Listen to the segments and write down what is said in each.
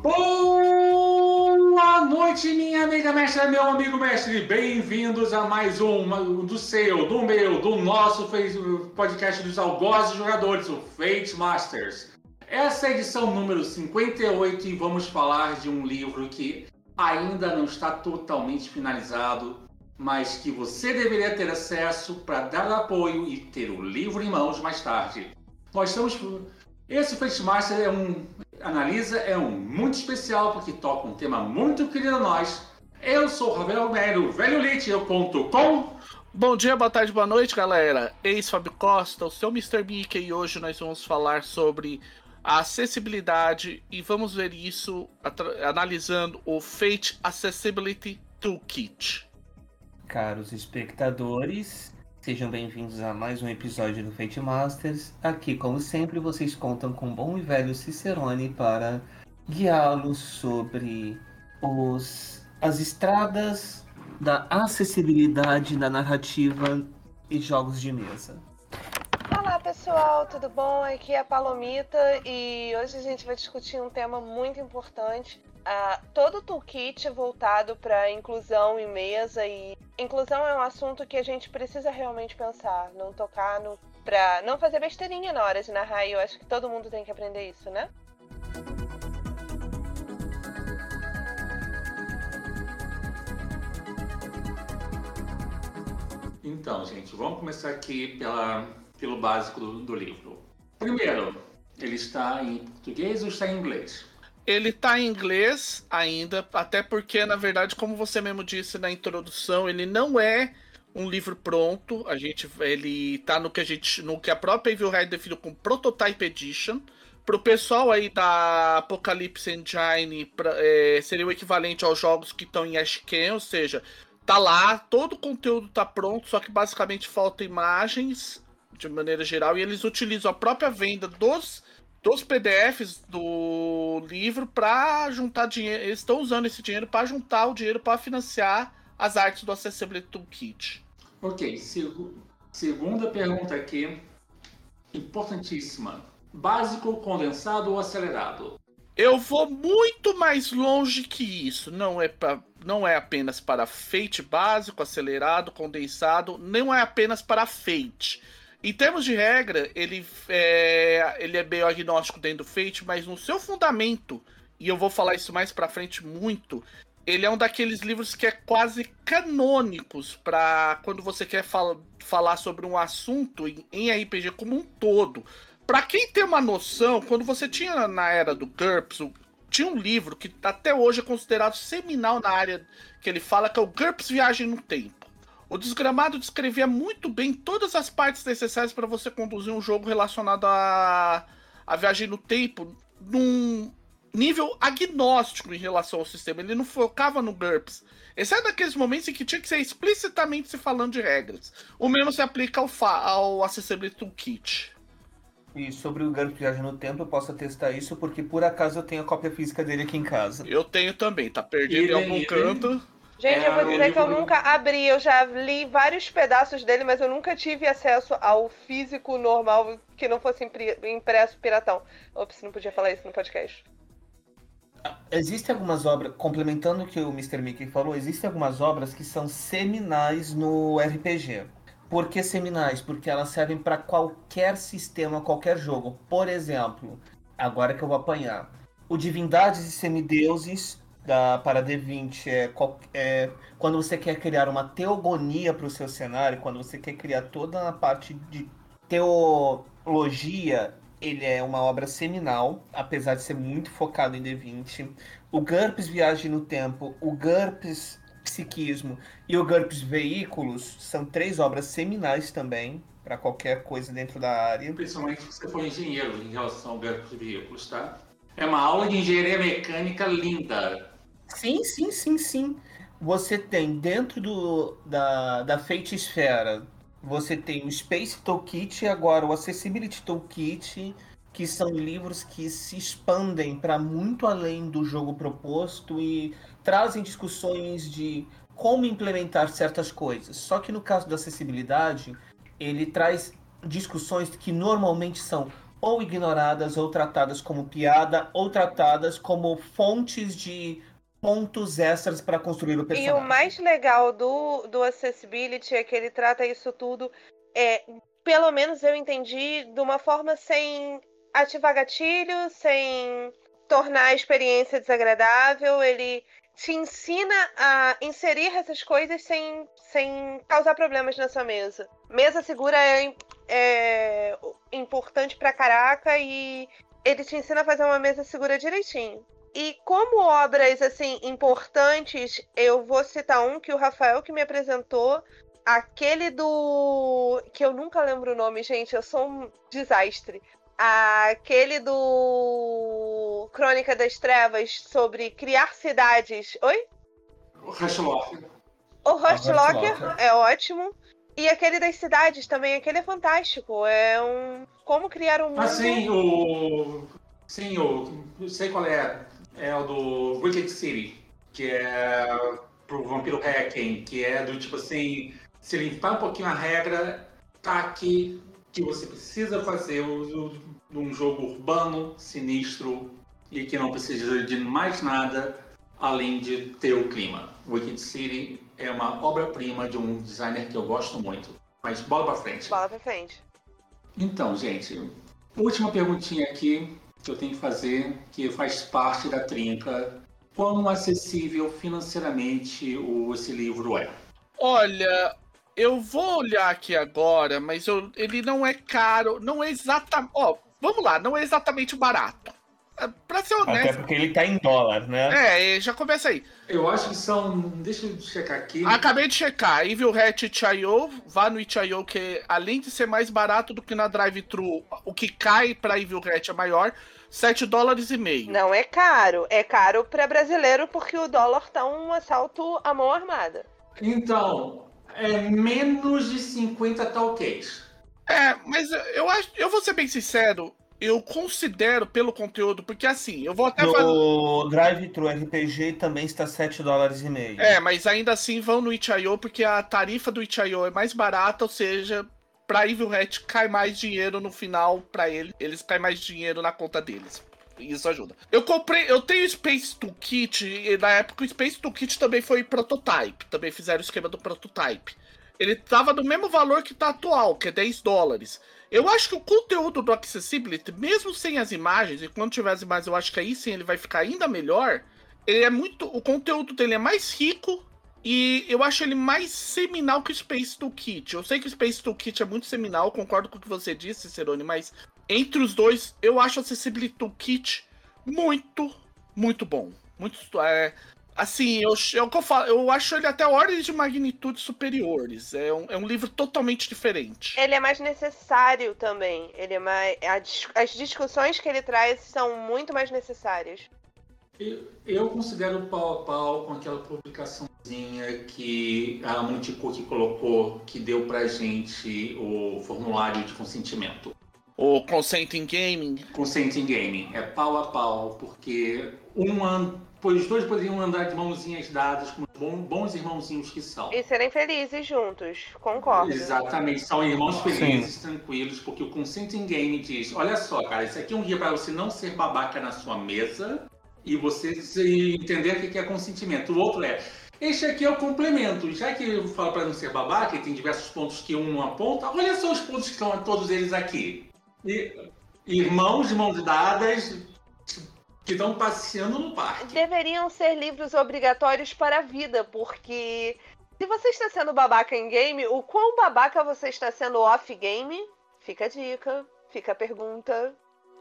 Boa noite, minha amiga mestra, meu amigo mestre. Bem-vindos a mais um do nosso podcast dos algozes jogadores, o Fate Masters. Essa é a edição número 58 e vamos falar de um livro que ainda não está totalmente finalizado, mas que você deveria ter acesso para dar apoio e ter o livro em mãos mais tarde. Esse Fate Master é muito especial porque toca um tema muito querido a nós. Eu sou o Ravel Melo, velholite.com. Bom dia, boa tarde, boa noite, galera. Fábio Costa, o seu Mr. Mickey, e hoje nós vamos falar sobre a acessibilidade e vamos ver isso analisando o Fate Accessibility Toolkit. Caros espectadores, sejam bem-vindos a mais um episódio do Fate Masters. Aqui, como sempre, vocês contam com o bom e velho Cicerone para guiá-los sobre as estradas da acessibilidade da narrativa e jogos de mesa. Olá pessoal, tudo bom? Aqui é a Palomita e hoje a gente vai discutir um tema muito importante. Todo o toolkit voltado para inclusão em mesa, e inclusão é um assunto que a gente precisa realmente pensar, não tocar para não fazer besteirinha na hora de narrar, e eu acho que todo mundo tem que aprender isso, né? Então, gente, vamos começar aqui pelo básico do livro. Primeiro, ele está em português ou está em inglês? Ele está em inglês ainda, até porque, na verdade, como você mesmo disse na introdução, ele não é um livro pronto. Ele está no que a própria Evil Red definiu como Prototype Edition. Para o pessoal aí da Apocalypse Engine, seria o equivalente aos jogos que estão em Ashcan, ou seja, tá lá, todo o conteúdo tá pronto, só que basicamente faltam imagens de maneira geral, e eles utilizam a própria venda dos PDFs do livro para juntar dinheiro. Eles estão usando esse dinheiro para juntar o dinheiro para financiar as artes do Accessibility Toolkit. Ok, segunda pergunta aqui, importantíssima. Básico, condensado ou acelerado? Eu vou muito mais longe que isso. Não é apenas para Fate básico, acelerado, condensado, não é apenas para Fate. Em termos de regra, ele é meio agnóstico dentro do Fate, mas no seu fundamento, e eu vou falar isso mais pra frente muito, ele é um daqueles livros que é quase canônicos para quando você quer falar sobre um assunto em RPG como um todo. Pra quem tem uma noção, quando você tinha na era do GURPS, tinha um livro que até hoje é considerado seminal na área que ele fala, que é o GURPS Viagem no Tempo. O Desgramado descrevia muito bem todas as partes necessárias para você conduzir um jogo relacionado à viagem no tempo num nível agnóstico em relação ao sistema. Ele não focava no GURPS. Esse é daqueles momentos em que tinha que ser explicitamente se falando de regras. O mesmo se aplica ao Accessibility Toolkit. E sobre o GURPS Viagem no Tempo, eu posso atestar isso porque por acaso eu tenho a cópia física dele aqui em casa. Eu tenho também, tá perdido em algum canto. Gente, eu vou dizer que eu nunca abri, eu já li vários pedaços dele, mas eu nunca tive acesso ao físico normal que não fosse impresso piratão. Ops, não podia falar isso no podcast. Existem algumas obras, complementando o que o Mr. Mickey falou, existem algumas obras que são seminais no RPG. Por que seminais? Porque elas servem para qualquer sistema, qualquer jogo. Por exemplo, agora que eu vou apanhar, o Divindades e Semideuses para D20 é quando você quer criar uma teogonia para o seu cenário, quando você quer criar toda a parte de teologia, ele é uma obra seminal, apesar de ser muito focado em D20. O GURPS Viagem no Tempo, o GURPS Psiquismo e o GURPS Veículos são 3 obras seminais também, para qualquer coisa dentro da área. Principalmente se você for engenheiro em relação ao GURPS Veículos, tá? É uma aula de engenharia mecânica linda. Sim. Você tem dentro da Fate Esfera, você tem o Space Toolkit e agora o Accessibility Toolkit, que são livros que se expandem para muito além do jogo proposto e trazem discussões de como implementar certas coisas. Só que no caso da acessibilidade, ele traz discussões que normalmente são ou ignoradas, ou tratadas como piada, ou tratadas como fontes de pontos extras para construir o personagem. E o mais legal do Accessibility é que ele trata isso tudo, pelo menos eu entendi, de uma forma sem ativar gatilho, sem tornar a experiência desagradável. Ele te ensina a inserir essas coisas sem causar problemas na sua mesa. Mesa segura é importante pra caraca e ele te ensina a fazer uma mesa segura direitinho. E como obras, assim, importantes, eu vou citar um que o Rafael que me apresentou, aquele do... que eu nunca lembro o nome, gente, eu sou um desastre. Aquele do Crônica das Trevas, sobre criar cidades. Oi? O Hurtlocker. O Hurtlocker é ótimo. E aquele das cidades também, aquele é fantástico. É um... como criar um mundo... Ah, sim, eu sei qual é. É o do Wicked City, que é pro Vampiro Hacking, que é do tipo assim, se limpar um pouquinho a regra, tá aqui que você precisa fazer um jogo urbano, sinistro e que não precisa de mais nada além de ter o clima. Wicked City é uma obra-prima de um designer que eu gosto muito. Mas bola pra frente. Bola pra frente. Então, gente, última perguntinha aqui que eu tenho que fazer, que faz parte da trinca. Quão acessível financeiramente esse livro é? Olha, eu vou olhar aqui agora, mas ele não é caro, não é exatamente... vamos lá, não é exatamente barato. Pra ser honesto... Até porque ele tá em dólar, né? Já começa aí. Eu acho que são... Deixa eu checar aqui. Acabei de checar. Evil Hat Itch.io, vá no Itch.io, que além de ser mais barato do que na Drive-Thru, o que cai pra Evil Hat é maior, $7,50. Não é caro. É caro pra brasileiro porque o dólar tá um assalto à mão armada. Então, é menos de 50 talquês. Mas eu vou ser bem sincero, eu considero pelo conteúdo, porque assim, eu vou até No Drive-Thru RPG também está $7,50. Mas ainda assim vão no Itch.io, porque a tarifa do Itch.io é mais barata, ou seja, pra Evil Hat cai mais dinheiro no final pra eles cai mais dinheiro na conta deles. Isso ajuda. Eu tenho o Space Toolkit, e na época o Space Toolkit também foi prototype, também fizeram o esquema do prototype. Ele tava no mesmo valor que tá atual, que é $10. Eu acho que o conteúdo do Accessibility, mesmo sem as imagens, e quando tiver as imagens eu acho que aí sim ele vai ficar ainda melhor, o conteúdo dele é mais rico e eu acho ele mais seminal que o Space Toolkit. Eu sei que o Space Toolkit é muito seminal, concordo com o que você disse, Cicerone, mas entre os dois eu acho o Accessibility Toolkit muito, muito bom. Assim, é o que eu falo, eu acho ele até ordens de magnitude superiores. É um livro totalmente diferente. Ele é mais necessário também. Ele é mais... As discussões que ele traz são muito mais necessárias. Eu considero pau a pau com aquela publicaçãozinha que a Monte Cook colocou, que deu pra gente o formulário de consentimento. O Consent in Gaming. Consent in Gaming. É pau a pau, porque os dois poderiam andar de mãozinhas dadas, como bons irmãozinhos que são. E serem felizes juntos, concordo. Exatamente, são irmãos felizes, tranquilos, porque o Consent in Game diz, olha só, cara, isso aqui é um guia para você não ser babaca na sua mesa e você entender o que é consentimento. O outro este aqui é o complemento. Já que eu falo para não ser babaca, e tem diversos pontos que um aponta, olha só os pontos que estão todos eles aqui. Irmãos de mãos dadas... que estão passeando no parque. Deveriam ser livros obrigatórios para a vida, porque se você está sendo babaca em game, o quão babaca você está sendo off-game? Fica a dica, fica a pergunta.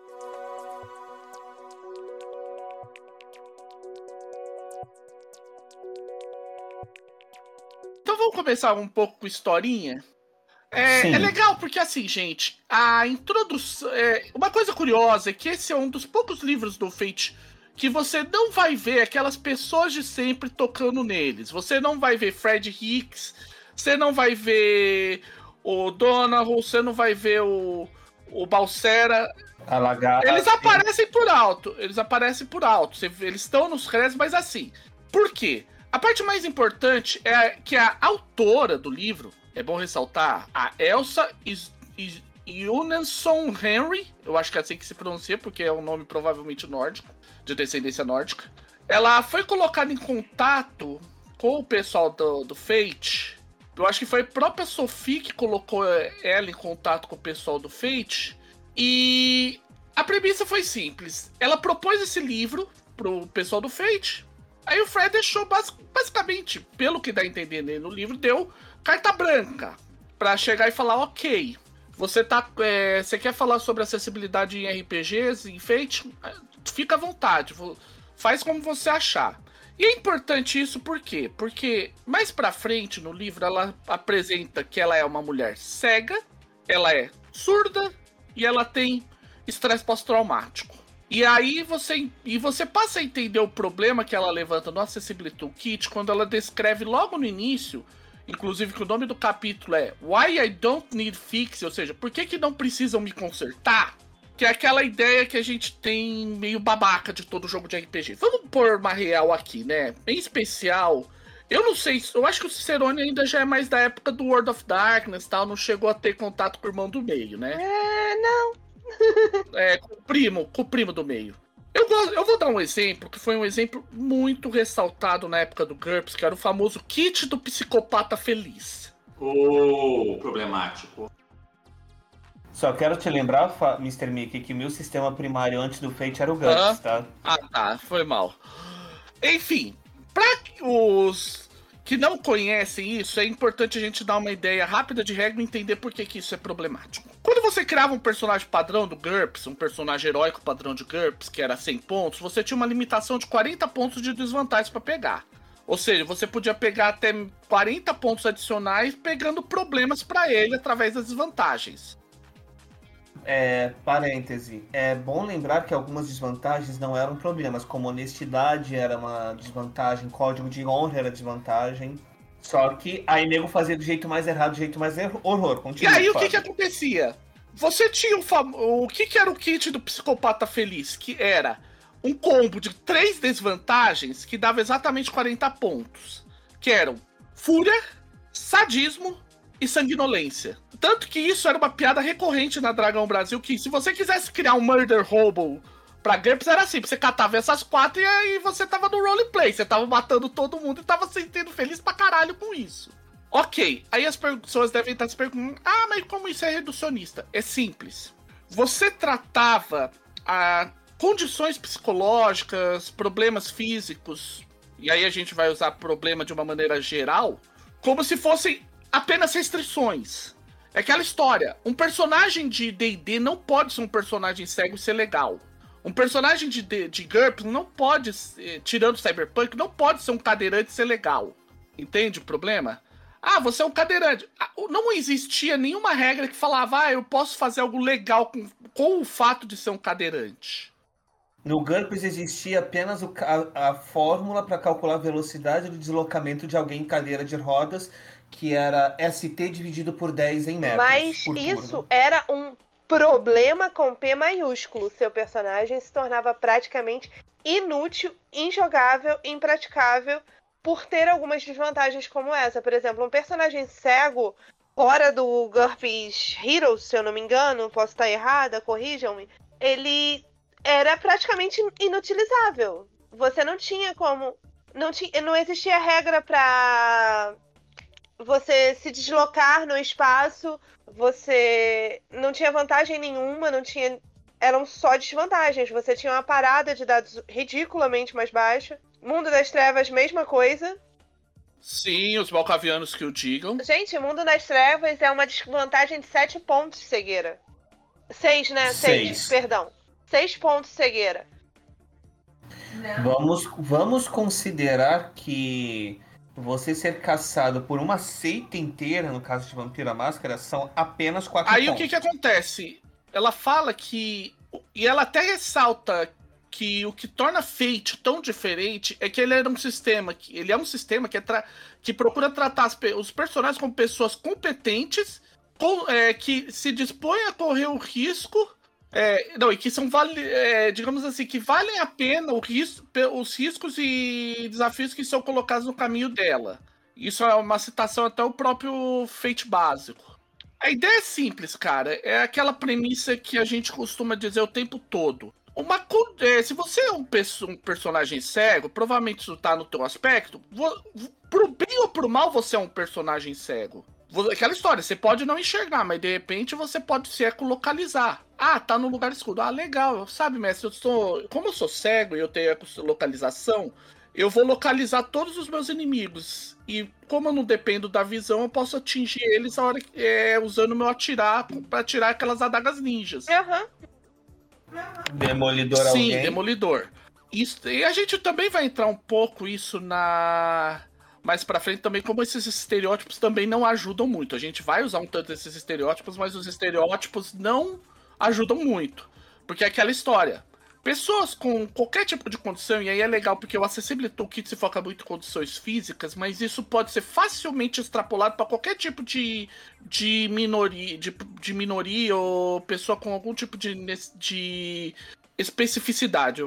Então vamos começar um pouco com historinha? É legal porque, assim, gente, a introdução... uma coisa curiosa é que esse é um dos poucos livros do Fate que você não vai ver aquelas pessoas de sempre tocando neles. Você não vai ver Fred Hicks, você não vai ver o Donahoe, você não vai ver o Balsera. Eles aparecem por alto. Eles estão nos créditos, mas assim. Por quê? A parte mais importante é que a autora do livro, é bom ressaltar, a Elsa Unenson Henry, eu acho que é assim que se pronuncia, porque é um nome provavelmente nórdico, de descendência nórdica. Ela foi colocada em contato com o pessoal do Fate. Eu acho que foi a própria Sophie que colocou ela em contato com o pessoal do Fate. E a premissa foi simples. Ela propôs esse livro pro pessoal do Fate. Aí o Fred deixou basicamente, pelo que dá a entender no livro, deu carta branca pra chegar e falar, ok, você quer falar sobre acessibilidade em RPGs, em Fate? Fica à vontade, faz como você achar. E é importante isso por quê? Porque mais pra frente no livro ela apresenta que ela é uma mulher cega, ela é surda e ela tem estresse pós-traumático. E aí você passa a entender o problema que ela levanta no Accessibility Toolkit quando ela descreve logo no início, inclusive que o nome do capítulo é Why I Don't Need Fix, ou seja, por que não precisam me consertar? Que é aquela ideia que a gente tem meio babaca de todo jogo de RPG. Vamos pôr uma real aqui, né? Em especial, eu não sei, eu acho que o Cicerone ainda já é mais da época do World of Darkness, tal, não chegou a ter contato com o irmão do meio, né? Não. Com o primo do meio. Eu vou dar um exemplo, que foi um exemplo muito ressaltado na época do GURPS, que era o famoso kit do psicopata feliz. Problemático. Só quero te lembrar, Mr. Mickey, que o meu sistema primário antes do Fate era o GURPS, tá? Ah, tá, foi mal. Enfim, para os que não conhecem isso, é importante a gente dar uma ideia rápida de regra e entender por que isso é problemático. Quando você criava um personagem padrão do GURPS, um personagem heróico padrão de GURPS, que era 100 pontos, você tinha uma limitação de 40 pontos de desvantagem para pegar. Ou seja, você podia pegar até 40 pontos adicionais pegando problemas para ele através das desvantagens. Parêntese. É bom lembrar que algumas desvantagens não eram problemas, como honestidade era uma desvantagem, código de honra era desvantagem. Só que aí nego fazia do jeito mais errado, do jeito mais horror. Continua, e aí o que acontecia? Você tinha o que era o kit do psicopata feliz? Que era um combo de 3 desvantagens que dava exatamente 40 pontos. Que eram fúria, sadismo e sanguinolência. Tanto que isso era uma piada recorrente na Dragão Brasil, que se você quisesse criar um Murder Hobo pra GURPS, era assim, você catava essas 4 e aí você tava no roleplay, você tava matando todo mundo e tava se sentindo feliz pra caralho com isso. Ok, aí as pessoas devem estar se perguntando, mas como isso é reducionista? É simples. Você tratava condições psicológicas, problemas físicos, e aí a gente vai usar problema de uma maneira geral, como se fossem apenas restrições. É aquela história, um personagem de D&D não pode ser um personagem cego e ser legal. Um personagem de GURPS não pode, tirando Cyberpunk, não pode ser um cadeirante e ser legal. Entende o problema? Você é um cadeirante. Não existia nenhuma regra que falava, eu posso fazer algo legal com o fato de ser um cadeirante. No GURPS existia apenas a fórmula para calcular a velocidade do deslocamento de alguém em cadeira de rodas, que era ST dividido por 10 em metros. Mas isso era um problema com P maiúsculo. Seu personagem se tornava praticamente inútil, injogável, impraticável por ter algumas desvantagens como essa. Por exemplo, um personagem cego, fora do GURPS Heroes, se eu não me engano, posso estar errada, corrijam-me, ele era praticamente inutilizável. Você não tinha como... Não existia regra para você se deslocar no espaço, você não tinha vantagem nenhuma, eram só desvantagens. Você tinha uma parada de dados ridiculamente mais baixa. Mundo das Trevas, mesma coisa. Sim, os malcavianos que o digam. Gente, Mundo das Trevas é uma desvantagem de 7 pontos de cegueira. 6, né? 6, perdão. 6 pontos de cegueira. Vamos considerar que você ser caçado por uma seita inteira, no caso de Vampiro à Máscara, são apenas 4 pontos. Aí o que acontece? Ela fala que... E ela até ressalta que o que torna Fate tão diferente é que ele é um sistema que procura tratar os personagens como pessoas competentes, que se dispõem a correr o risco... e que são, digamos assim, que valem a pena os riscos e desafios que são colocados no caminho dela. Isso é uma citação até o próprio Fate básico. A ideia é simples, cara. É aquela premissa que a gente costuma dizer o tempo todo. Se você é um personagem cego, provavelmente isso tá no teu aspecto. Pro bem ou pro mal, você é um personagem cego. Aquela história, você pode não enxergar, mas de repente você pode se ecolocalizar. Ah, tá no lugar escuro. Ah, legal. Sabe, mestre, como eu sou cego e eu tenho ecolocalização, eu vou localizar todos os meus inimigos. E como eu não dependo da visão, eu posso atingir eles a hora usando o meu atirar pra tirar aquelas adagas ninjas. Demolidor Sim, alguém? Demolidor. E a gente também vai entrar um pouco isso mais pra frente também, como esses estereótipos também não ajudam muito. A gente vai usar um tanto desses estereótipos, mas os estereótipos não ajudam muito. Porque é aquela história. Pessoas com qualquer tipo de condição, e aí é legal porque o Accessibility Toolkit se foca muito em condições físicas, mas isso pode ser facilmente extrapolado para qualquer tipo de minoria ou pessoa com algum tipo de especificidade.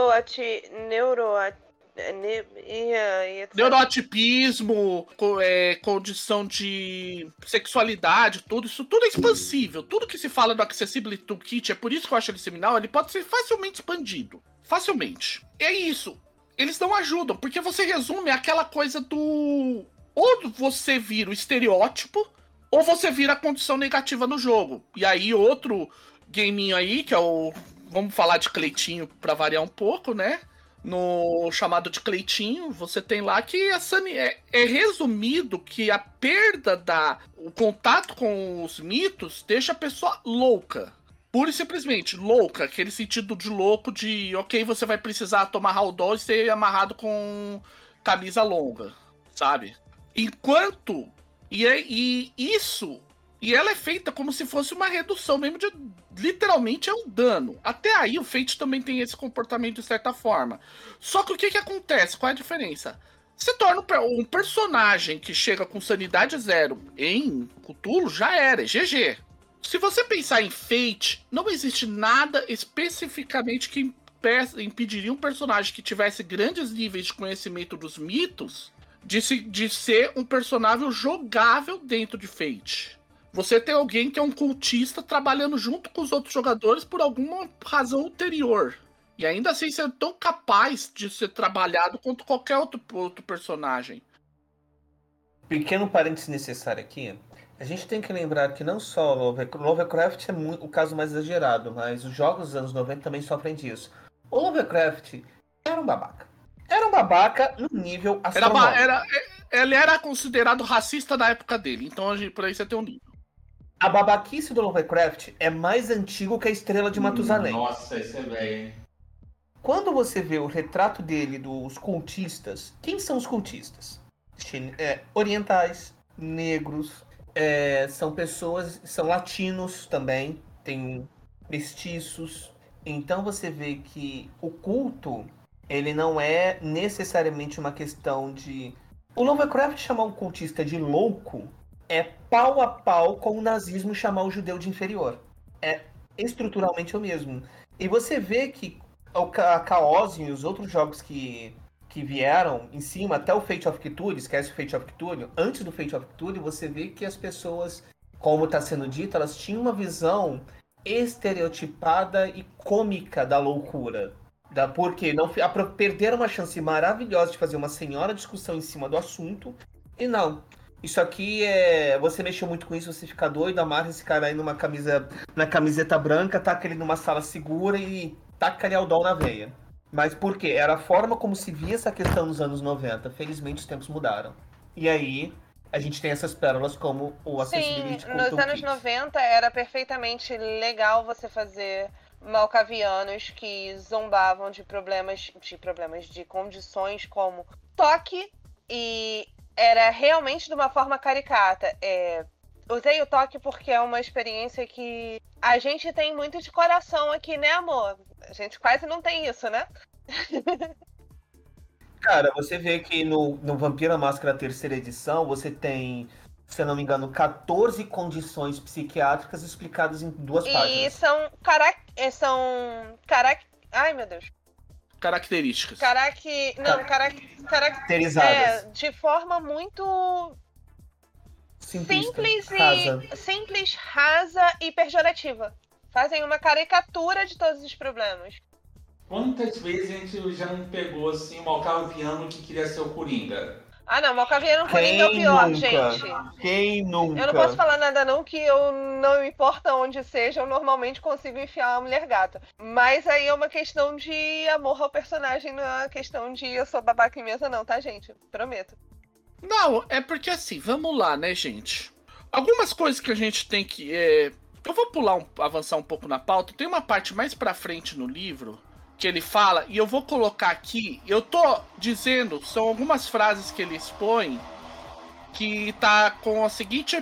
Neuroatipismo, condição de sexualidade, isso tudo é expansível. Tudo que se fala do Accessibility Toolkit, é por isso que eu acho ele seminal, ele pode ser facilmente expandido. Facilmente. É isso. Eles não ajudam, porque você resume aquela coisa do... Ou você vira o estereótipo, ou você vira a condição negativa no jogo. E aí outro gaminho aí, que é o... Vamos falar de Cleitinho pra variar um pouco, né? No chamado de Cleitinho, você tem lá que é resumido que a perda o contato com os mitos deixa a pessoa louca. Pura e simplesmente louca, aquele sentido de louco de, ok, você vai precisar tomar Haldol e ser amarrado com camisa longa, sabe? Enquanto... E ela é feita como se fosse uma redução mesmo de... Literalmente é um dano. Até aí o Fate também tem esse comportamento de certa forma. Só que o que acontece? Qual é a diferença? Você torna um personagem que chega com sanidade 0 em Cthulhu, já era, é GG. Se você pensar em Fate, não existe nada especificamente que impediria um personagem que tivesse grandes níveis de conhecimento dos mitos de ser um personagem jogável dentro de Fate. Você tem alguém que é um cultista trabalhando junto com os outros jogadores por alguma razão ulterior. E ainda assim ser tão capaz de ser trabalhado quanto qualquer outro personagem. Pequeno parênteses necessário aqui. A gente tem que lembrar que não só Lovecraft é o caso mais exagerado, mas os jogos dos anos 90 também sofrem disso. O Lovecraft era um babaca. Era um babaca no nível astronômico. Ele era considerado racista na época dele, então por aí você tem um nível. A babaquice do Lovecraft é mais antigo que a Estrela de Matusalém. Nossa, esse é velho. Quando você vê o retrato dele dos cultistas, quem são os cultistas? Orientais, negros, são pessoas, são latinos também, tem mestiços. Então você vê que o culto, ele não é necessariamente uma questão de... O Lovecraft chamar um cultista de louco é pau a pau com o nazismo chamar o judeu de inferior. É estruturalmente o mesmo. E você vê que a Chaosium e os outros jogos que vieram em cima, até o Fate of Cthulhu, esquece o Fate of Cthulhu, antes do Fate of Cthulhu, você vê que as pessoas, como está sendo dito, elas tinham uma visão estereotipada e cômica da loucura. Porque perderam uma chance maravilhosa de fazer uma senhora discussão em cima do assunto, e não. Isso aqui você mexeu muito com isso, você fica doido, amarra esse cara aí na camiseta branca, taca ele numa sala segura e taca ele ao dol na veia. Mas por quê? Era a forma como se via essa questão nos anos 90. Felizmente os tempos mudaram. E aí, a gente tem essas pérolas como o Accessibility Sim, nos anos 90 era perfeitamente legal você fazer malcavianos que zombavam de problemas de condições como toque, e era realmente de uma forma caricata. Usei o toque porque é uma experiência que a gente tem muito de coração aqui, né, amor? A gente quase não tem isso, né? Cara, você vê que no Vampiro à Máscara 3ª edição, você tem, se eu não me engano, 14 condições psiquiátricas explicadas em 2 páginas. E são ai, meu Deus. Características. Caracterizadas. De forma muito... simples, rasa e pejorativa. Fazem uma caricatura de todos os problemas. Quantas vezes a gente já não pegou assim o Malcaviano que queria ser o Coringa? Ah, não, Malcaviano Coringa é o pior, nunca? gente. Quem nunca? Eu não posso falar nada não, que eu não importa onde seja, eu normalmente consigo enfiar uma mulher gata. Mas aí é uma questão de amor ao personagem, não é uma questão de eu sou babaca em mesa não, tá, gente? Prometo. Não, é porque assim, vamos lá, né, gente? Algumas coisas que a gente tem que... Eu vou avançar um pouco na pauta. Tem uma parte mais pra frente no livro que ele fala, e eu vou colocar aqui, eu tô dizendo, são algumas frases que ele expõe que tá com a seguinte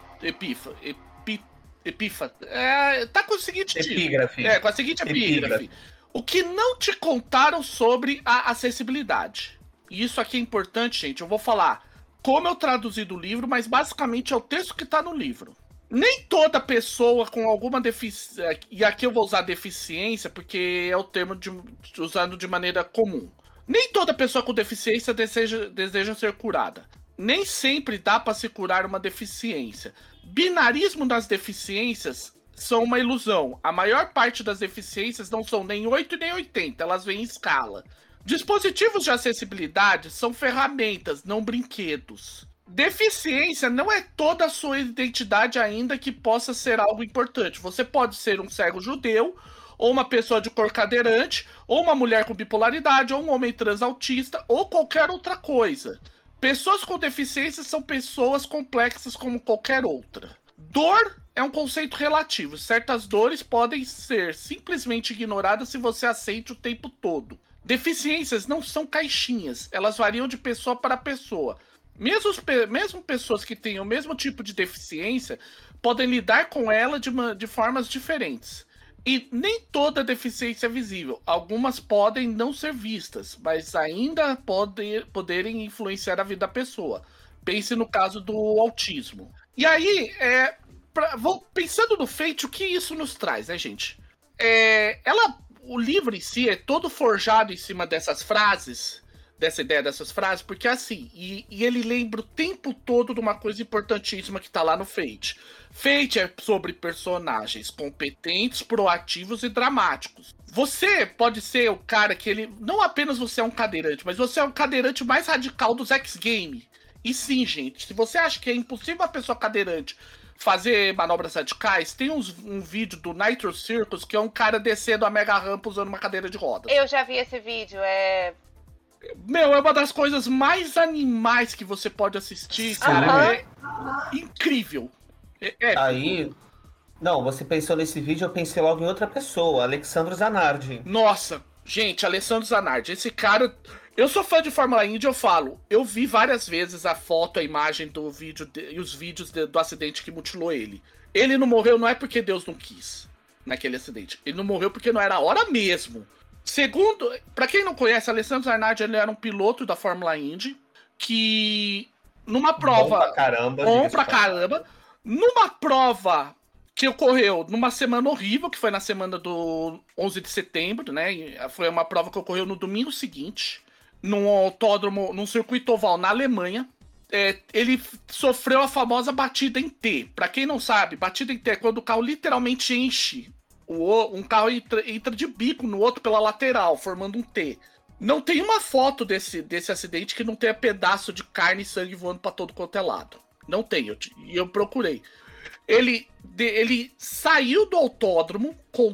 tá com o seguinte epígrafe. Com a seguinte epígrafe. O que não te contaram sobre a acessibilidade. E isso aqui é importante, gente. Eu vou falar como eu traduzi do livro, mas basicamente é o texto que tá no livro. Nem toda pessoa com alguma deficiência, e aqui eu vou usar deficiência porque é o termo usado de maneira comum. Nem toda pessoa com deficiência deseja ser curada. Nem sempre dá para se curar uma deficiência. Binarismo das deficiências são uma ilusão. A maior parte das deficiências não são nem 8 nem 80, elas vêm em escala. Dispositivos de acessibilidade são ferramentas, não brinquedos. Deficiência não é toda a sua identidade ainda que possa ser algo importante. Você pode ser um cego judeu, ou uma pessoa de cor cadeirante, ou uma mulher com bipolaridade, ou um homem trans autista, ou qualquer outra coisa. Pessoas com deficiência são pessoas complexas como qualquer outra. Dor é um conceito relativo. Certas dores podem ser simplesmente ignoradas se você aceita o tempo todo. Deficiências não são caixinhas, elas variam de pessoa para pessoa. Mesmo pessoas que têm o mesmo tipo de deficiência podem lidar com ela de formas diferentes. E nem toda deficiência é visível. Algumas podem não ser vistas, mas ainda poderem influenciar a vida da pessoa. Pense no caso do autismo. E aí, pensando no Fate, o que isso nos traz, né, gente? O livro em si é todo forjado em cima dessas frases, dessa ideia dessas frases, porque assim, e ele lembra o tempo todo de uma coisa importantíssima que tá lá no Fate. Fate é sobre personagens competentes, proativos e dramáticos. Você pode ser o cara que ele... Não apenas você é um cadeirante, mas você é o cadeirante mais radical dos X-Game. E sim, gente, se você acha que é impossível uma pessoa cadeirante fazer manobras radicais, tem um vídeo do Nitro Circus que é um cara descendo a mega rampa usando uma cadeira de rodas. Eu já vi esse vídeo, Meu, é uma das coisas mais animais que você pode assistir, cara. É incrível. Aí... Não, você pensou nesse vídeo, eu pensei logo em outra pessoa, Alessandro Zanardi. Nossa, gente, Alessandro Zanardi, esse cara... Eu sou fã de Fórmula Indy, eu falo. Eu vi várias vezes a foto, a imagem do vídeo e os vídeos do acidente que mutilou ele. Ele não morreu não é porque Deus não quis naquele acidente. Ele não morreu porque não era a hora mesmo. Segundo, pra quem não conhece, Alessandro Zanardi, ele era um piloto da Fórmula Indy que numa prova... Bom pra caramba. Numa prova que ocorreu numa semana horrível, que foi na semana do 11 de setembro, né? Foi uma prova que ocorreu no domingo seguinte, num autódromo, num circuito oval na Alemanha. Ele sofreu a famosa batida em T. Pra quem não sabe, batida em T é quando o carro literalmente enche. Um carro entra de bico no outro pela lateral, formando um T. Não tem uma foto desse acidente que não tenha pedaço de carne e sangue voando pra todo quanto é lado. Não tem, eu procurei. Ele saiu do autódromo com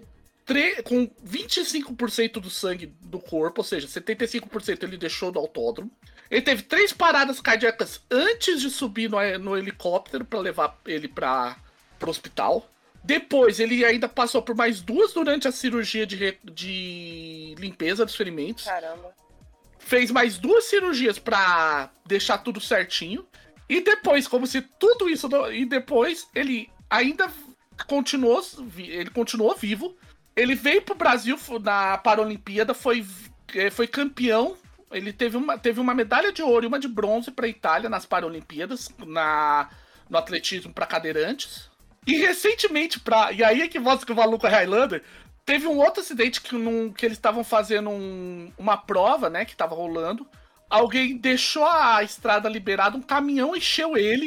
25% do sangue do corpo, ou seja, 75% ele deixou do autódromo. Ele teve 3 paradas cardíacas antes de subir no helicóptero para levar ele para o hospital. Depois, ele ainda passou por mais 2 durante a cirurgia de limpeza dos ferimentos. Caramba. Fez mais 2 cirurgias para deixar tudo certinho. E depois, como se tudo isso... E depois, ele ainda continuou vivo. Ele veio pro Brasil na Paralimpíada, foi campeão. Ele teve uma medalha de ouro e uma de bronze para a Itália nas Paralimpíadas, no atletismo para cadeirantes. E recentemente, e aí é que mostra que o maluco é Highlander, teve um outro acidente que eles estavam fazendo uma prova, né, que estava rolando. Alguém deixou a estrada liberada, um caminhão encheu ele,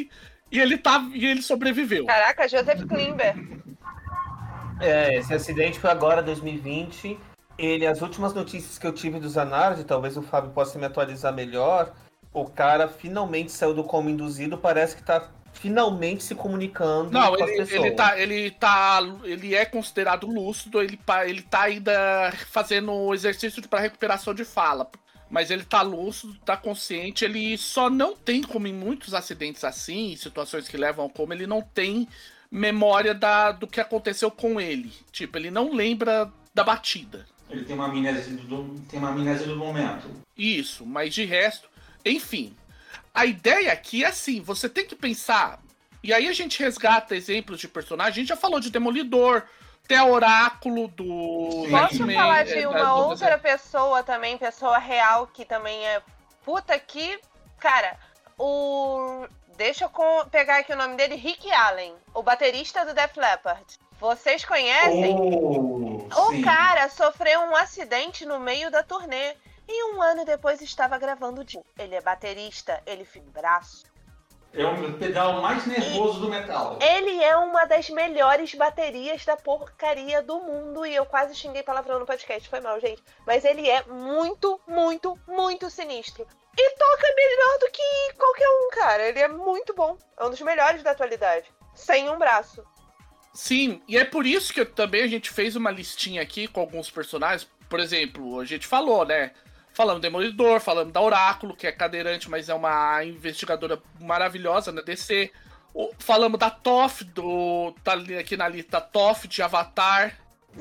E ele sobreviveu. Caraca, Joseph Klimber. Esse acidente foi agora, 2020. As últimas notícias que eu tive do Zanardi, talvez o Fábio possa me atualizar melhor, o cara finalmente saiu do coma induzido, parece que tá finalmente se comunicando com as pessoas. Ele é considerado lúcido, ele tá ainda fazendo exercício para recuperação de fala. Mas ele tá lúcido, tá consciente, ele só não tem, como em muitos acidentes assim, situações que levam ao coma, ele não tem memória do que aconteceu com ele. Tipo, ele não lembra da batida. Ele tem uma amnésia do momento. Isso, mas de resto, enfim. A ideia aqui é assim, você tem que pensar, e aí a gente resgata exemplos de personagens, a gente já falou de Demolidor, até Oráculo do... Posso falar de uma outra pessoa também, pessoa real, que também é puta que... Cara, deixa eu pegar aqui o nome dele, Rick Allen, o baterista do Def Leppard. Vocês conhecem? O cara sofreu um acidente no meio da turnê. E 1 ano depois estava gravando o disco. Ele é baterista, ele fica em braço. É o pedal mais nervoso do metal. Ele é uma das melhores baterias da porcaria do mundo. E eu quase xinguei palavrão no podcast, foi mal, gente. Mas ele é muito, muito, muito sinistro. E toca melhor do que qualquer um, cara. Ele é muito bom. É um dos melhores da atualidade. Sem um braço. Sim, e é por isso que também a gente fez uma listinha aqui com alguns personagens. Por exemplo, a gente falou, né? Falamos do Demolidor, falamos da Oráculo, que é cadeirante, mas é uma investigadora maravilhosa na DC. Falamos da Toph, tá aqui na lista, Toph de Avatar.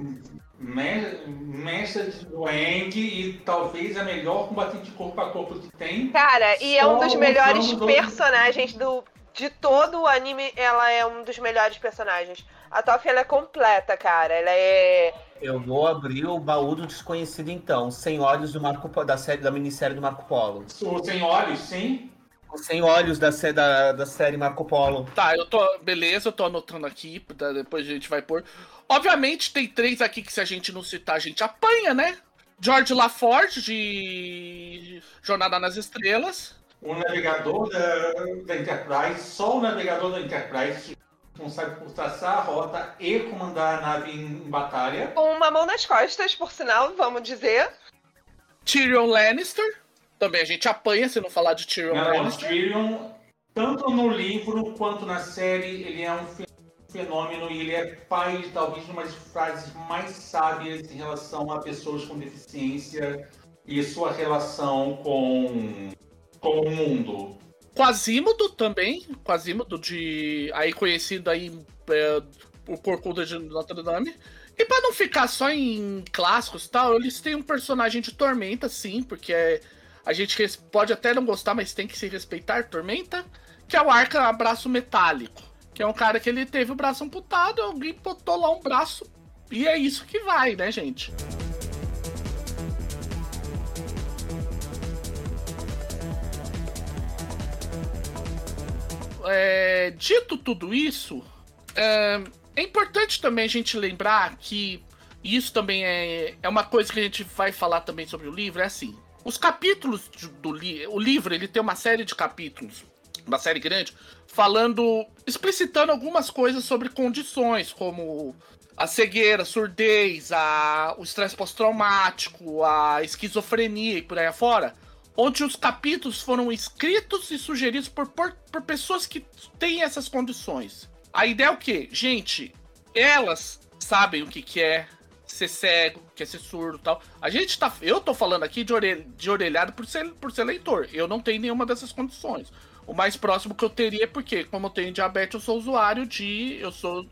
Mestre do Aang e talvez a melhor combatente corpo a corpo que tem. Cara, e é um dos melhores personagens de todo o anime, ela é um dos melhores personagens. A Toph, ela é completa, cara. Ela é... Eu vou abrir o baú do desconhecido, então. Sem Olhos do da minissérie do Marco Polo. O Sem Olhos, sim. O Sem Olhos da série Marco Polo. Tá, beleza, eu tô anotando aqui, depois a gente vai pôr. Obviamente tem 3 aqui que se a gente não citar, a gente apanha, né? George LaForge, de Jornada nas Estrelas. O navegador da Enterprise, só o navegador da Enterprise responsável por traçar a rota e comandar a nave em batalha. Com uma mão nas costas, por sinal, vamos dizer. Tyrion Lannister. Também a gente apanha se não falar de Tyrion Lannister. Tyrion, tanto no livro quanto na série, ele é um fenômeno e ele é pai de talvez uma das frases mais sábias em relação a pessoas com deficiência e sua relação com o mundo. Quasimodo também, aí conhecido aí o Corcunda de Notre Dame. E pra não ficar só em clássicos e tal, eles têm um personagem de Tormenta, sim, porque a gente pode até não gostar, mas tem que se respeitar Tormenta, que é o Arca Braço Metálico, que é um cara que ele teve o braço amputado, alguém botou lá um braço, e é isso que vai, né, gente? Dito tudo isso, é importante também a gente lembrar que isso também é uma coisa que a gente vai falar também sobre o livro, é assim, os capítulos o livro, ele tem uma série de capítulos, uma série grande, explicitando algumas coisas sobre condições, como a cegueira, a surdez, o estresse pós-traumático, a esquizofrenia e por aí afora, onde os capítulos foram escritos e sugeridos por pessoas que têm essas condições. A ideia é o quê? Gente, elas sabem o que é ser cego, que é ser surdo e tal. Eu tô falando aqui de orelhado por ser leitor. Eu não tenho nenhuma dessas condições. O mais próximo que eu teria é porque, como eu tenho diabetes, eu sou usuário de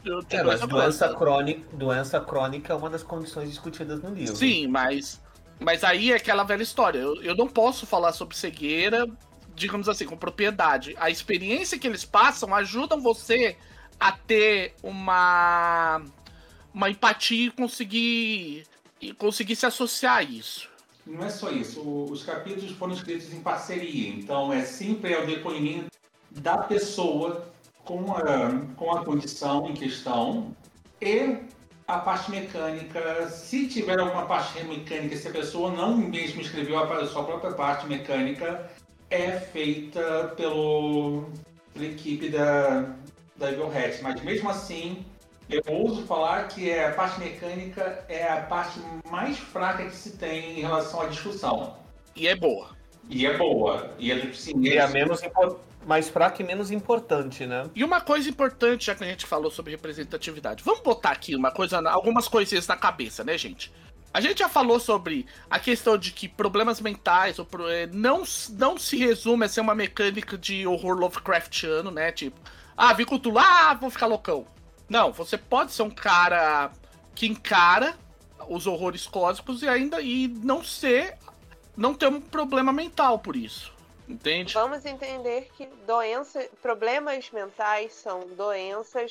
doença crônica é uma das condições discutidas no livro. Sim, mas aí é aquela velha história. Eu não posso falar sobre cegueira, digamos assim, com propriedade. A experiência que eles passam ajudam você a ter uma empatia e conseguir se associar a isso. Não é só isso. Os capítulos foram escritos em parceria. Então, sempre o depoimento da pessoa com a condição em questão e a parte mecânica. Se tiver alguma parte mecânica, se a pessoa não mesmo escreveu a sua própria parte mecânica, é feita pelo pela equipe da Evil Hat, mas mesmo assim, eu ouso falar que a parte mecânica é a parte mais fraca que se tem em relação à discussão. E é boa. E é boa. E é a mais fraca e menos importante, né? E uma coisa importante, já que a gente falou sobre representatividade. Vamos botar aqui algumas coisinhas na cabeça, né, gente? A gente já falou sobre a questão de que problemas mentais não se resume a ser uma mecânica de horror Lovecraftiano, né? Tipo, vi Cthulhu, vou ficar loucão. Não, você pode ser um cara que encara os horrores cósmicos e não ter um problema mental por isso. Entende? Vamos entender que problemas mentais são doenças,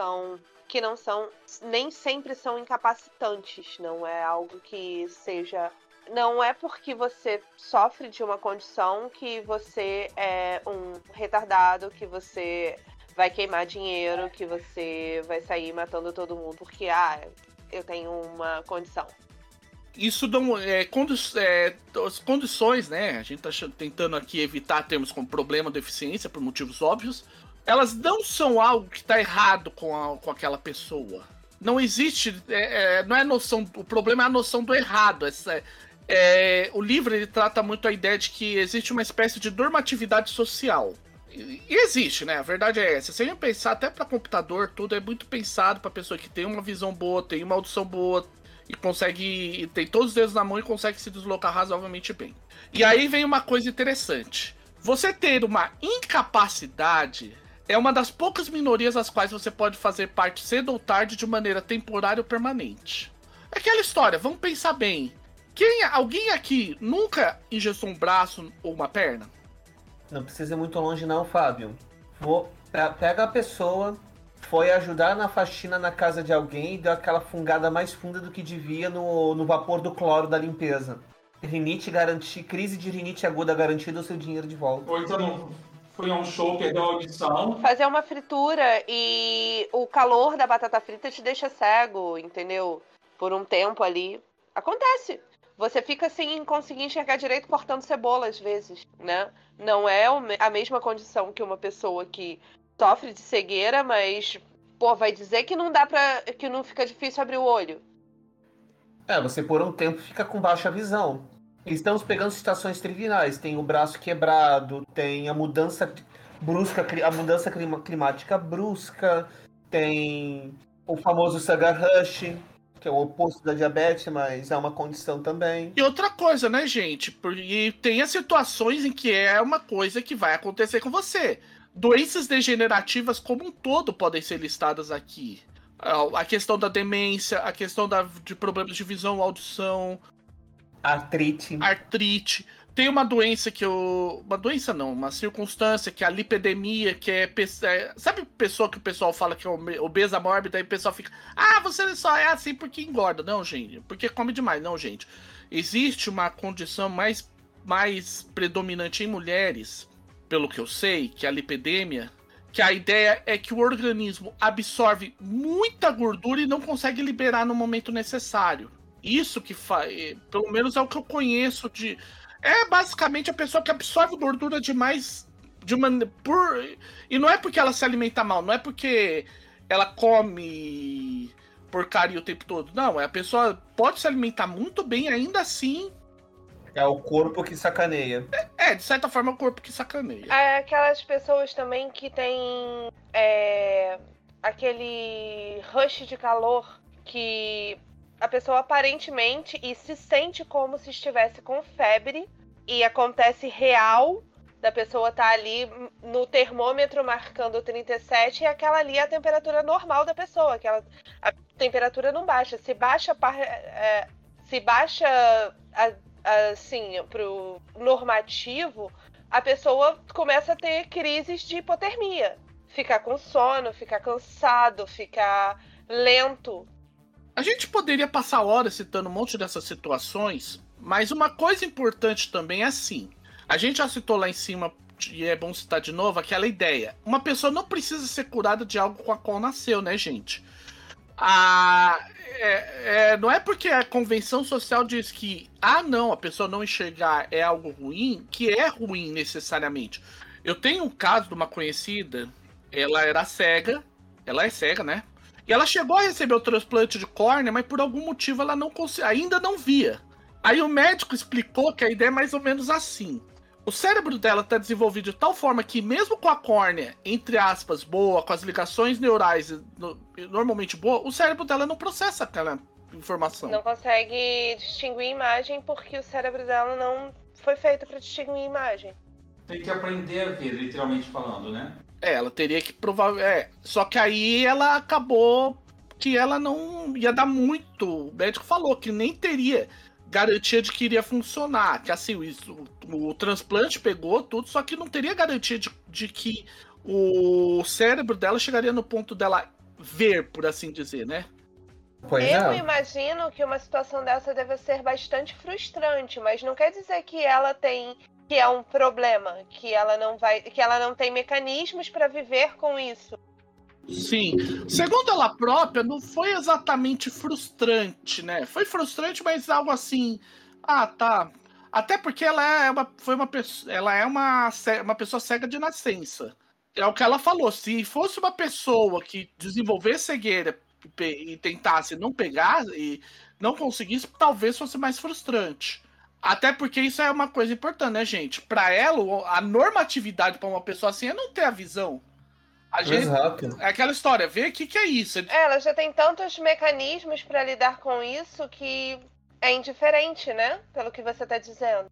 nem sempre são incapacitantes, não é algo que seja... Não é porque você sofre de uma condição que você é um retardado, que você vai queimar dinheiro, que você vai sair matando todo mundo porque, eu tenho uma condição. Isso não as condições, né? A gente tá tentando aqui evitar termos como problema, deficiência, por motivos óbvios. Elas não são algo que tá errado com aquela pessoa. Não existe, não é noção, o problema é a noção do errado. O livro ele trata muito a ideia de que existe uma espécie de normatividade social. E existe, né? A verdade é essa. Se a gente pensar até para computador, tudo é muito pensado para pessoa que tem uma visão boa, tem uma audição boa, e tem todos os dedos na mão e consegue se deslocar razoavelmente bem. E aí vem uma coisa interessante. Você ter uma incapacidade é uma das poucas minorias das quais você pode fazer parte cedo ou tarde de maneira temporária ou permanente. Aquela história, vamos pensar bem. Alguém aqui nunca injetou um braço ou uma perna? Não precisa ir muito longe não, Fábio. Pega a pessoa... Foi ajudar na faxina na casa de alguém e deu aquela fungada mais funda do que devia no vapor do cloro da limpeza. Crise de rinite aguda garantida o seu dinheiro de volta. Ou então foi a um show, perdeu a audição. Fazer uma fritura e o calor da batata frita te deixa cego, entendeu? Por um tempo ali. Acontece. Você fica sem conseguir enxergar direito cortando cebola às vezes, né? Não é a mesma condição que uma pessoa que sofre de cegueira, mas, vai dizer que que não fica difícil abrir o olho. Você por um tempo fica com baixa visão. Estamos pegando situações triviais. Tem o braço quebrado, tem a mudança brusca, climática brusca, tem o famoso Sugar Rush, que é o oposto da diabetes, mas é uma condição também. E outra coisa, né, gente? E tem as situações em que é uma coisa que vai acontecer com você. Doenças degenerativas como um todo podem ser listadas aqui. A questão da demência, a questão de problemas de visão, audição. Artrite. Tem uma doença uma circunstância, que é a lipedemia, que sabe pessoa que o pessoal fala que é obesa mórbida, aí o pessoal fica, você só é assim porque engorda. Não, gente, porque come demais. Não, gente. Existe uma condição mais predominante em mulheres, pelo que eu sei, que é a lipedemia, que a ideia é que o organismo absorve muita gordura e não consegue liberar no momento necessário. Isso que faz, pelo menos é o que eu conheço de... É basicamente a pessoa que absorve gordura demais e não é porque ela se alimenta mal, não é porque ela come porcaria o tempo todo. Não, a pessoa pode se alimentar muito bem, ainda assim... É o corpo que sacaneia. De certa forma é o corpo que sacaneia. Aquelas pessoas também que têm aquele rush de calor que a pessoa aparentemente se sente como se estivesse com febre e acontece real da pessoa estar ali no termômetro marcando 37 e aquela ali é a temperatura normal da pessoa. A temperatura não baixa. Se baixa assim, pro normativo, a pessoa começa a ter crises de hipotermia. Ficar com sono, ficar cansado, ficar lento. A gente poderia passar horas citando um monte dessas situações, mas uma coisa importante também é assim. A gente já citou lá em cima, e é bom citar de novo, aquela ideia. Uma pessoa não precisa ser curada de algo com a qual nasceu, né, gente? Não é porque a convenção social diz que não, a pessoa não enxergar é algo ruim, que é ruim necessariamente. Eu tenho um caso de uma conhecida, ela era cega, ela é cega, né? E ela chegou a receber o transplante de córnea, mas por algum motivo ela não ainda não via. Aí o médico explicou que a ideia é mais ou menos assim. O cérebro dela está desenvolvido de tal forma que mesmo com a córnea, entre aspas, boa, com as ligações neurais normalmente boa, o cérebro dela não processa aquela informação. Não consegue distinguir imagem porque o cérebro dela não foi feito para distinguir imagem. Tem que aprender a ver, literalmente falando, né? Ela teria que provar. Só que aí ela acabou que ela não ia dar muito. O médico falou que nem teria garantia de que iria funcionar. Que assim, o transplante pegou tudo, só que não teria garantia de que o cérebro dela chegaria no ponto dela ver, por assim dizer, né? Eu imagino que uma situação dessa deve ser bastante frustrante, mas não quer dizer que ela tem. Que é um problema, que ela não tem mecanismos para viver com isso. Sim. Segundo ela própria, não foi exatamente frustrante, né? Foi frustrante, mas algo assim. Ah, tá. Até porque ela é uma pessoa cega de nascença. É o que ela falou. Se fosse uma pessoa que desenvolvesse cegueira e tentasse não pegar e não conseguisse, talvez fosse mais frustrante. Até porque isso é uma coisa importante, né, gente? Para ela, a normatividade para uma pessoa assim é não ter a visão. Exato. É aquela história, vê o que é isso. Ela já tem tantos mecanismos para lidar com isso que é indiferente, né? Pelo que você tá dizendo.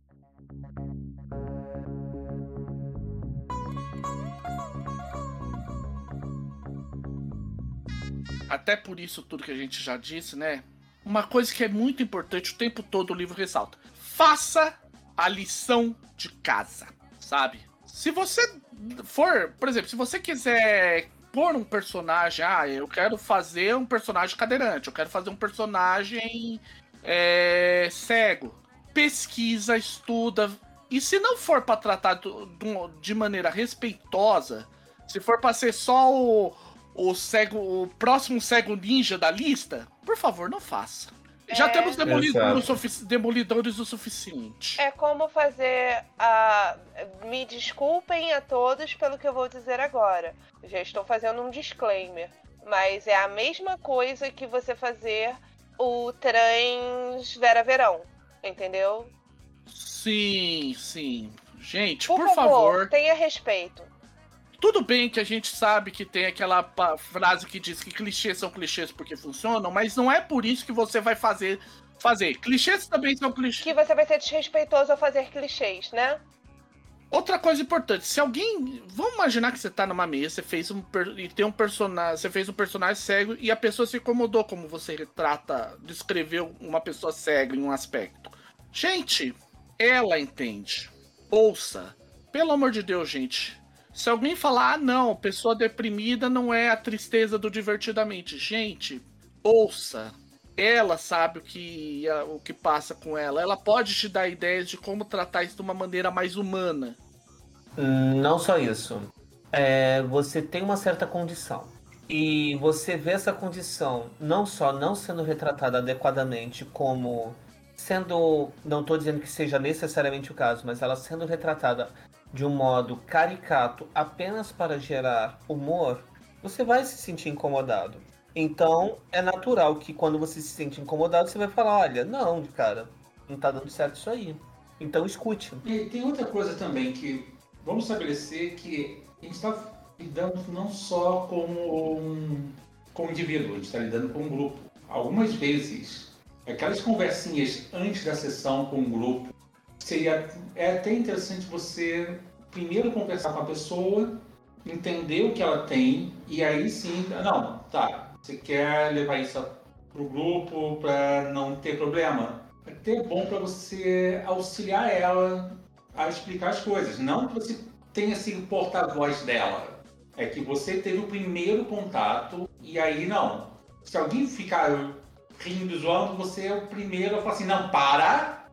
Até por isso tudo que a gente já disse, né? Uma coisa que é muito importante o tempo todo o livro ressalta. Faça a lição de casa, sabe? Se você for, por exemplo, se você quiser pôr um personagem, eu quero fazer um personagem cadeirante, eu quero fazer um personagem cego. Pesquisa, estuda. E se não for para tratar de maneira respeitosa, se for para ser só o próximo cego ninja da lista, por favor, não faça. Já temos demolidores o suficiente. É como fazer me desculpem a todos pelo que eu vou dizer agora. Já estou fazendo um disclaimer. Mas é a mesma coisa que você fazer o trans Vera Verão. Entendeu? Sim. Gente, por favor, tenha respeito. Tudo bem que a gente sabe que tem aquela frase que diz que clichês são clichês porque funcionam, mas não é por isso que você vai fazer. Clichês também são clichês. Que você vai ser desrespeitoso ao fazer clichês, né? Outra coisa importante, se alguém... Vamos imaginar que você tá numa mesa, você fez você fez um personagem cego e a pessoa se incomodou como você descreveu uma pessoa cega em um aspecto. Gente, ela entende. Ouça. Pelo amor de Deus, gente. Se alguém falar, não, pessoa deprimida não é a tristeza do Divertidamente. Gente, ouça. Ela sabe o que passa com ela. Ela pode te dar ideias de como tratar isso de uma maneira mais humana. Não só isso. Você tem uma certa condição. E você vê essa condição não só não sendo retratada adequadamente como sendo... Não estou dizendo que seja necessariamente o caso, mas ela sendo retratada de um modo caricato apenas para gerar humor, você vai se sentir incomodado. Então, é natural que quando você se sente incomodado, você vai falar, olha, não, cara, não tá dando certo isso aí. Então, escute. E tem outra coisa também que vamos estabelecer que a gente está lidando não só com um indivíduo, a gente está lidando com um grupo. Algumas vezes, aquelas conversinhas antes da sessão com um grupo, é até interessante você primeiro conversar com a pessoa, entender o que ela tem, e aí sim, você quer levar isso pro grupo para não ter problema? É até bom para você auxiliar ela a explicar as coisas, não que você tenha sido porta-voz dela, é que você teve o primeiro contato, e aí não. Se alguém ficar rindo, zoando, você é o primeiro a falar assim, não, para,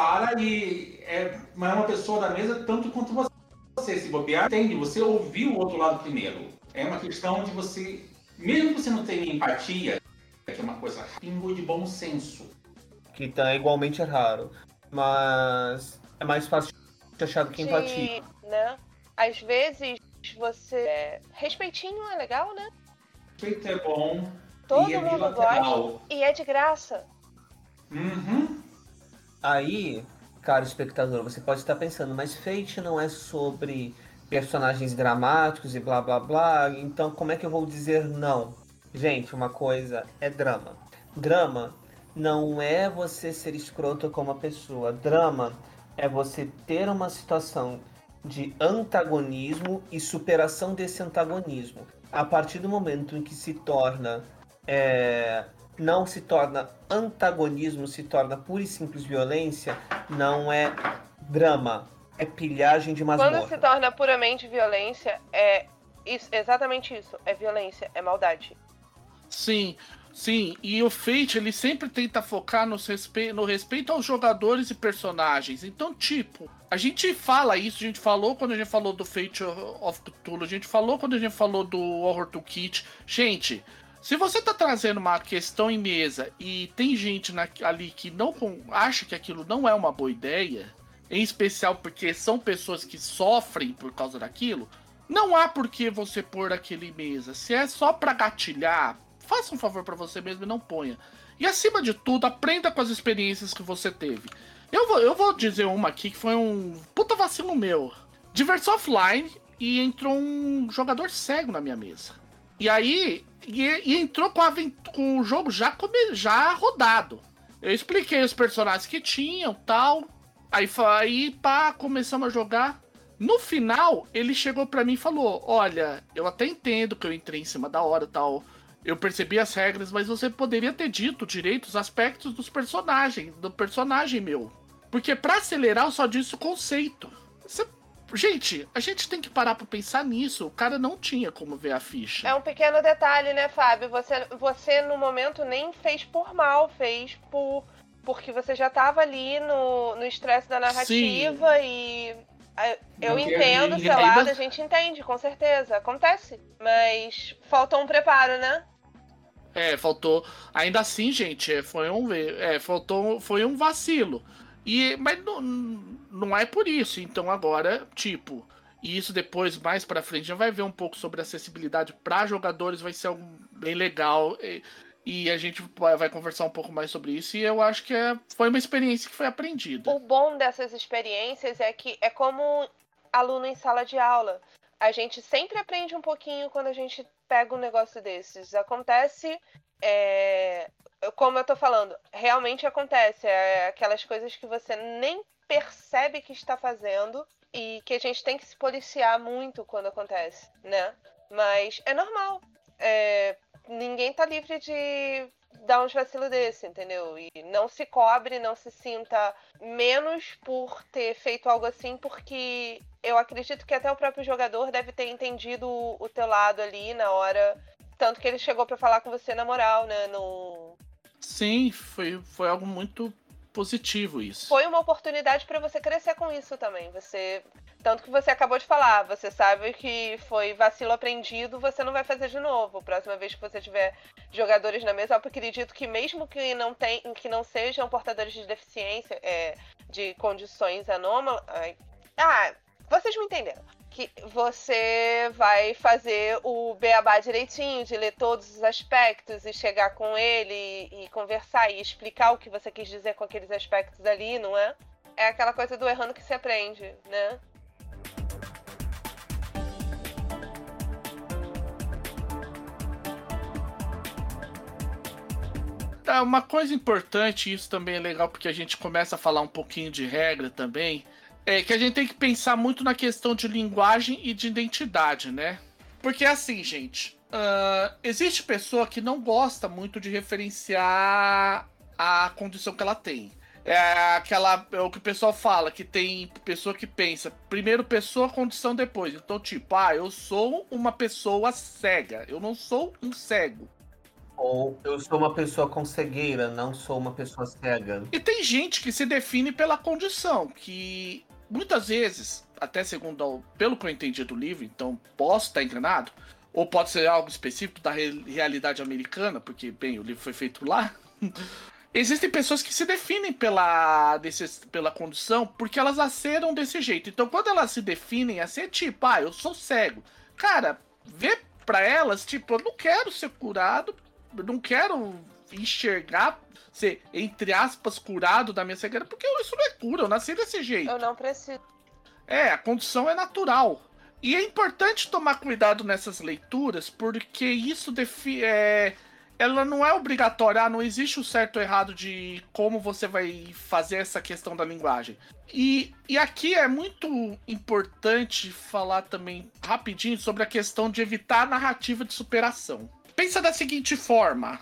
e é uma pessoa da mesa tanto quanto você se bobear, entende? Você ouviu o outro lado primeiro. É uma questão de você, mesmo que você não tenha empatia, que é uma coisa pingo de bom senso. Que tá igualmente raro, mas é mais fácil de achar do que empatia. Né? Às vezes você... Respeitinho é legal, né? Feito é bom. Todo e é mundo bilateral. gosta. E é de graça. Uhum. Aí, caro espectador, você pode estar pensando, mas Fate não é sobre personagens dramáticos e blá blá blá, então como é que eu vou dizer não? Gente, uma coisa é drama. Drama não é você ser escroto com uma pessoa. Drama é você ter uma situação de antagonismo e superação desse antagonismo. A partir do momento em que se torna... não se torna antagonismo, se torna pura e simples violência, não é drama, é pilhagem de masmorra. Quando se torna puramente violência, é exatamente isso. É violência, é maldade. Sim, e o Fate, ele sempre tenta focar no respeito aos jogadores e personagens. Então, tipo, a gente fala isso, a gente falou quando a gente falou do Fate of Cthulhu, a gente falou quando a gente falou do Horror Toolkit. Gente, se você tá trazendo uma questão em mesa e tem gente ali que não acha que aquilo não é uma boa ideia, em especial porque são pessoas que sofrem por causa daquilo, não há por que você pôr aquele em mesa. Se é só pra gatilhar, faça um favor pra você mesmo e não ponha. E acima de tudo, aprenda com as experiências que você teve. Eu vou dizer uma aqui que foi um puta vacilo meu. Diversão offline e entrou um jogador cego na minha mesa. E aí, e entrou com o jogo já rodado. Eu expliquei os personagens que tinham, tal. Aí pá, começamos a jogar. No final, ele chegou pra mim e falou: olha, eu até entendo que eu entrei em cima da hora, tal. Eu percebi as regras, mas você poderia ter dito direito os aspectos do personagem meu. Porque pra acelerar eu só disse o conceito. Gente, a gente tem que parar pra pensar nisso. O cara não tinha como ver a ficha. É um pequeno detalhe, né, Fábio? Você no momento nem fez por mal, fez porque você já tava ali no estresse da narrativa. Sim. E eu entendo, sei lá, a gente entende, com certeza. Acontece. Mas faltou um preparo, né? Faltou. Ainda assim, gente, foi um vacilo. Mas não é por isso. Então agora, tipo, e isso depois, mais pra frente, já vai ver um pouco sobre acessibilidade para jogadores, vai ser algo bem legal. E a gente vai conversar um pouco mais sobre isso. E eu acho que foi uma experiência que foi aprendida. O bom dessas experiências é que é como aluno em sala de aula. A gente sempre aprende um pouquinho quando a gente pega um negócio desses. Acontece, como eu tô falando, realmente acontece. É aquelas coisas que você nem percebe que está fazendo e que a gente tem que se policiar muito quando acontece, né? Mas é normal. Ninguém tá livre de dar uns vacilos desse, entendeu? E não se cobre, não se sinta menos por ter feito algo assim, porque eu acredito que até o próprio jogador deve ter entendido o teu lado ali na hora, tanto que ele chegou pra falar com você na moral, né? Sim, foi algo muito positivo isso. Foi uma oportunidade pra você crescer com isso também. Tanto que você acabou de falar, você sabe que foi vacilo aprendido, você não vai fazer de novo. Próxima vez que você tiver jogadores na mesa, eu acredito que mesmo que não sejam portadores de deficiência, de condições anômalas... vocês me entenderam. Que você vai fazer o beabá direitinho, de ler todos os aspectos e chegar com ele e conversar e explicar o que você quis dizer com aqueles aspectos ali, não é? É aquela coisa do errando que se aprende, né? Uma coisa importante, isso também é legal porque a gente começa a falar um pouquinho de regra também, é que a gente tem que pensar muito na questão de linguagem e de identidade, né? Porque assim, gente, existe pessoa que não gosta muito de referenciar a condição que ela tem. É o que o pessoal fala, que tem pessoa que pensa primeiro pessoa, condição depois. Então, tipo, eu sou uma pessoa cega, eu não sou um cego. Ou eu sou uma pessoa com cegueira, não sou uma pessoa cega. E tem gente que se define pela condição, que muitas vezes, até pelo que eu entendi do livro, então posso estar enganado, ou pode ser algo específico da realidade americana, porque, bem, o livro foi feito lá. existem pessoas que se definem pela condição porque elas nasceram desse jeito. Então, quando elas se definem assim, é tipo, eu sou cego. Cara, vê pra elas, tipo, eu não quero ser curado, eu não quero enxergar, ser, entre aspas, curado da minha cegueira, porque isso não é cura, eu nasci desse jeito. Eu não preciso. A condição é natural. E é importante tomar cuidado nessas leituras, porque isso ela não é obrigatória, não existe o certo ou errado de como você vai fazer essa questão da linguagem. E aqui é muito importante falar também rapidinho sobre a questão de evitar a narrativa de superação. Pensa da seguinte forma: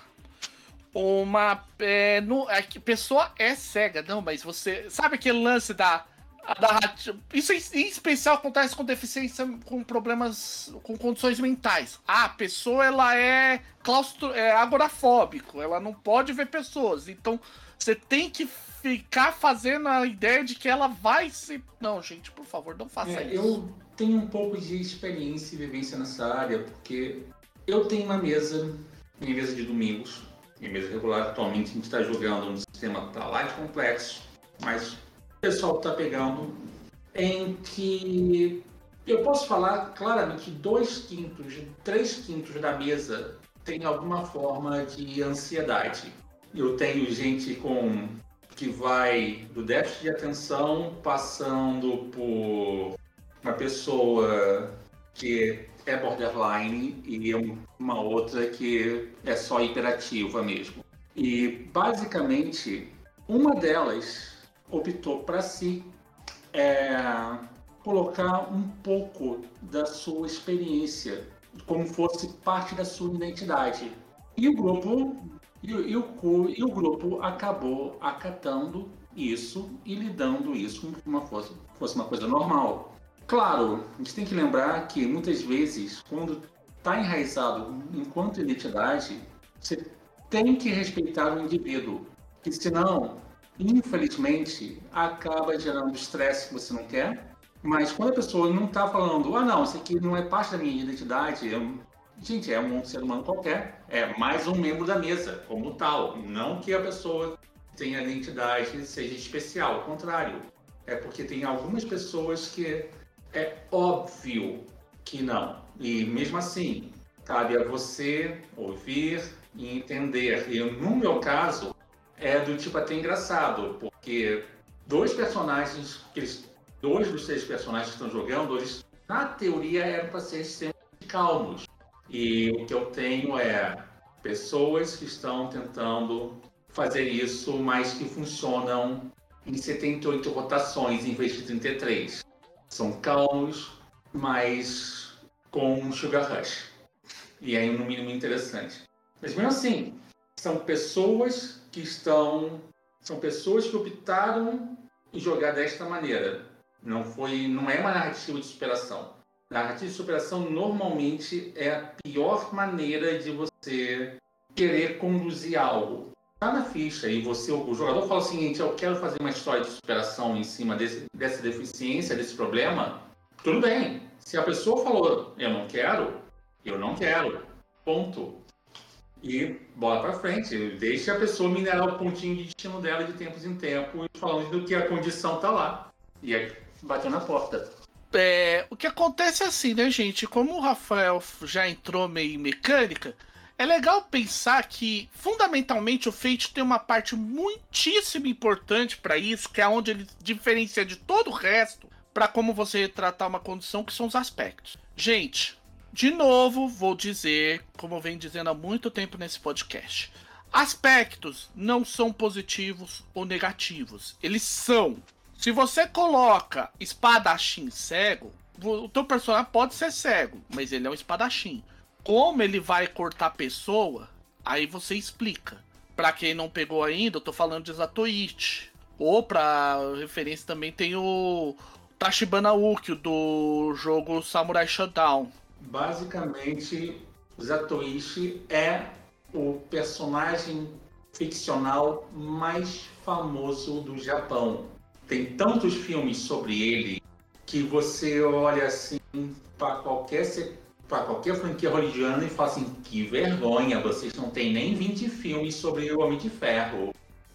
a pessoa é cega, não, mas você sabe aquele lance da isso em especial acontece com deficiência, com problemas, com condições mentais. A pessoa ela é agorafóbico, ela não pode ver pessoas. Então você tem que ficar fazendo a ideia de que ela vai se... Não, gente, por favor, não faça isso. Eu tenho um pouco de experiência e vivência nessa área, porque eu tenho uma mesa, minha mesa de domingos, minha mesa regular. Atualmente a gente está jogando um sistema para lá de complexo, mas o pessoal está pegando em que eu posso falar claramente que 2/5, 3/5 da mesa tem alguma forma de ansiedade. Eu tenho gente que vai do déficit de atenção, passando por uma pessoa que é borderline e uma outra que é só hiperativa mesmo. E basicamente uma delas optou para si colocar um pouco da sua experiência como fosse parte da sua identidade. E o grupo acabou acatando isso e lidando isso como se fosse uma coisa normal. Claro, a gente tem que lembrar que muitas vezes, quando está enraizado enquanto identidade, você tem que respeitar o indivíduo, que senão, infelizmente, acaba gerando estresse que você não quer. Mas quando a pessoa não está falando, não, isso aqui não é parte da minha identidade, gente, é um ser humano qualquer, é mais um membro da mesa, como tal. Não que a pessoa tenha identidade seja especial, ao contrário. É porque tem algumas pessoas que é óbvio que não. E mesmo assim, cabe a você ouvir e entender. E no meu caso, é do tipo até engraçado, porque dois dos 3 personagens que estão jogando, eles, na teoria, eram para ser sempre calmos. E o que eu tenho é pessoas que estão tentando fazer isso, mas que funcionam em 78 rotações em vez de 33. São calmos, mas com um sugar rush. E é, no mínimo, interessante. Mas mesmo assim, são pessoas que optaram em jogar desta maneira. Não é uma narrativa de superação. Narrativa de superação normalmente é a pior maneira de você querer conduzir algo. Está na ficha e o jogador fala o seguinte: eu quero fazer uma história de superação em cima dessa deficiência, desse problema. Tudo bem. Se a pessoa falou eu não quero, ponto. E bola para frente. Deixa a pessoa minerar o pontinho de destino dela de tempos em tempos, falando do que a condição está lá. E aí bateu na porta. O que acontece é assim, né, gente? Como o Rafael já entrou meio em mecânica, é legal pensar que, fundamentalmente, o Fate tem uma parte muitíssimo importante para isso, que é onde ele diferencia de todo o resto para como você tratar uma condição, que são os aspectos. Gente, de novo, vou dizer, como eu venho dizendo há muito tempo nesse podcast, aspectos não são positivos ou negativos. Eles são. Se você coloca espadachim cego, o teu personagem pode ser cego, mas ele é um espadachim. Como ele vai cortar a pessoa, aí você explica. Pra quem não pegou ainda, eu tô falando de Zatoichi. Ou pra referência também tem o Tachibana Uki, do jogo Samurai Shodown. Basicamente, Zatoichi é o personagem ficcional mais famoso do Japão. Tem tantos filmes sobre ele que você olha assim para qualquer franquia hollywoodiana e fala assim: que vergonha, vocês não têm nem 20 filmes sobre o Homem de Ferro.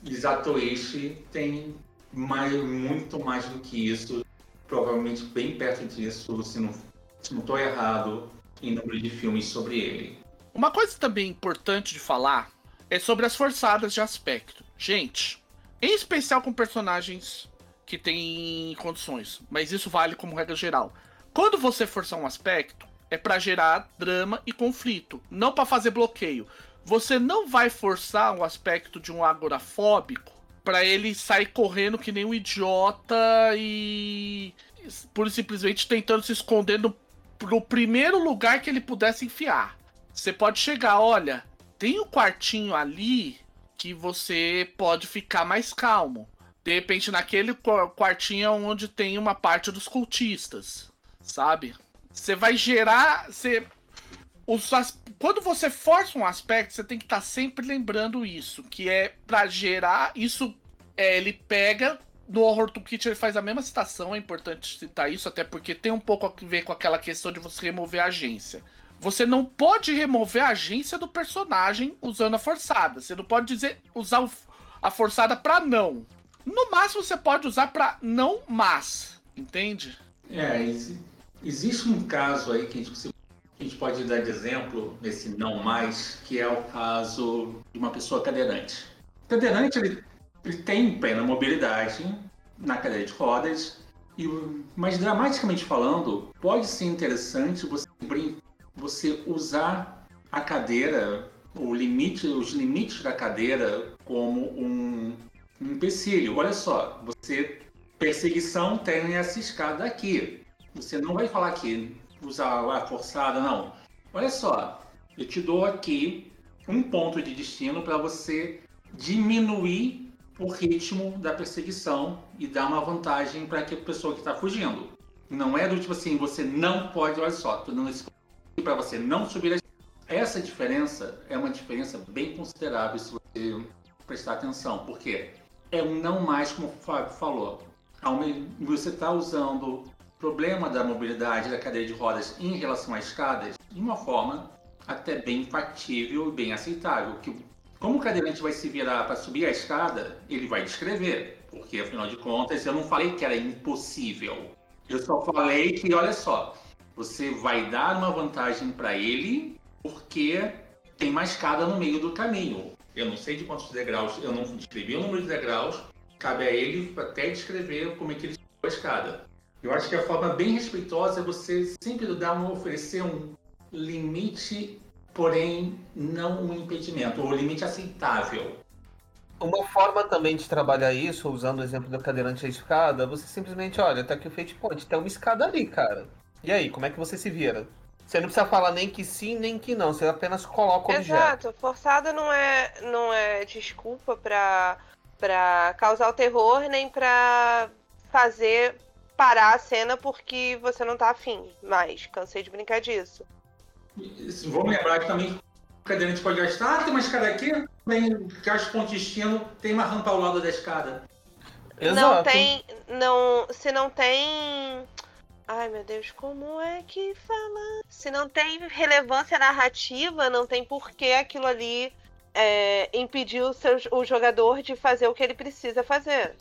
Zatoichi tem muito mais do que isso, provavelmente bem perto disso, se não estou errado, em número de filmes sobre ele. Uma coisa também importante de falar é sobre as forçadas de aspecto. Gente, em especial com personagens que têm condições, mas isso vale como regra geral. Quando você forçar um aspecto, é pra gerar drama e conflito, não pra fazer bloqueio. Você não vai forçar um aspecto de um agorafóbico pra ele sair correndo que nem um idiota e pura e simplesmente tentando se esconder no primeiro lugar que ele pudesse enfiar. Você pode chegar, olha, tem um quartinho ali que você pode ficar mais calmo. De repente, naquele quartinho onde tem uma parte dos cultistas, sabe? Você vai gerar... Quando você força um aspecto, você tem que estar sempre lembrando isso, que é pra gerar... Isso, ele pega... No Horror Toolkit ele faz a mesma citação, é importante citar isso, até porque tem um pouco a ver com aquela questão de você remover a agência. Você não pode remover a agência do personagem usando a forçada. Você não pode usar a forçada pra não. No máximo você pode usar pra não mas. Entende? Existe um caso aí que a gente pode dar de exemplo nesse não mais, que é o caso de uma pessoa cadeirante. O cadeirante, ele tem plena mobilidade na cadeira de rodas, mas dramaticamente falando, pode ser interessante você usar a cadeira, os limites da cadeira como um empecilho. Olha só, perseguição tem essa escada aqui. Você não vai falar que usar a forçada, não. Olha só, eu te dou aqui um ponto de destino para você diminuir o ritmo da perseguição e dar uma vantagem para a pessoa que está fugindo. Não é do tipo assim, você não pode, olha só, tô dando esse para você não subir a... Essa diferença é uma diferença bem considerável se você prestar atenção, porque é um não mais, como o Fábio falou. Você está usando o problema da mobilidade da cadeira de rodas em relação às escadas de uma forma até bem factível e bem aceitável. Como o cadeirante vai se virar para subir a escada, ele vai descrever, porque afinal de contas eu não falei que era impossível. Eu só falei que, olha só, você vai dar uma vantagem para ele porque tem uma escada no meio do caminho. Eu não sei de quantos degraus, eu não descrevi o número de degraus, cabe a ele até descrever como é que ele subiu a escada. Eu acho que a forma bem respeitosa é você sempre oferecer um limite, porém não um impedimento, ou um limite aceitável. Uma forma também de trabalhar isso, usando o exemplo da cadeirante à escada, você simplesmente, olha, tá aqui o Fate Point, tem uma escada ali, cara. E aí, como é que você se vira? Você não precisa falar nem que sim, nem que não, você apenas coloca o objeto. Exato, forçada não é desculpa pra causar o terror, nem pra fazer parar a cena porque você não tá afim. Mas, cansei de brincar disso. Vamos lembrar que também o cadeirante pode gastar, tem uma escada aqui, tem gasta ponto de destino, tem uma rampa ao lado da escada. Exato. Se não tem... Ai, meu Deus, como é que fala? Se não tem relevância narrativa, não tem por que aquilo ali impedir o jogador de fazer o que ele precisa fazer.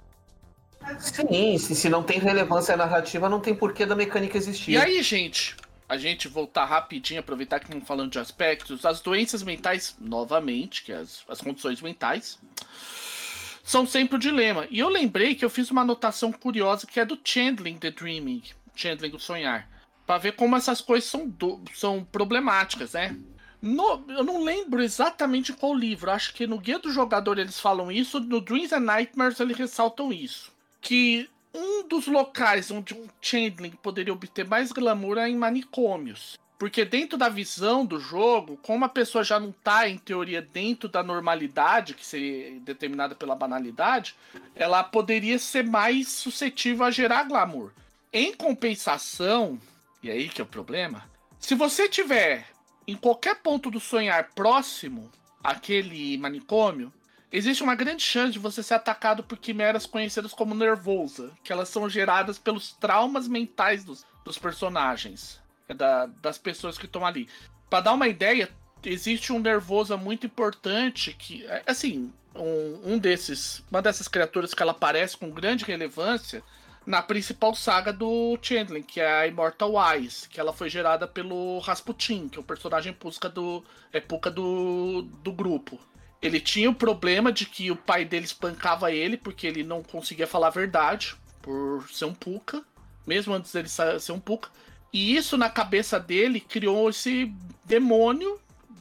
Sim, se não tem relevância narrativa, não tem porquê da mecânica existir. E aí, gente, a gente voltar rapidinho, aproveitar que estamos falando de aspectos, as doenças mentais, novamente, que as condições mentais, são sempre o dilema. E eu lembrei que eu fiz uma anotação curiosa que é do Changeling The Dreaming, Changeling o Sonhar, para ver como essas coisas são problemáticas, né? Eu não lembro exatamente qual livro, acho que no Guia do Jogador eles falam isso, no Dreams and Nightmares eles ressaltam isso. Que um dos locais onde um Changeling poderia obter mais glamour é em manicômios. Porque dentro da visão do jogo, como a pessoa já não está, em teoria, dentro da normalidade, que seria determinada pela banalidade, ela poderia ser mais suscetível a gerar glamour. Em compensação, e aí que é o problema, se você tiver em qualquer ponto do sonhar próximo àquele manicômio, existe uma grande chance de você ser atacado por quimeras conhecidas como nervosa, que elas são geradas pelos traumas mentais dos personagens. Das pessoas que estão ali. Para dar uma ideia, existe um nervosa muito importante que, assim, uma dessas criaturas que ela aparece com grande relevância na principal saga do Changeling, que é a Immortal Eyes, que ela foi gerada pelo Rasputin, que é o personagem puca do grupo. Ele tinha o problema de que o pai dele espancava ele porque ele não conseguia falar a verdade, por ser um puca, mesmo antes dele ser um puca. E isso na cabeça dele criou esse demônio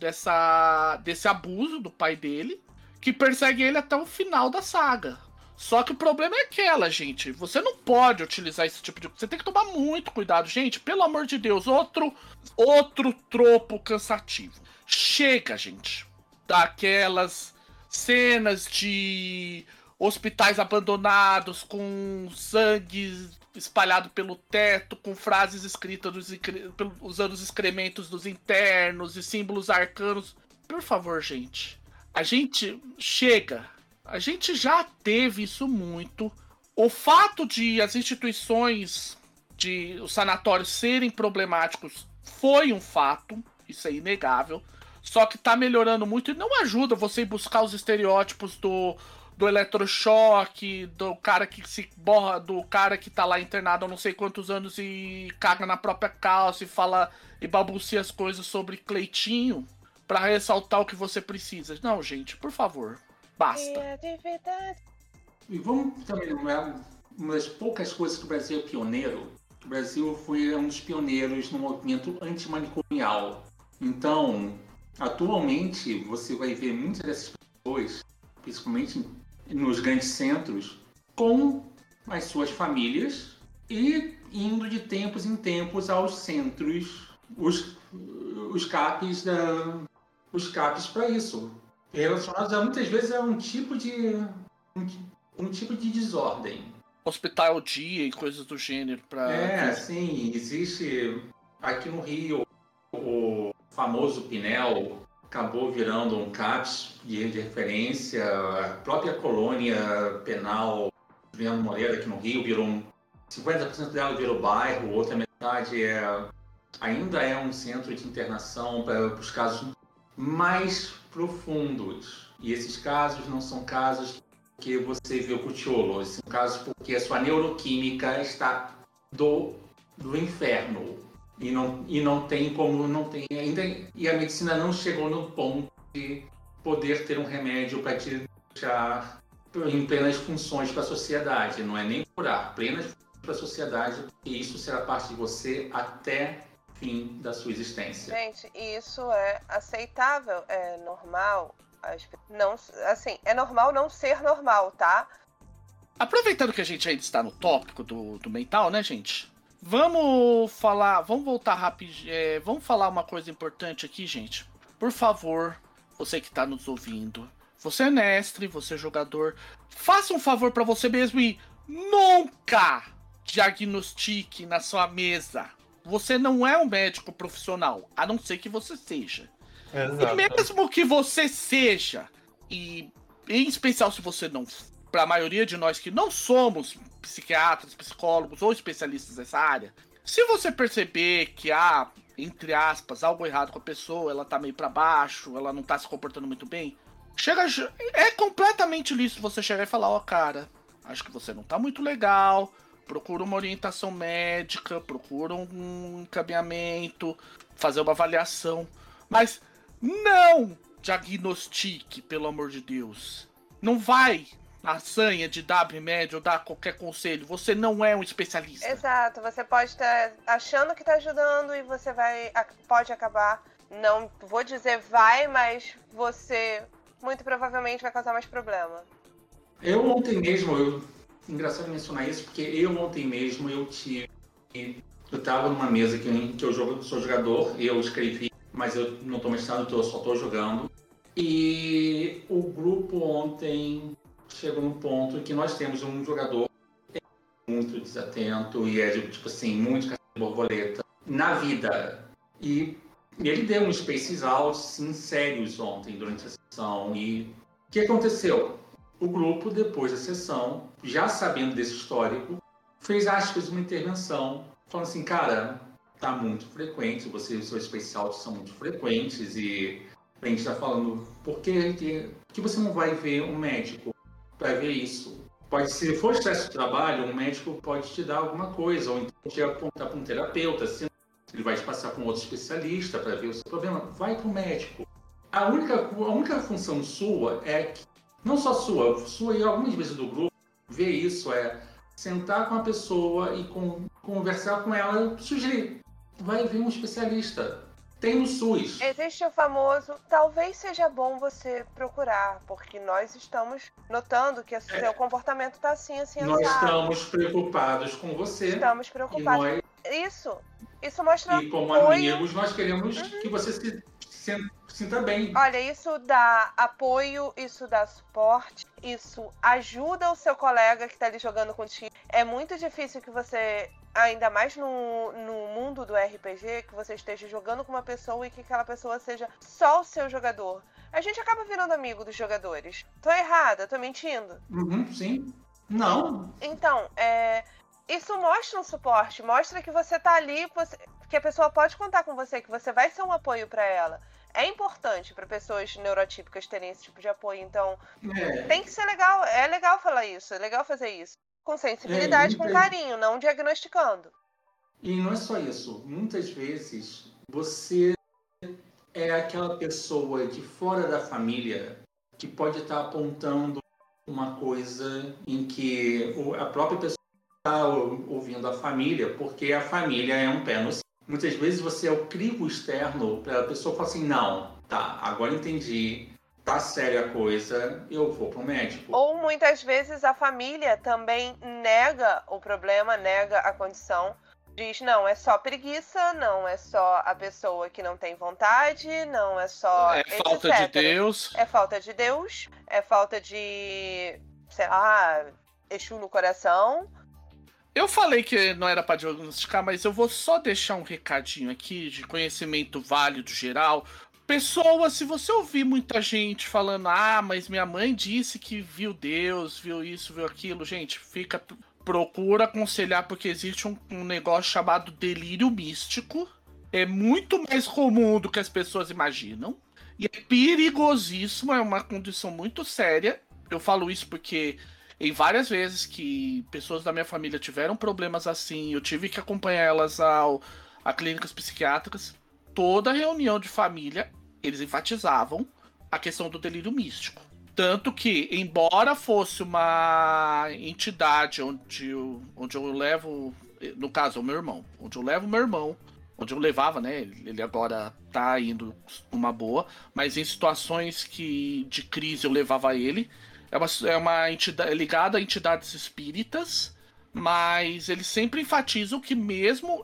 desse abuso do pai dele, que persegue ele até o final da saga. Só que o problema é aquela, gente. Você não pode utilizar esse tipo de... Você tem que tomar muito cuidado, gente. Pelo amor de Deus. Outro tropo cansativo. Chega, gente. Daquelas cenas de hospitais abandonados com sangue espalhado pelo teto, com frases escritas usando os excrementos dos internos e símbolos arcanos. Por favor, gente. A gente chega. A gente já teve isso muito. O fato de as instituições, de os sanatórios serem problemáticos foi um fato. Isso é inegável. Só que tá melhorando muito e não ajuda você ir buscar os estereótipos do eletrochoque, do cara que se borra, do cara que tá lá internado há não sei quantos anos e caga na própria calça e fala e balbucia as coisas sobre Cleitinho pra ressaltar o que você precisa. Não, gente, por favor, basta. E vamos também lembrar uma das poucas coisas que o Brasil é pioneiro. O Brasil foi um dos pioneiros no movimento antimanicomial. Então, atualmente, você vai ver muitas dessas pessoas, principalmente nos grandes centros, com as suas famílias e indo de tempos em tempos aos centros, os CAPs para isso. Relacionados a muitas vezes a um tipo de desordem. Hospital dia e coisas do gênero. Sim, existe aqui no Rio o famoso Pinel, acabou virando um CAPS de referência. A própria colônia penal Juliano Moreira aqui no Rio virou 50% dela virou bairro, outra metade ainda é um centro de internação para os casos mais profundos. E esses casos não são casos que você vê o cutiolo, são casos porque a sua neuroquímica está do inferno. E não tem como, não tem ainda, e a medicina não chegou no ponto de poder ter um remédio para te deixar em plenas funções para a sociedade. Não é nem curar, plenas funções para a sociedade, e isso será parte de você até o fim da sua existência. Gente, isso é aceitável, é normal. Não, assim, é normal não ser normal, tá? Aproveitando que a gente ainda está no tópico do mental, né, gente? Vamos voltar rapidinho. Vamos falar uma coisa importante aqui, gente. Por favor, você que está nos ouvindo, você é mestre, você é jogador, faça um favor para você mesmo e nunca diagnostique na sua mesa. Você não é um médico profissional, a não ser que você seja. Exato. E mesmo que você seja, e em especial se você não... Para a maioria de nós que não somos psiquiatras, psicólogos ou especialistas nessa área, se você perceber que há, entre aspas, algo errado com a pessoa, ela tá meio para baixo, ela não tá se comportando muito bem, é completamente lícito você chegar e falar, cara, acho que você não tá muito legal, procura uma orientação médica, procura um encaminhamento, fazer uma avaliação, mas não diagnostique, pelo amor de Deus. Não vai a sanha de dar remédio ou dar qualquer conselho. Você não é um especialista. Exato. Você pode estar achando que está ajudando e você pode acabar, não vou dizer mas você muito provavelmente vai causar mais problema. Engraçado mencionar isso, porque ontem mesmo eu estava numa mesa que eu sou jogador, eu escrevi, mas eu não estou mestrando, eu só estou jogando. E o grupo ontem chegou num ponto em que nós temos um jogador muito desatento e tipo assim, muito caçador de borboleta na vida. E ele deu uns spaces out, sim, sérios ontem durante a sessão. E o que aconteceu? O grupo, depois da sessão, já sabendo desse histórico, fez aspas uma intervenção, falando assim, cara, tá muito frequente, seus space outs são muito frequentes e A gente está falando, por que você não vai ver um médico para ver isso? Pode, se for excesso de trabalho, um médico pode te dar alguma coisa, ou então te apontar para um terapeuta, se ele vai te passar com outro especialista para ver o seu problema. Vai para o médico. A única função sua é, não só sua e algumas vezes do grupo, ver isso, é sentar com a pessoa e conversar com ela, sugerir, vai ver um especialista. Tem no SUS. Existe o famoso, talvez seja bom você procurar, porque nós estamos notando que o seu comportamento está assim, assim, Nós assado. estamos preocupados com você. Estamos preocupados. Isso mostra e como apoio. Amigos, nós queremos que você se sinta bem. Olha, isso dá apoio, isso dá suporte, isso ajuda o seu colega que está ali jogando contigo. É muito difícil que você, ainda mais no mundo do RPG, que você esteja jogando com uma pessoa e que aquela pessoa seja só o seu jogador. A gente acaba virando amigo dos jogadores. Tô errada? Tô mentindo? Sim. Não. Então, isso mostra um suporte, mostra que você tá ali, que a pessoa pode contar com você, que você vai ser um apoio para ela. É importante para pessoas neurotípicas terem esse tipo de apoio, então tem que ser legal, é legal falar isso, é legal fazer isso. Com sensibilidade, com carinho, não diagnosticando. E não é só isso, muitas vezes você é aquela pessoa de fora da família que pode estar apontando uma coisa em que a própria pessoa está ouvindo a família, porque a família é um pé no céu. Muitas vezes você é o crivo externo para a pessoa falar assim, não, tá, agora entendi, tá séria a coisa, eu vou pro médico. Ou muitas vezes a família também nega o problema, nega a condição, diz, não, é só preguiça, não é só a pessoa que não tem vontade, não é só... É falta de Deus. É falta de Deus, é falta de, sei lá, Exu no coração. Eu falei que não era para diagnosticar, mas eu vou só deixar um recadinho aqui de conhecimento válido geral. Pessoas, se você ouvir muita gente falando, mas minha mãe disse que viu Deus, viu isso, viu aquilo, gente, procura aconselhar, porque existe um negócio chamado delírio místico. É muito mais comum do que as pessoas imaginam. E é perigosíssimo, é uma condição muito séria. Eu falo isso porque em várias vezes que pessoas da minha família tiveram problemas assim, eu tive que acompanhar elas a clínicas psiquiátricas. Toda reunião de família, eles enfatizavam a questão do delírio místico. Tanto que, embora fosse uma entidade onde eu levo, no caso, o meu irmão, onde eu levo o meu irmão, onde eu levava, né, ele agora tá indo numa boa, mas em situações de crise eu levava ele. É uma entidade ligada a entidades espíritas, mas eles sempre enfatizam que mesmo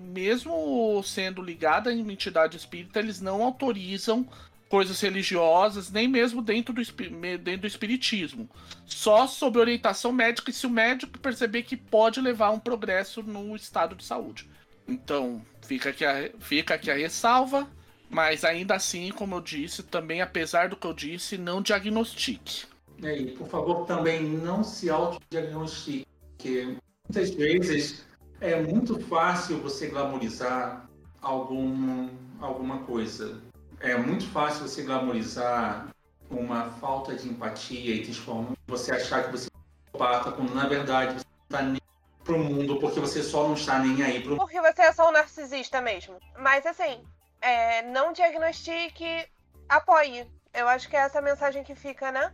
sendo ligada a uma entidade espírita, eles não autorizam coisas religiosas, nem mesmo dentro do espiritismo. Só sob orientação médica, e se o médico perceber que pode levar a um progresso no estado de saúde. Então, fica aqui a ressalva, mas ainda assim, como eu disse, também apesar do que eu disse, não diagnostique. E, por favor, também não se autodiagnostique, porque muitas vezes é muito fácil você glamorizar alguma coisa. É muito fácil você glamorizar uma falta de empatia e transformar você achar que você é psicopata, quando na verdade você não está nem pro mundo, porque você só não está nem aí pro mundo. Porque você é só um narcisista mesmo. Mas assim, não diagnostique, apoie. Eu acho que é essa a mensagem que fica, né?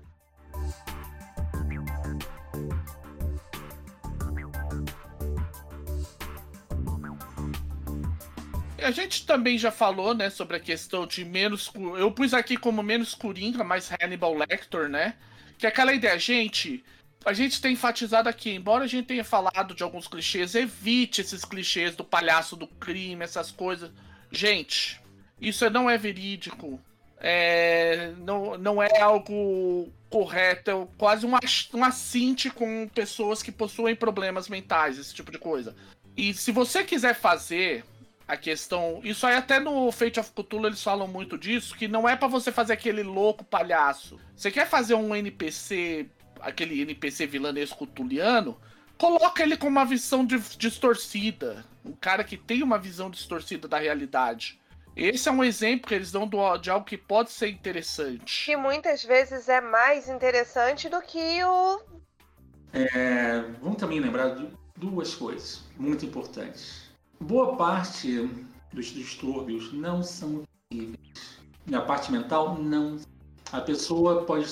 A gente também já falou, né, sobre a questão de menos... Eu pus aqui como menos Coringa, mais Hannibal Lecter, né? Que é aquela ideia, a gente tem enfatizado aqui, embora a gente tenha falado de alguns clichês, evite esses clichês do palhaço do crime, essas coisas. Gente, isso não é verídico. Não é algo correto, é quase um assinte com pessoas que possuem problemas mentais, esse tipo de coisa. E se você quiser fazer a questão... Isso aí até no Fate of Cthulhu eles falam muito disso, que não é pra você fazer aquele louco palhaço. Você quer fazer um NPC, aquele NPC vilanesco cthulhiano, coloca ele com uma visão distorcida. Um cara que tem uma visão distorcida da realidade. Esse é um exemplo que eles dão de algo que pode ser interessante. Que muitas vezes é mais interessante do que o... Vamos também lembrar de duas coisas muito importantes. Boa parte dos distúrbios não são visíveis. Na parte mental, não. A pessoa pode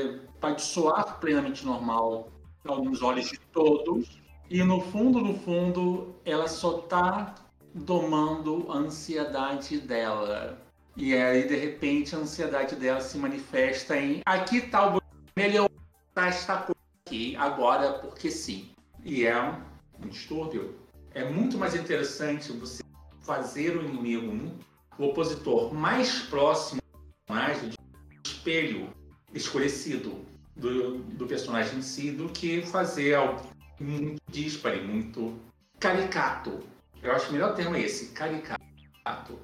soar plenamente normal aos olhos de todos, e no fundo, ela só está domando a ansiedade dela. E aí, de repente, a ansiedade dela se manifesta em aqui está o melhor esta coisa aqui, agora porque sim. E é um distúrbio. É muito mais interessante você fazer o inimigo, o opositor mais próximo, mais de espelho escurecido do personagem em si, do que fazer algo muito díspare, muito caricato. Eu acho que o melhor termo é esse, caricato.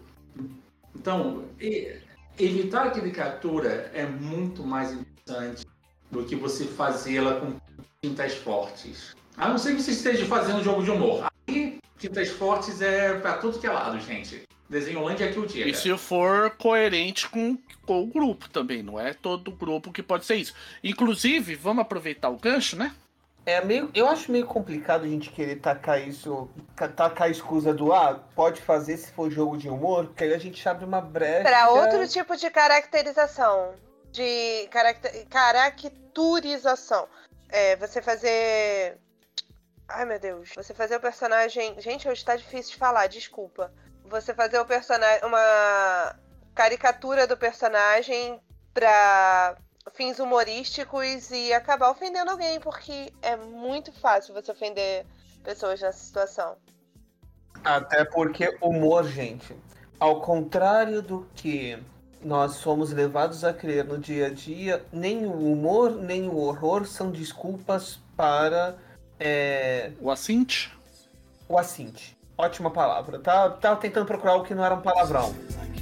Então, evitar a caricatura é muito mais interessante do que você fazê-la com tintas fortes. A não ser que você esteja fazendo um jogo de humor. Aí, tintas fortes é pra tudo que é lado, gente. Desenholândia é que o dia. E se for coerente com o grupo também, não é todo grupo que pode ser isso. Inclusive, vamos aproveitar o gancho, né? Eu acho meio complicado a gente querer tacar escusa do pode fazer se for jogo de humor, porque aí a gente abre uma brecha... Para outro tipo de caracterização, de caracterização. Você fazer... Ai, meu Deus. Você fazer o personagem... Gente, hoje tá difícil de falar, desculpa. Você fazer o personagem... Uma caricatura do personagem pra fins humorísticos e acabar ofendendo alguém, porque é muito fácil você ofender pessoas nessa situação. Até porque humor, gente, ao contrário do que nós somos levados a crer no dia a dia, nem o humor, nem o horror são desculpas para... O assinte? O assinte. Ótima palavra. Tava tentando procurar o que não era um palavrão.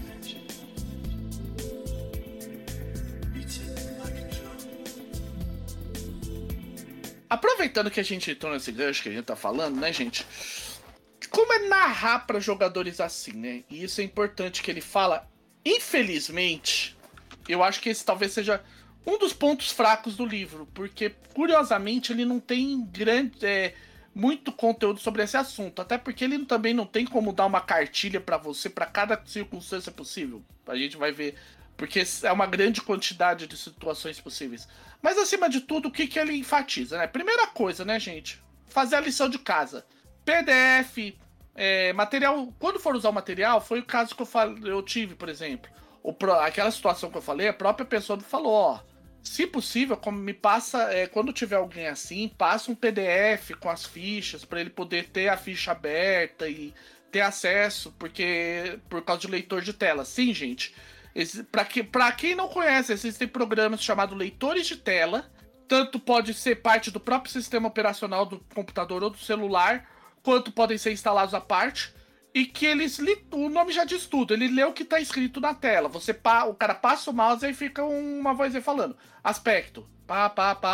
Aproveitando que a gente entrou nesse gancho que a gente tá falando, né, gente? Como é narrar para jogadores assim, né? E isso é importante que ele fala. Infelizmente, eu acho que esse talvez seja um dos pontos fracos do livro, porque, curiosamente, ele não tem muito conteúdo sobre esse assunto, até porque ele também não tem como dar uma cartilha para você para cada circunstância possível. A gente vai ver, porque é uma grande quantidade de situações possíveis. Mas, acima de tudo, o que ele enfatiza, né? Primeira coisa, né, gente? Fazer a lição de casa. PDF, material... Quando for usar o material, foi o caso que eu tive, por exemplo. Aquela situação que eu falei, a própria pessoa me falou, ó, se possível, como me passa... quando tiver alguém assim, passa um PDF com as fichas, para ele poder ter a ficha aberta e ter acesso, porque por causa de leitor de tela. Sim, gente... Para quem não conhece, existem programas chamados leitores de tela. Tanto pode ser parte do próprio sistema operacional do computador ou do celular, quanto podem ser instalados à parte. E que o nome já diz tudo, ele lê o que está escrito na tela. O cara passa o mouse e aí fica uma vozinha falando. Aspecto. Pá.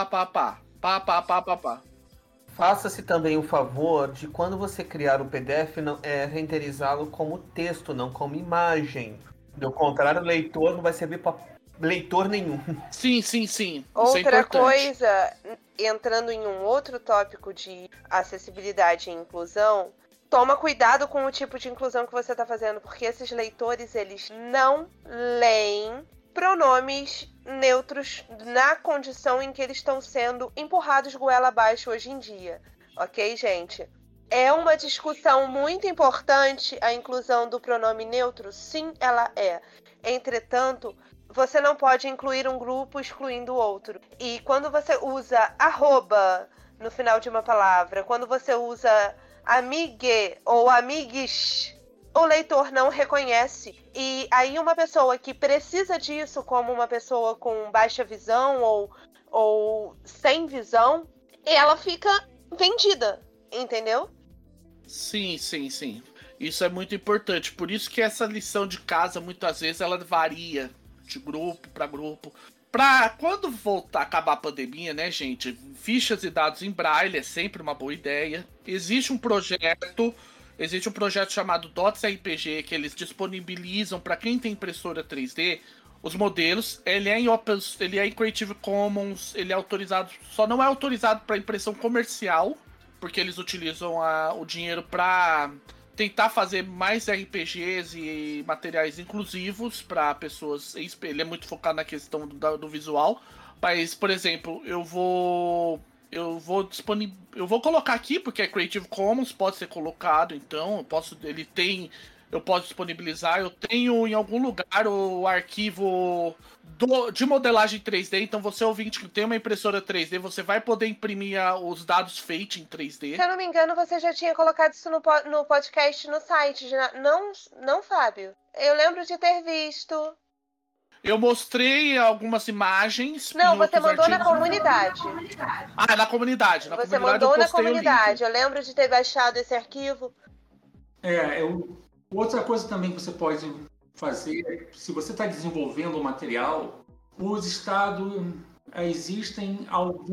Faça-se também o favor de, quando você criar o PDF, renderizá-lo como texto, não como imagem. Do contrário, o leitor não vai servir para leitor nenhum. Sim. Outra coisa, entrando em um outro tópico de acessibilidade e inclusão, toma cuidado com o tipo de inclusão que você está fazendo, porque esses leitores, eles não leem pronomes neutros na condição em que eles estão sendo empurrados goela abaixo hoje em dia. Ok, gente? É uma discussão muito importante a inclusão do pronome neutro? Sim, ela é. Entretanto, você não pode incluir um grupo excluindo o outro. E quando você usa arroba no final de uma palavra, quando você usa amigue ou amigues, o leitor não reconhece. E aí uma pessoa que precisa disso, como uma pessoa com baixa visão ou sem visão, ela fica vendida, entendeu? Sim. Isso é muito importante. Por isso que essa lição de casa, muitas vezes, ela varia de grupo para grupo. Pra quando acabar a pandemia, né, gente? Fichas e dados em braille é sempre uma boa ideia. Existe um projeto existe um projeto chamado Dots RPG, que eles disponibilizam para quem tem impressora 3D os modelos. Ele é em Creative Commons, ele é autorizado, só não é autorizado para impressão comercial, porque eles utilizam o dinheiro para tentar fazer mais RPGs e materiais inclusivos para pessoas. Ele é muito focado na questão do visual. Mas, por exemplo, eu vou colocar aqui, porque é Creative Commons, pode ser colocado, então eu posso disponibilizar. Eu tenho em algum lugar o arquivo de modelagem 3D, então você, ouvinte, que tem uma impressora 3D, você vai poder imprimir os dados Fate em 3D. Se eu não me engano, você já tinha colocado isso no podcast, no site. Não, Fábio? Eu lembro de ter visto. Eu mostrei algumas imagens. Não, você mandou na comunidade. Ah, na comunidade. Você mandou na comunidade. Eu lembro de ter baixado esse arquivo. Outra coisa também que você pode fazer, se você está desenvolvendo o material, os estados, existem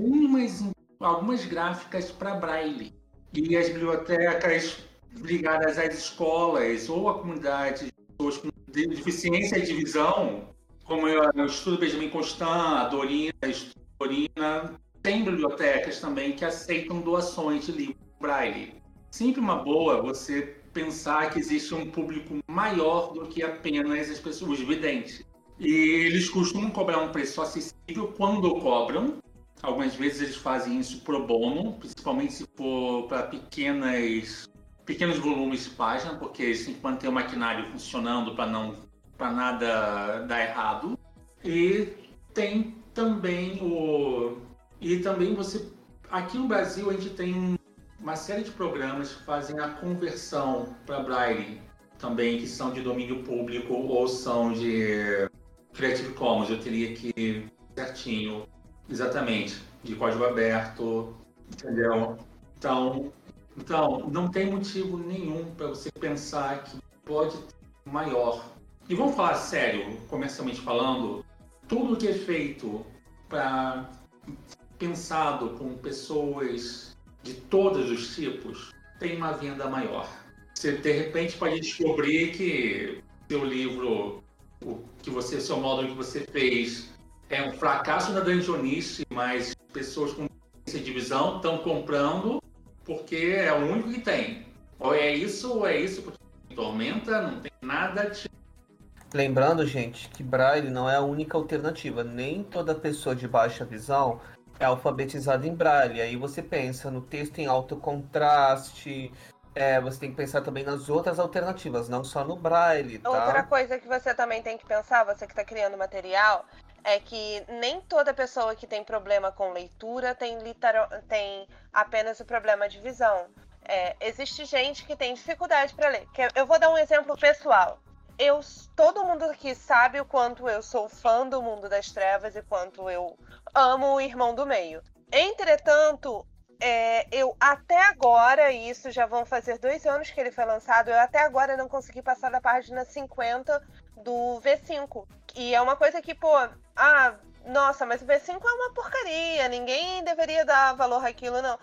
algumas gráficas para Braille. E as bibliotecas ligadas às escolas ou à comunidade de pessoas com deficiência de visão, como o Estudo Benjamin Constant, a Dorina, tem bibliotecas também que aceitam doações de livros Braille. Sempre uma boa você pensar que existe um público maior do que apenas as pessoas, os videntes. E eles costumam cobrar um preço acessível quando cobram. Algumas vezes eles fazem isso pro bono, principalmente se for para pequenos volumes de página, porque eles têm que manter o maquinário funcionando para nada dar errado. E tem também você, aqui no Brasil a gente tem uma série de programas que fazem a conversão para Braille também, que são de domínio público ou são de Creative Commons. Eu teria que certinho, exatamente, de código aberto, entendeu? Então não tem motivo nenhum para você pensar que pode ter maior. E vamos falar sério, comercialmente falando, tudo que é feito pensado com pessoas de todos os tipos tem uma venda maior. Você de repente pode descobrir que seu livro, seu módulo que você fez é um fracasso na dungeonice, mas pessoas com deficiência de visão estão comprando porque é o único que tem. Ou é isso, porque tormenta, não tem nada de... Lembrando, gente, que Braille não é a única alternativa. Nem toda pessoa de baixa visão é alfabetizada em Braille. Aí você pensa no texto em alto contraste. Você tem que pensar também nas outras alternativas, não só no Braille, tá? Outra coisa que você também tem que pensar, você que está criando material, é que nem toda pessoa que tem problema com leitura tem apenas o problema de visão. Existe gente que tem dificuldade para ler. Eu vou dar um exemplo pessoal. Todo mundo aqui sabe o quanto eu sou fã do Mundo das Trevas e quanto eu amo o Irmão do Meio. Entretanto, eu até agora, e isso já vão fazer 2 anos que ele foi lançado, eu até agora não consegui passar da página 50 do V5. E é uma coisa que, nossa, mas o V5 é uma porcaria, ninguém deveria dar valor àquilo, não.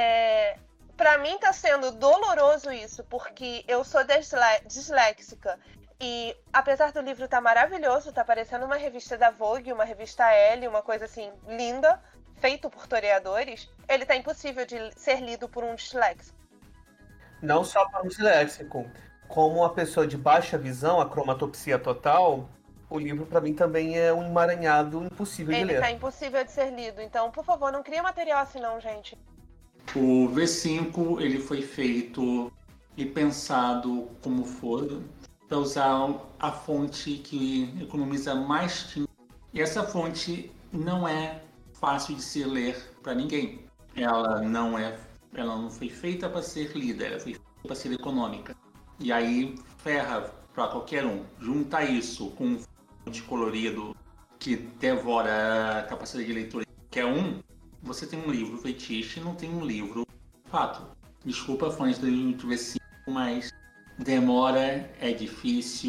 Pra mim tá sendo doloroso isso, porque eu sou disléxica. E apesar do livro estar maravilhoso, tá parecendo uma revista da Vogue, uma revista Elle, uma coisa assim linda, feito por toreadores, ele tá impossível de ser lido por um disléxico. Não só para um disléxico, como uma pessoa de baixa visão, a cromatopsia total, o livro para mim também é um emaranhado impossível de ler. Ele tá impossível de ser lido, então, por favor, não cria material assim não, gente. O V5, ele foi feito e pensado como for, para usar a fonte que economiza mais tinta. E essa fonte não é fácil de se ler para ninguém. Ela não foi feita para ser lida, ela foi feita para ser econômica. E aí ferra para qualquer um. Junta isso com um fonte colorido que devora a capacidade de leitura de qualquer um, você tem um livro feitiço e não tem um livro fato. Desculpa, fãs do V5, mas demora, é difícil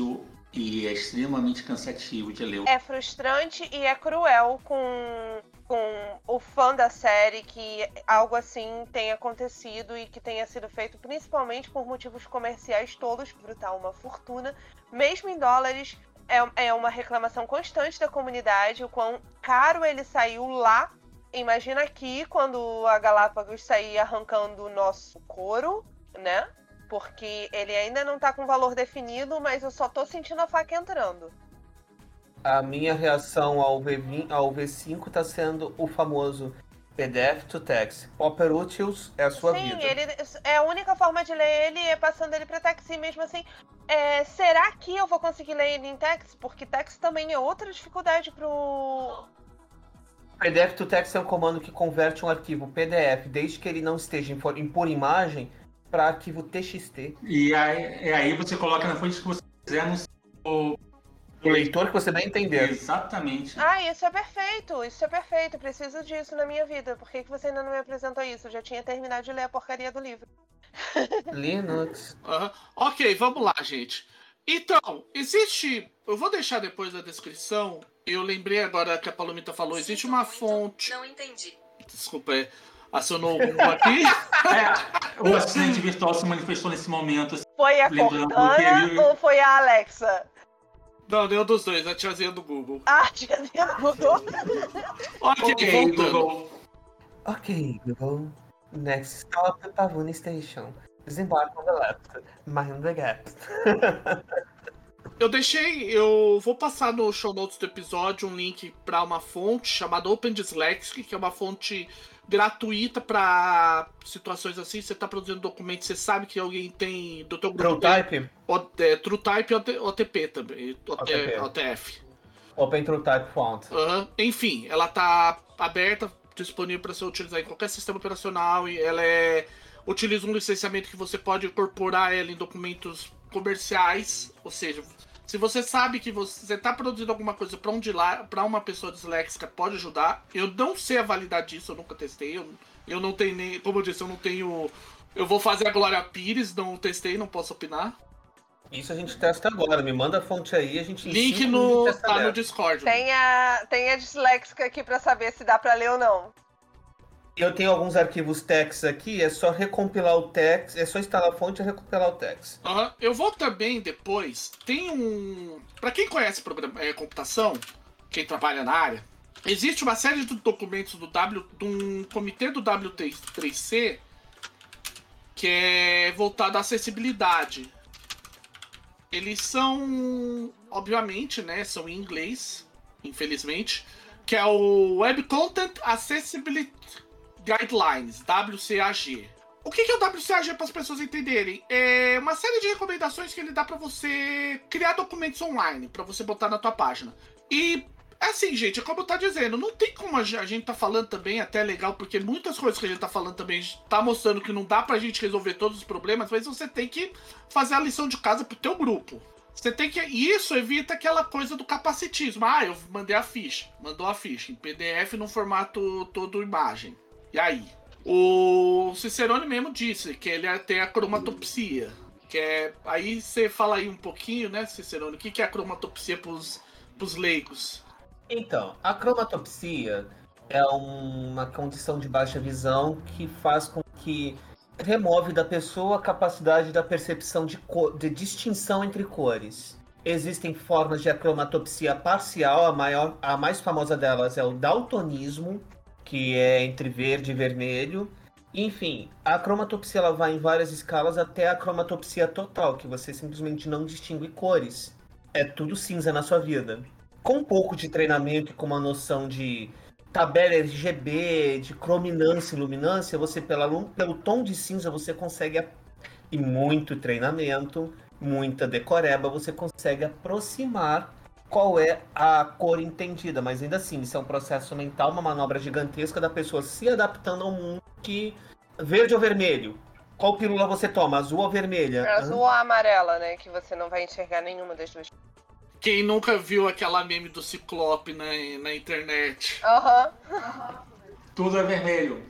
E é extremamente cansativo de ler. É frustrante e é cruel com o fã da série que algo assim tenha acontecido e que tenha sido feito principalmente por motivos comerciais tolos, brutal, uma fortuna. Mesmo em dólares, é uma reclamação constante da comunidade, o quão caro ele saiu lá. Imagina aqui, quando a Galápagos sair arrancando o nosso couro, né? Porque ele ainda não tá com valor definido, mas eu só tô sentindo a faca entrando. A minha reação ao V5 tá sendo o famoso PDF to text. Pauper Utils é a sua Sim, vida. a única forma de ler ele é passando ele pra text. E mesmo assim, será que eu vou conseguir ler ele em text? Porque text também é outra dificuldade pro... PDF to text é um comando que converte um arquivo PDF, desde que ele não esteja por imagem, para arquivo TXT. E aí você coloca na fonte que você quiser no seu... O leitor que você vai entender. Exatamente. Isso é perfeito. Preciso disso na minha vida. Por que você ainda não me apresentou isso? Eu já tinha terminado de ler a porcaria do livro. Linux. Ok, vamos lá, gente. Então, existe... Eu vou deixar depois da descrição. Eu lembrei agora que a Palomita falou. Existe uma fonte... Não entendi. Desculpa, acionou o Google aqui. O assistente virtual se manifestou nesse momento. Foi a Cortana ou foi a Alexa? Não, nenhum dos dois, a tiazinha do Google. Tiazinha do Google. Ok, voltando. Google. Ok, Google. Next stop, Pavuni Station. Desembarque on the left. Mind the gap. Eu vou passar no show notes do episódio um link para uma fonte chamada Open Dyslexic, que é uma fonte gratuita para situações assim. Você está produzindo documento, você sabe que alguém tem do teu grupo. TrueType? TrueType e OTP também. OTF. Open TrueType Font. Enfim, ela tá aberta, disponível para você utilizar em qualquer sistema operacional e ela utiliza um licenciamento que você pode incorporar ela em documentos comerciais, ou seja, se você sabe que você está produzindo alguma coisa para uma pessoa disléxica, pode ajudar. Eu não sei a validade disso, eu nunca testei. Eu não tenho nem, como eu disse, eu não tenho. Eu vou fazer a Glória Pires, não testei, não posso opinar. Isso a gente testa agora. Me manda a fonte aí, a gente link tá no Discord. Tem a disléxica aqui para saber se dá para ler ou não. Eu tenho alguns arquivos text aqui, é só recompilar o text, é só instalar a fonte e recompilar o text. Eu vou também depois, para quem conhece computação, quem trabalha na área, existe uma série de documentos de um comitê do W3C que é voltado à acessibilidade. Eles são, obviamente, né, são em inglês, infelizmente, que é o Web Content Accessibility Guidelines, WCAG. O que é o WCAG para as pessoas entenderem? É uma série de recomendações que ele dá para você criar documentos online, para você botar na tua página. E, assim, gente, como eu tô dizendo, não tem como a gente tá falando também, até legal, porque muitas coisas que a gente tá falando também tá mostrando que não dá pra gente resolver todos os problemas, mas você tem que fazer a lição de casa pro teu grupo. Você tem que... Isso evita aquela coisa do capacitismo. Eu mandei a ficha. Mandou a ficha em PDF no formato todo imagem. E aí? O Cicerone mesmo disse que ele tem a cromatopsia. Que é... Aí você fala aí um pouquinho, né, Cicerone? O que é a cromatopsia pros leigos? Então, a cromatopsia é uma condição de baixa visão que faz com que remove da pessoa a capacidade da percepção de distinção entre cores. Existem formas de acromatopsia parcial, a mais famosa delas é o daltonismo, que é entre verde e vermelho. Enfim, a cromatopsia ela vai em várias escalas até a cromatopsia total, que você simplesmente não distingue cores. É tudo cinza na sua vida. Com um pouco de treinamento e com uma noção de tabela RGB, de crominância e luminância, você pelo tom de cinza você consegue, e muito treinamento, muita decoreba, você consegue aproximar qual é a cor entendida, mas ainda assim, isso é um processo mental, uma manobra gigantesca da pessoa se adaptando ao mundo que verde ou vermelho. Qual pílula você toma, azul ou vermelha? Azul ou amarela, né? Que você não vai enxergar nenhuma das duas. Quem nunca viu aquela meme do Ciclope na internet? Tudo é vermelho.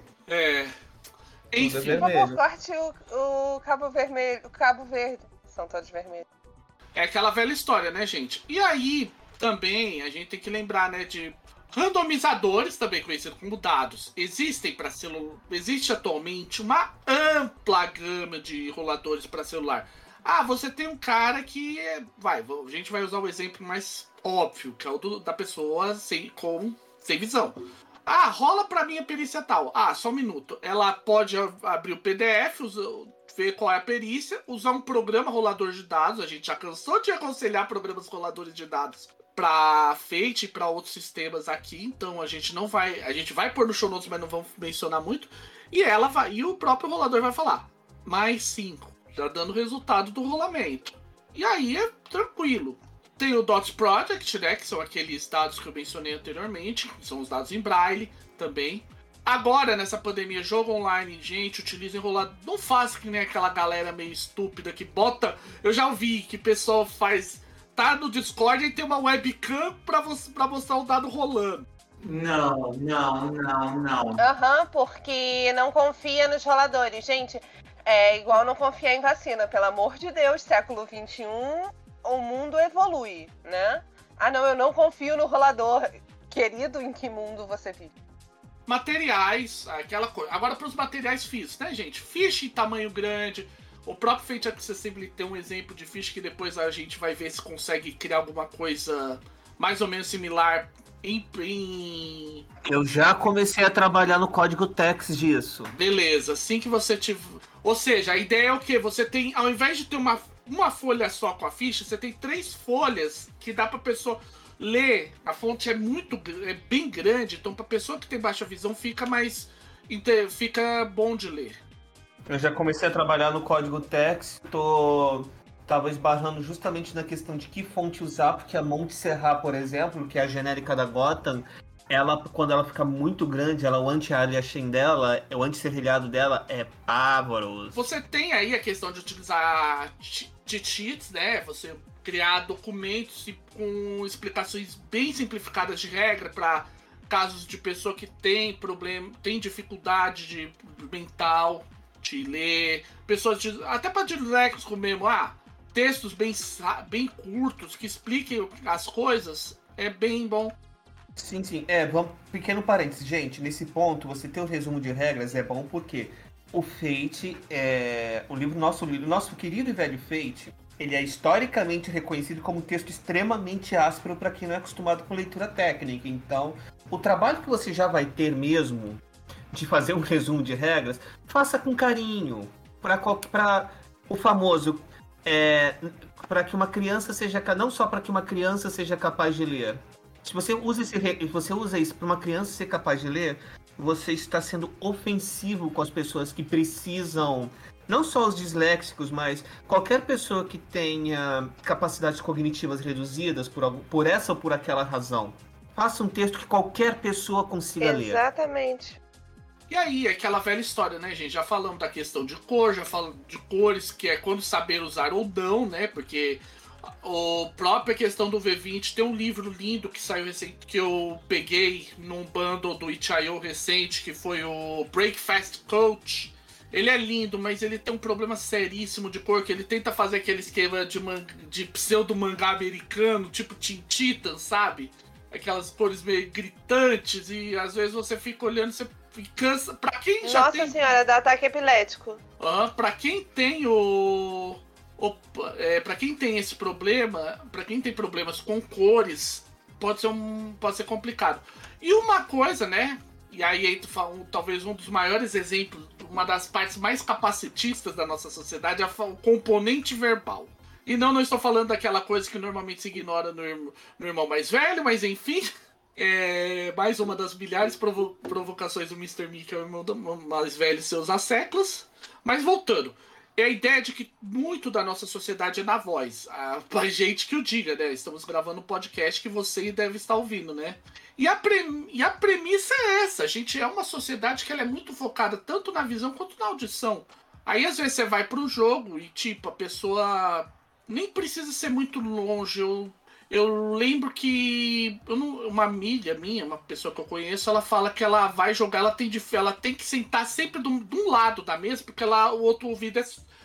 Enfim. Tudo é vermelho. Por corte o cabo vermelho, o cabo verde. São todos vermelhos. É aquela velha história, né, gente? E aí, também, a gente tem que lembrar, né, de randomizadores, também conhecidos como dados. Existem para celular. Existe atualmente uma ampla gama de roladores para celular. Ah, você tem um cara que a gente vai usar o exemplo mais óbvio, que é o da pessoa sem visão. Ah, rola para mim a perícia tal. Ah, só um minuto. Ela pode abrir o PDF, ver qual é a perícia, usar um programa rolador de dados. A gente já cansou de aconselhar programas roladores de dados para Fate e para outros sistemas aqui, então a gente vai pôr no show notes, mas não vamos mencionar muito. E o próprio rolador vai falar mais 5, já dando o resultado do rolamento. E aí é tranquilo. Tem o Dots Project, né, que são aqueles dados que eu mencionei anteriormente, que são os dados em braille também. Agora, nessa pandemia, jogo online, gente, utiliza enrolador. Não faça que nem aquela galera meio estúpida que bota... Eu já ouvi que o pessoal tá no Discord e tem uma webcam pra mostrar o dado rolando. Não. Porque não confia nos roladores. Gente, é igual não confiar em vacina. Pelo amor de Deus, século XXI, o mundo evolui, né? Ah, não, eu não confio no rolador. Querido, em que mundo você vive? Materiais, aquela coisa. Agora para os materiais físicos, né, gente? Ficha em tamanho grande. O próprio Fate Accessibility tem um exemplo de ficha que depois a gente vai ver se consegue criar alguma coisa mais ou menos similar em... Eu já comecei a trabalhar no código text disso. Beleza, assim que você tiver... Ou seja, a ideia é o quê? Você tem, ao invés de ter uma folha só com a ficha, você tem 3 folhas que dá pra pessoa ler. A fonte é bem grande, então pra pessoa que tem baixa visão fica bom de ler. Eu já comecei a trabalhar no código text, tava esbarrando justamente na questão de que fonte usar, porque a Monte Serra, por exemplo, que é a genérica da Gotham, quando ela fica muito grande, o anti-aliasing dela, o anti-serrilhado dela é pavoroso. Você tem aí a questão de utilizar cheats, né? Você criar documentos com explicações bem simplificadas de regra para casos de pessoa que tem problema, tem dificuldade mental de ler, pessoas até para disléxicos mesmo, textos bem curtos que expliquem as coisas, é bem bom. Sim. Vamos, pequeno parênteses, gente. Nesse ponto, você ter um resumo de regras é bom porque o Fate, nosso querido e velho Fate, ele é historicamente reconhecido como um texto extremamente áspero para quem não é acostumado com leitura técnica. Então, o trabalho que você já vai ter mesmo de fazer um resumo de regras, faça com carinho, para o famoso, para que uma criança seja, não só para que uma criança seja capaz de ler. Se você usa isso para uma criança ser capaz de ler, você está sendo ofensivo com as pessoas que precisam, não só os disléxicos, mas qualquer pessoa que tenha capacidades cognitivas reduzidas por essa ou por aquela razão. Faça um texto que qualquer pessoa consiga ler. Exatamente. E aí, aquela velha história, né, gente? Já falamos da questão de cor, já falamos de cores, que é quando saber usar ou não, né? Porque a própria questão do V20, tem um livro lindo que saiu recente, que eu peguei num bundle do itch.io recente, que foi o Breakfast Coach. Ele é lindo, mas ele tem um problema seríssimo de cor, que ele tenta fazer aquele esquema de pseudo-mangá americano, tipo Teen Titans, sabe? Aquelas cores meio gritantes, e às vezes você fica olhando, você cansa. Pra quem já Nossa tem... senhora, dá ataque epilético. Pra quem tem pra quem tem esse problema, pra quem tem problemas com cores, pode ser complicado. E uma coisa, né? E aí talvez um dos maiores exemplos, uma das partes mais capacitistas da nossa sociedade é o componente verbal. E não estou falando daquela coisa que normalmente se ignora no irmão mais velho, mas enfim, é mais uma das milhares provocações do Mr. Mickey, que é o irmão mais velho, seus há séculos. Mas voltando, é a ideia de que muito da nossa sociedade é na voz. Pra gente que o diga, né? Estamos gravando um podcast que você deve estar ouvindo, né? E a premissa é essa. A gente é uma sociedade que ela é muito focada tanto na visão quanto na audição. Aí às vezes você vai para um jogo e tipo, a pessoa nem precisa ser muito longe. Eu lembro que uma amiga minha, uma pessoa que eu conheço, ela fala que ela vai jogar, ela tem que sentar sempre de um lado da mesa, porque o outro ouvido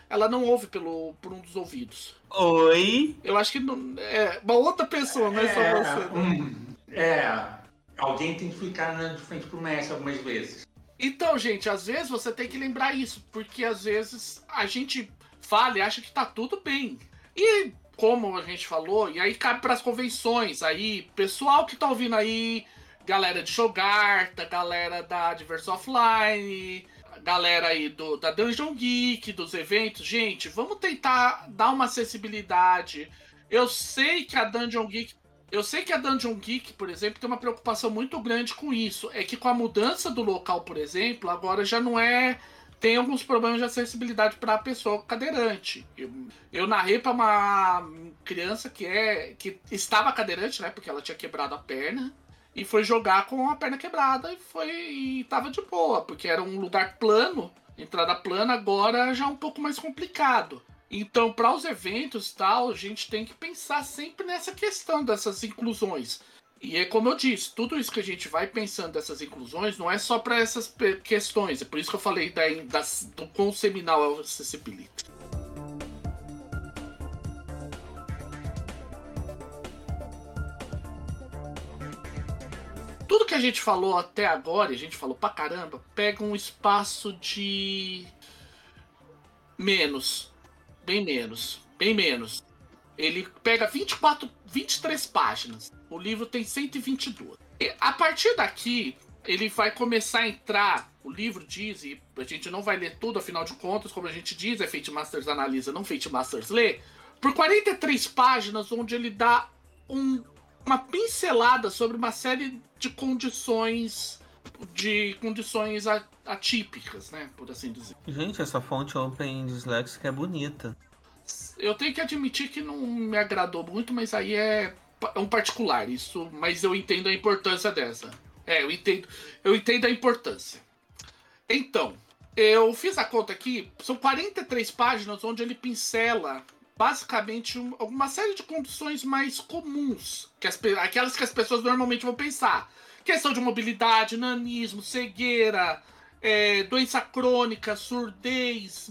ela não ouve por um dos ouvidos. Oi? Eu acho que não, é uma outra pessoa, não é só você. Alguém tem que ficar de frente pro mestre algumas vezes. Então, gente, às vezes você tem que lembrar isso, porque às vezes a gente fala e acha que tá tudo bem. E como a gente falou, e aí cabe pras convenções, aí, pessoal que tá ouvindo aí, galera de Jogarta, galera da Adverse Offline, galera aí da Dungeon Geek, dos eventos, gente, vamos tentar dar uma acessibilidade. Eu sei que a Dungeon Geek, por exemplo, tem uma preocupação muito grande com isso. É que com a mudança do local, por exemplo, agora já não é... Tem alguns problemas de acessibilidade para a pessoa cadeirante. Eu narrei para uma criança que estava cadeirante, né? Porque ela tinha quebrado a perna. E foi jogar com a perna quebrada e tava de boa. Porque era um lugar plano, entrada plana, agora já é um pouco mais complicado. Então, para os eventos e tal, a gente tem que pensar sempre nessa questão dessas inclusões. E é como eu disse, tudo isso que a gente vai pensando dessas inclusões não é só para essas questões. É por isso que eu falei do quão seminal é o Accessibility. Tudo que a gente falou até agora, e a gente falou pra caramba, pega um espaço de menos. Bem menos. Ele pega 23 páginas. O livro tem 122. E a partir daqui, ele vai começar a entrar. O livro diz, e a gente não vai ler tudo, afinal de contas, como a gente diz, é Fate Masters analisa, não Fate Masters lê. Por 43 páginas, onde ele dá uma pincelada sobre uma série de condições atípicas, né, por assim dizer. Gente, essa fonte Open Dyslexic é bonita. Eu tenho que admitir que não me agradou muito, mas aí é um particular, isso, mas eu entendo a importância dessa. Eu entendo a importância. Então, eu fiz a conta aqui, são 43 páginas onde ele pincela basicamente uma série de condições mais comuns, aquelas que as pessoas normalmente vão pensar. Questão de mobilidade, nanismo, cegueira, doença crônica, surdez,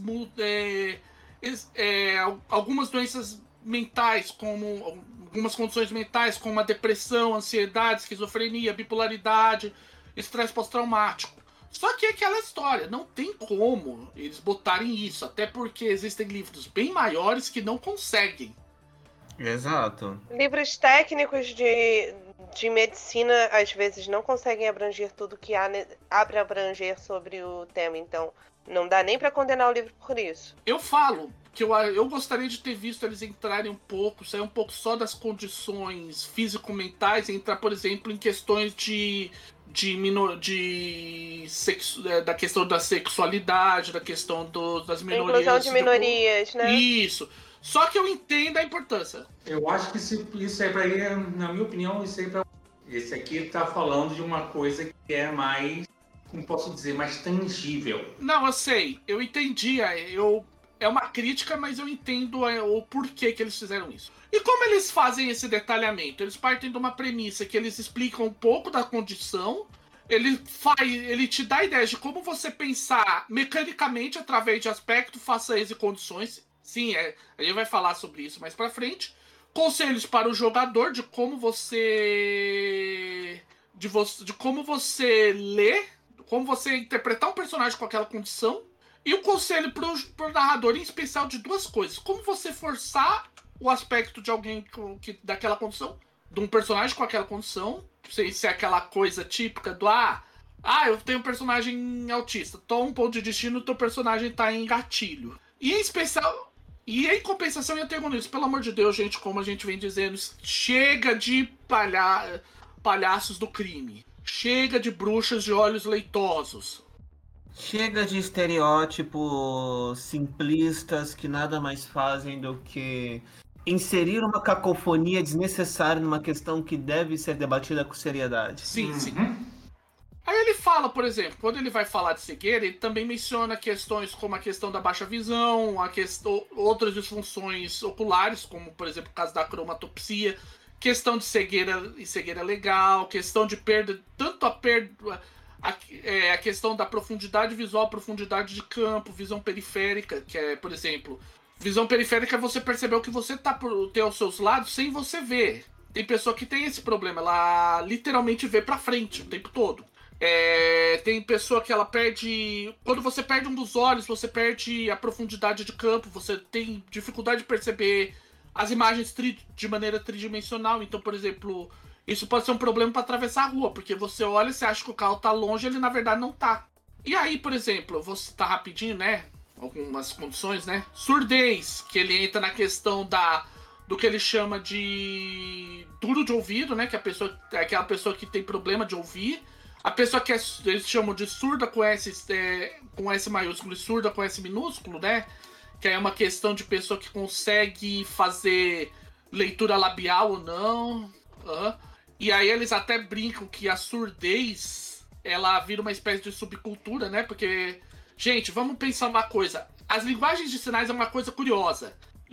algumas doenças mentais, como algumas condições mentais, como a depressão, ansiedade, esquizofrenia, bipolaridade, estresse pós-traumático. Só que é aquela história, não tem como eles botarem isso, até porque existem livros bem maiores que não conseguem. Exato. Livros técnicos de medicina, às vezes, não conseguem abranger tudo que há para abranger sobre o tema, então não dá nem para condenar o livro por isso. Eu falo que eu gostaria de ter visto eles entrarem sair um pouco só das condições físico-mentais e entrar, por exemplo, em questões da questão da sexualidade, da questão das minorias. Inclusão de minorias, né? Isso. Só que eu entendo a importância. Eu acho que isso aí pra ele, na minha opinião, esse aqui tá falando de uma coisa que é mais, como posso dizer, mais tangível. Não, eu sei. Eu entendi. É uma crítica, mas eu entendo o porquê que eles fizeram isso. E como eles fazem esse detalhamento? Eles partem de uma premissa que eles explicam um pouco da condição. Ele te dá ideias de como você pensar mecanicamente através de aspecto, fações e condições. Sim, a gente vai falar sobre isso mais pra frente. Conselhos para o jogador de como você lê, como você interpretar um personagem com aquela condição. E o conselho pro narrador, em especial, de duas coisas. Como você forçar o aspecto de alguém daquela condição, de um personagem com aquela condição. Se é aquela coisa típica do eu tenho um personagem autista, toma um ponto de destino, teu personagem tá em gatilho. E em especial... E em compensação, eu tenho isso. Pelo amor de Deus, gente, como a gente vem dizendo, chega de palhaços do crime. Chega de bruxas de olhos leitosos. Chega de estereótipos simplistas que nada mais fazem do que inserir uma cacofonia desnecessária numa questão que deve ser debatida com seriedade. Sim, sim. Aí ele fala, por exemplo, quando ele vai falar de cegueira, ele também menciona questões como a questão da baixa visão, outras disfunções oculares, como, por exemplo, o caso da cromatopsia, questão de cegueira e cegueira legal, questão de perda, tanto a a questão da profundidade visual, profundidade de campo, visão periférica, que é, por exemplo, visão periférica é você perceber o que você tem aos seus lados sem você ver. Tem pessoa que tem esse problema, ela literalmente vê pra frente o tempo todo. Tem pessoa que ela perde... Quando você perde um dos olhos, você perde a profundidade de campo, você tem dificuldade de perceber as imagens de maneira tridimensional. Então, por exemplo, isso pode ser um problema para atravessar a rua, porque você olha e você acha que o carro tá longe, ele na verdade não tá. E aí, por exemplo, eu vou citar rapidinho, né? Algumas condições, né? Surdez, que ele entra na questão do que ele chama de duro de ouvido, né? Que é aquela pessoa que tem problema de ouvir. A pessoa que eles chamam de surda com S maiúsculo e surda com S minúsculo, né? Que é uma questão de pessoa que consegue fazer leitura labial ou não. E aí eles até brincam que a surdez, ela vira uma espécie de subcultura, né? Porque, gente, vamos pensar uma coisa. As linguagens de sinais é uma coisa curiosa.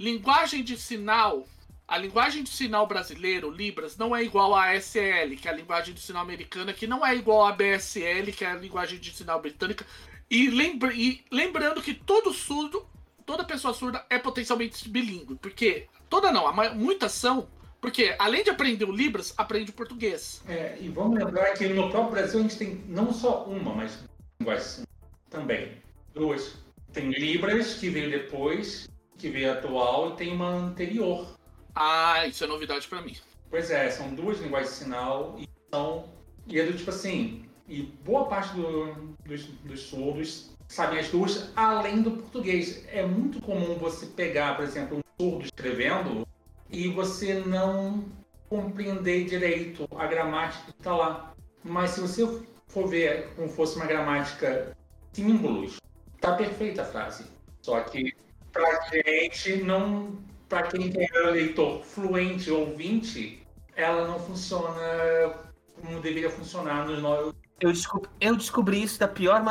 A linguagem de sinal brasileira, o Libras, não é igual à ASL, que é a linguagem de sinal americana, que não é igual à BSL, que é a linguagem de sinal britânica. E lembrando que toda pessoa surda é potencialmente bilíngue. Porque, muitas são, porque além de aprender o Libras, aprende o português. E vamos lembrar que no próprio Brasil a gente tem não só uma, mas linguagem também. 2. Tem Libras, que veio depois, que veio atual, e tem uma anterior. Isso é novidade pra mim. Pois é, são 2 linguagens de sinal e é do tipo assim, e boa parte dos surdos sabem as 2 além do português. É muito comum você pegar, por exemplo, um surdo escrevendo e você não compreender direito a gramática que está lá. Mas se você for ver como fosse uma gramática símbolos, tá perfeita a frase. Só que pra gente não... Para quem é leitor fluente, ouvinte, ela não funciona como deveria funcionar nos novos. Eu descobri isso da pior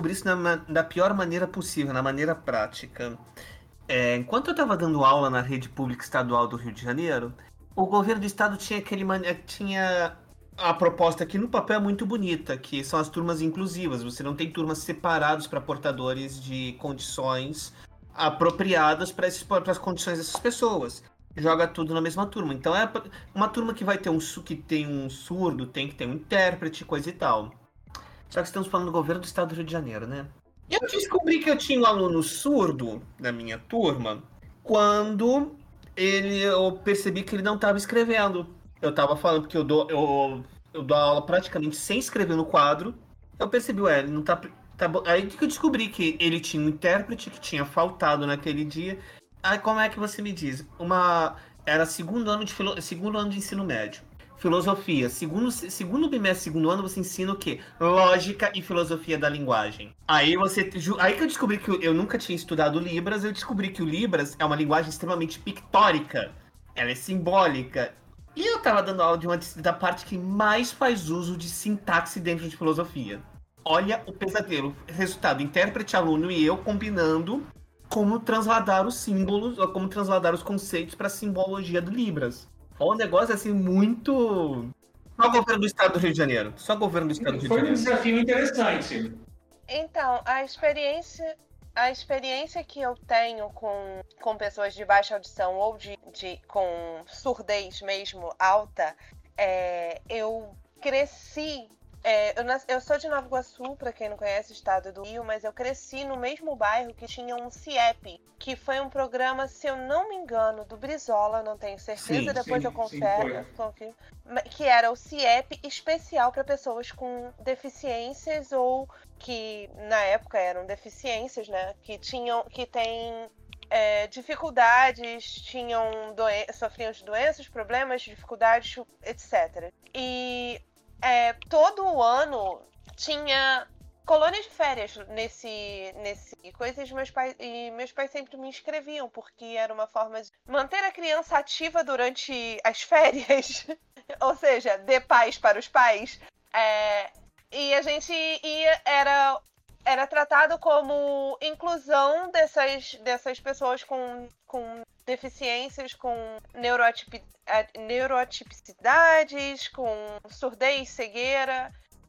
maneira possível, na maneira prática. Enquanto eu estava dando aula na rede pública estadual do Rio de Janeiro, o governo do estado tinha a proposta que no papel é muito bonita, que são as turmas inclusivas. Você não tem turmas separadas para portadores de condições apropriadas para as condições dessas pessoas. Joga tudo na mesma turma. Então é uma turma que vai ter que tem um surdo, tem que ter um intérprete, coisa e tal. Só que estamos falando do governo do estado do Rio de Janeiro, né? E eu descobri que eu tinha um aluno surdo na minha turma quando eu percebi que ele não estava escrevendo. Eu estava falando porque eu dou aula praticamente sem escrever no quadro. Eu percebi, ele não tá... Aí que eu descobri que ele tinha um intérprete que tinha faltado naquele dia. Aí como é que você me diz? Era segundo ano de ensino médio. Filosofia. Segundo bimestre, segundo ano, você ensina o quê? Lógica e filosofia da linguagem. Aí que eu descobri que eu nunca tinha estudado Libras, eu descobri que o Libras é uma linguagem extremamente pictórica. Ela é simbólica. E eu tava dando aula da parte que mais faz uso de sintaxe dentro de filosofia. Olha o pesadelo. Resultado, intérprete, aluno e eu combinando como transladar os símbolos, ou como transladar os conceitos para a simbologia do Libras. Um negócio assim muito... Só o governo do estado do Rio de Janeiro. Só o governo do estado do Rio de Janeiro. Foi um desafio interessante. Então, a experiência que eu tenho com pessoas de baixa audição ou com surdez mesmo alta, eu cresci... eu sou de Nova Iguaçu, pra quem não conhece, o estado do Rio, mas eu cresci no mesmo bairro que tinha um CIEP, que foi um programa, se eu não me engano, do Brizola, não tenho certeza, depois eu confirmo, que era o CIEP especial para pessoas com deficiências ou que na época eram deficiências, né? Que têm dificuldades, sofriam de doenças, problemas, dificuldades, etc. E todo ano tinha colônia de férias nesse coisa, e meus pais sempre me inscreviam, porque era uma forma de manter a criança ativa durante as férias, ou seja, de pais para os pais. E a gente era tratado como inclusão dessas pessoas com deficiências, com neuroatipicidades, com surdez, cegueira.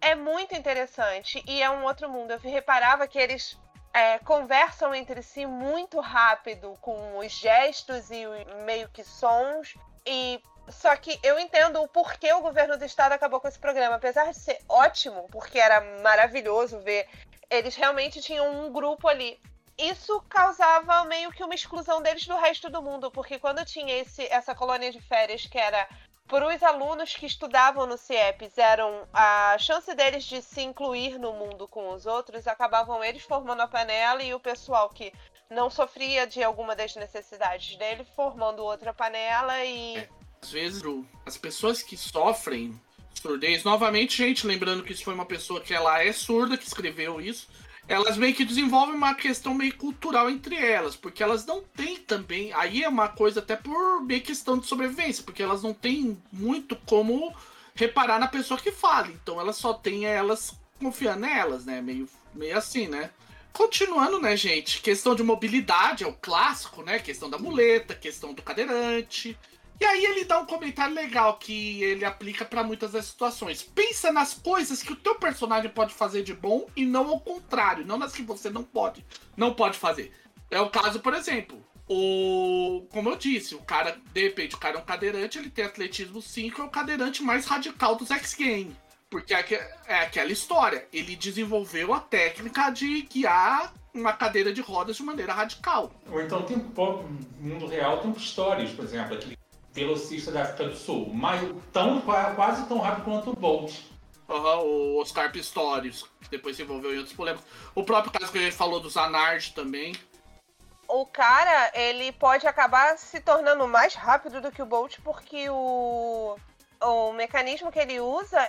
é muito interessante e é um outro mundo. Eu reparava que eles conversam entre si muito rápido, com os gestos e meio que sons. Só que eu entendo o porquê o governo do estado acabou com esse programa. Apesar de ser ótimo, porque era maravilhoso ver, eles realmente tinham um grupo ali. Isso causava meio que uma exclusão deles do resto do mundo, porque quando tinha essa colônia de férias que era para os alunos que estudavam no CIEPS, a chance deles de se incluir no mundo com os outros, acabavam eles formando a panela e o pessoal que não sofria de alguma das necessidades dele formando outra panela e... Às vezes, as pessoas que sofrem surdez, novamente, gente, lembrando que isso foi uma pessoa que ela é surda, que escreveu isso, elas meio que desenvolvem uma questão meio cultural entre elas, porque elas não têm também, aí é uma coisa até por meio questão de sobrevivência, porque elas não têm muito como reparar na pessoa que fala, então elas só têm elas confiando nelas, né, meio assim, né. Continuando, né, gente, questão de mobilidade é o clássico, né, questão da muleta, questão do cadeirante. E aí ele dá um comentário legal que ele aplica para muitas das situações. Pensa nas coisas que o teu personagem pode fazer de bom e não ao contrário, não nas que você não pode fazer. É o caso, por exemplo, como eu disse, o cara, de repente, o cara é um cadeirante, ele tem atletismo 5, é o cadeirante mais radical dos X-Games. Porque é aquela história, ele desenvolveu a técnica de guiar uma cadeira de rodas de maneira radical. Ou então tem no mundo real, tem histórias, por exemplo, aquele velocista da África do Sul, mas quase tão rápido quanto o Bolt. O Oscar Pistorius, que depois se envolveu em outros polêmicos. O próprio caso que a gente falou do Zanardi também. O cara, ele pode acabar se tornando mais rápido do que o Bolt, porque o mecanismo que ele usa,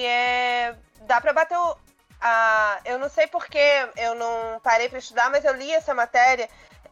dá pra bater eu não sei porque eu não parei pra estudar, mas eu li essa matéria.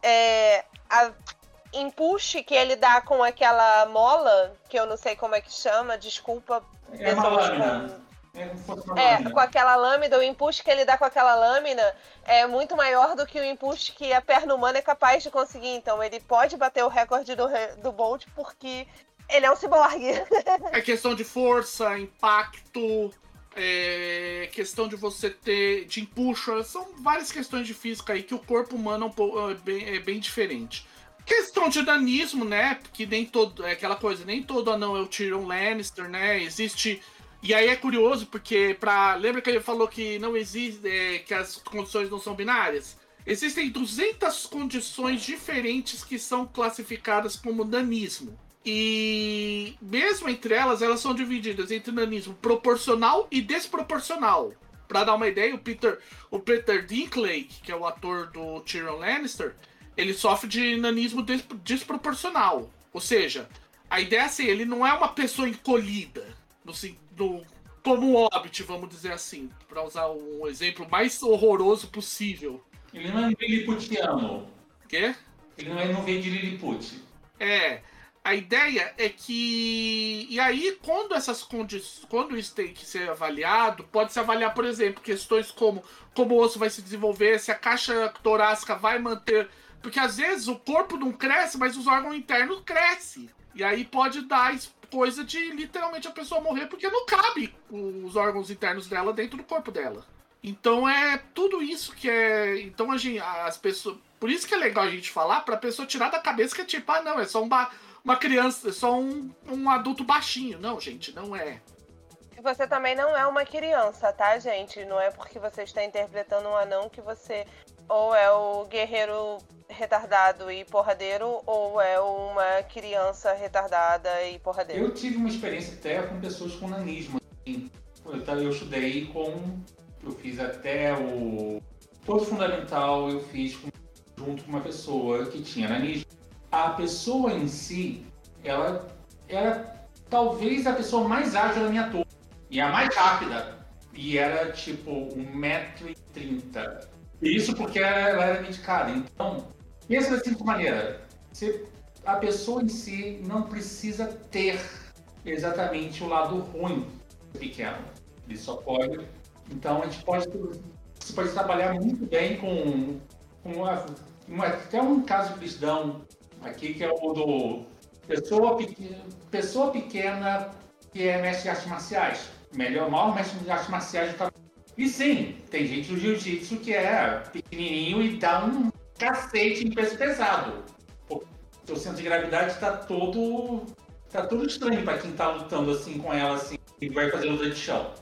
Empuxe que ele dá com aquela mola, que eu não sei como é que chama, desculpa. É uma lâmina. Com aquela lâmina, o empuxe que ele dá com aquela lâmina é muito maior do que o empuxe que a perna humana é capaz de conseguir. Então ele pode bater o recorde do Bolt porque ele é um ciborgue. É questão de força, impacto, questão de você ter de empuxo. São várias questões de física aí que o corpo humano é bem diferente. Questão de danismo, né? Porque nem todo. É aquela coisa, nem todo anão é o Tyrion Lannister, né? Existe. E aí é curioso, porque lembra que ele falou que não existe. Que as condições não são binárias? Existem 200 condições diferentes que são classificadas como danismo. E mesmo entre elas são divididas entre nanismo proporcional e desproporcional. Pra dar uma ideia, o Peter Dinklage, que é o ator do Tyrion Lannister, ele sofre de nanismo desproporcional. Ou seja, a ideia é assim, ele não é uma pessoa encolhida, como o Hobbit, vamos dizer assim, para usar um exemplo mais horroroso possível. Ele não é um Lilliputiano. Quê? Ele não vem de Lilliput. A ideia é que... E aí, quando isso tem que ser avaliado, pode-se avaliar, por exemplo, questões como o osso vai se desenvolver, se a caixa torácica vai manter... Porque às vezes o corpo não cresce, mas os órgãos internos crescem. E aí pode dar coisa de literalmente a pessoa morrer porque não cabe os órgãos internos dela dentro do corpo dela. Então é tudo isso que é... Então as pessoas... Por isso que é legal a gente falar pra pessoa tirar da cabeça que é tipo, não, é só uma criança, é só um adulto baixinho. Não, gente, não é. Você também não é uma criança, tá, gente? Não é porque você está interpretando um anão que você ou é o guerreiro retardado e porradeiro ou é uma criança retardada e porradeira. Eu tive uma experiência até com pessoas com nanismo. Eu estudei eu fiz até todo fundamental, eu fiz junto com uma pessoa que tinha nanismo. A pessoa em si, ela era talvez a pessoa mais ágil da minha turma. E a mais rápida. E era tipo 1,30 m. Isso porque ela era medicada. Então, pensa da seguinte maneira. A pessoa em si não precisa ter exatamente o lado ruim pequeno. Ele só pode... Então, você pode trabalhar muito bem com até um caso que eles dão aqui, que é o do pessoa pequena que é mestre de artes marciais. maior mestre de artes marciais do tamanho. E sim, tem gente no jiu-jitsu que é pequenininho e dá um cacete em peso pesado. O seu centro de gravidade tá todo estranho pra quem tá lutando assim com ela, assim, e vai fazer luta de chão.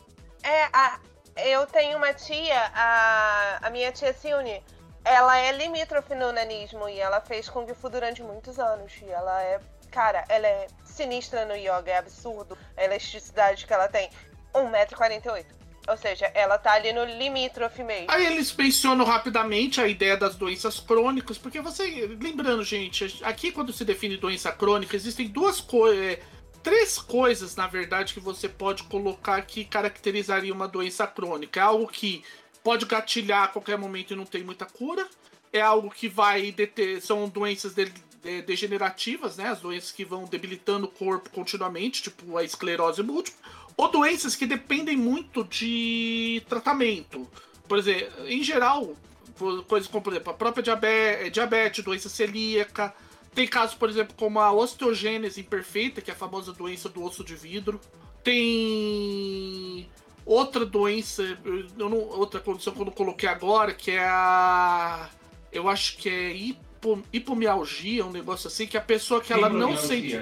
Eu tenho uma tia, a minha tia Silne, ela é limítrofe no nanismo e ela fez Kung Fu durante muitos anos. E ela é sinistra no yoga, é absurdo a elasticidade que ela tem. 1,48 m. Ou seja, ela tá ali no limítrofe mesmo. Aí eles mencionam rapidamente a ideia das doenças crônicas, porque lembrando, gente, aqui quando se define doença crônica, existem três coisas, na verdade, que você pode colocar que caracterizaria uma doença crônica. É algo que pode gatilhar a qualquer momento e não tem muita cura. É algo que são doenças degenerativas, né? As doenças que vão debilitando o corpo continuamente, tipo a esclerose múltipla. Ou doenças que dependem muito de tratamento. Por exemplo, em geral, coisas como, por exemplo, a própria diabetes, doença celíaca. Tem casos, por exemplo, como a osteogênese imperfeita, que é a famosa doença do osso de vidro. Tem outra doença, outra condição que eu não coloquei agora, que é eu acho que é hipomialgia, um negócio assim, que a pessoa que ela não sente...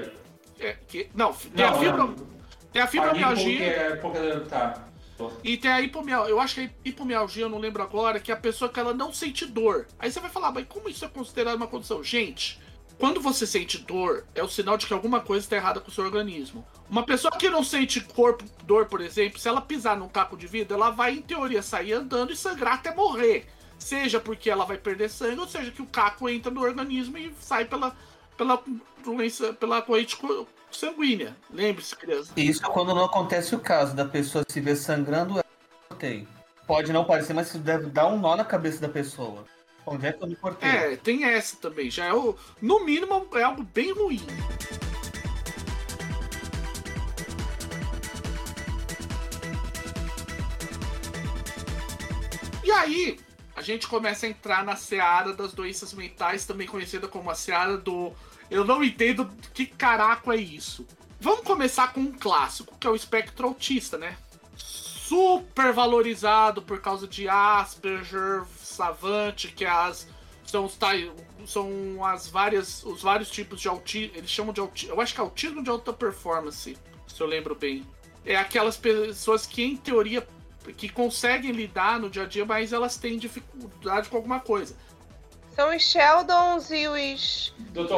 Tem a fibromialgia. Tá. E tem a hipomialgia. Eu acho que é hipomialgia, eu não lembro agora, que é a pessoa que ela não sente dor. Aí você vai falar, mas como isso é considerado uma condição? Gente, quando você sente dor, é o sinal de que alguma coisa está errada com o seu organismo. Uma pessoa que não sente dor, por exemplo, se ela pisar num caco de vidro, ela vai, em teoria, sair andando e sangrar até morrer. Seja porque ela vai perder sangue, ou seja que o caco entra no organismo e sai pela doença, pela corrente sanguínea. Lembre-se, criança. Isso quando não acontece o caso da pessoa se ver sangrando, pode não parecer, mas isso deve dar um nó na cabeça da pessoa. Onde é que eu me cortei? Tem essa também. Já no mínimo, é algo bem ruim. E aí, a gente começa a entrar na seara das doenças mentais, também conhecida como a seara do... Eu não entendo que caraco é isso. Vamos começar com um clássico, que é o espectro autista, né? Super valorizado por causa de Asperger, Savant, que são os vários tipos de autismo. Eles chamam de autismo. Eu acho que é autismo de alta performance, se eu lembro bem. É aquelas pessoas que, em teoria, que conseguem lidar no dia a dia, mas elas têm dificuldade com alguma coisa. São os Sheldons e os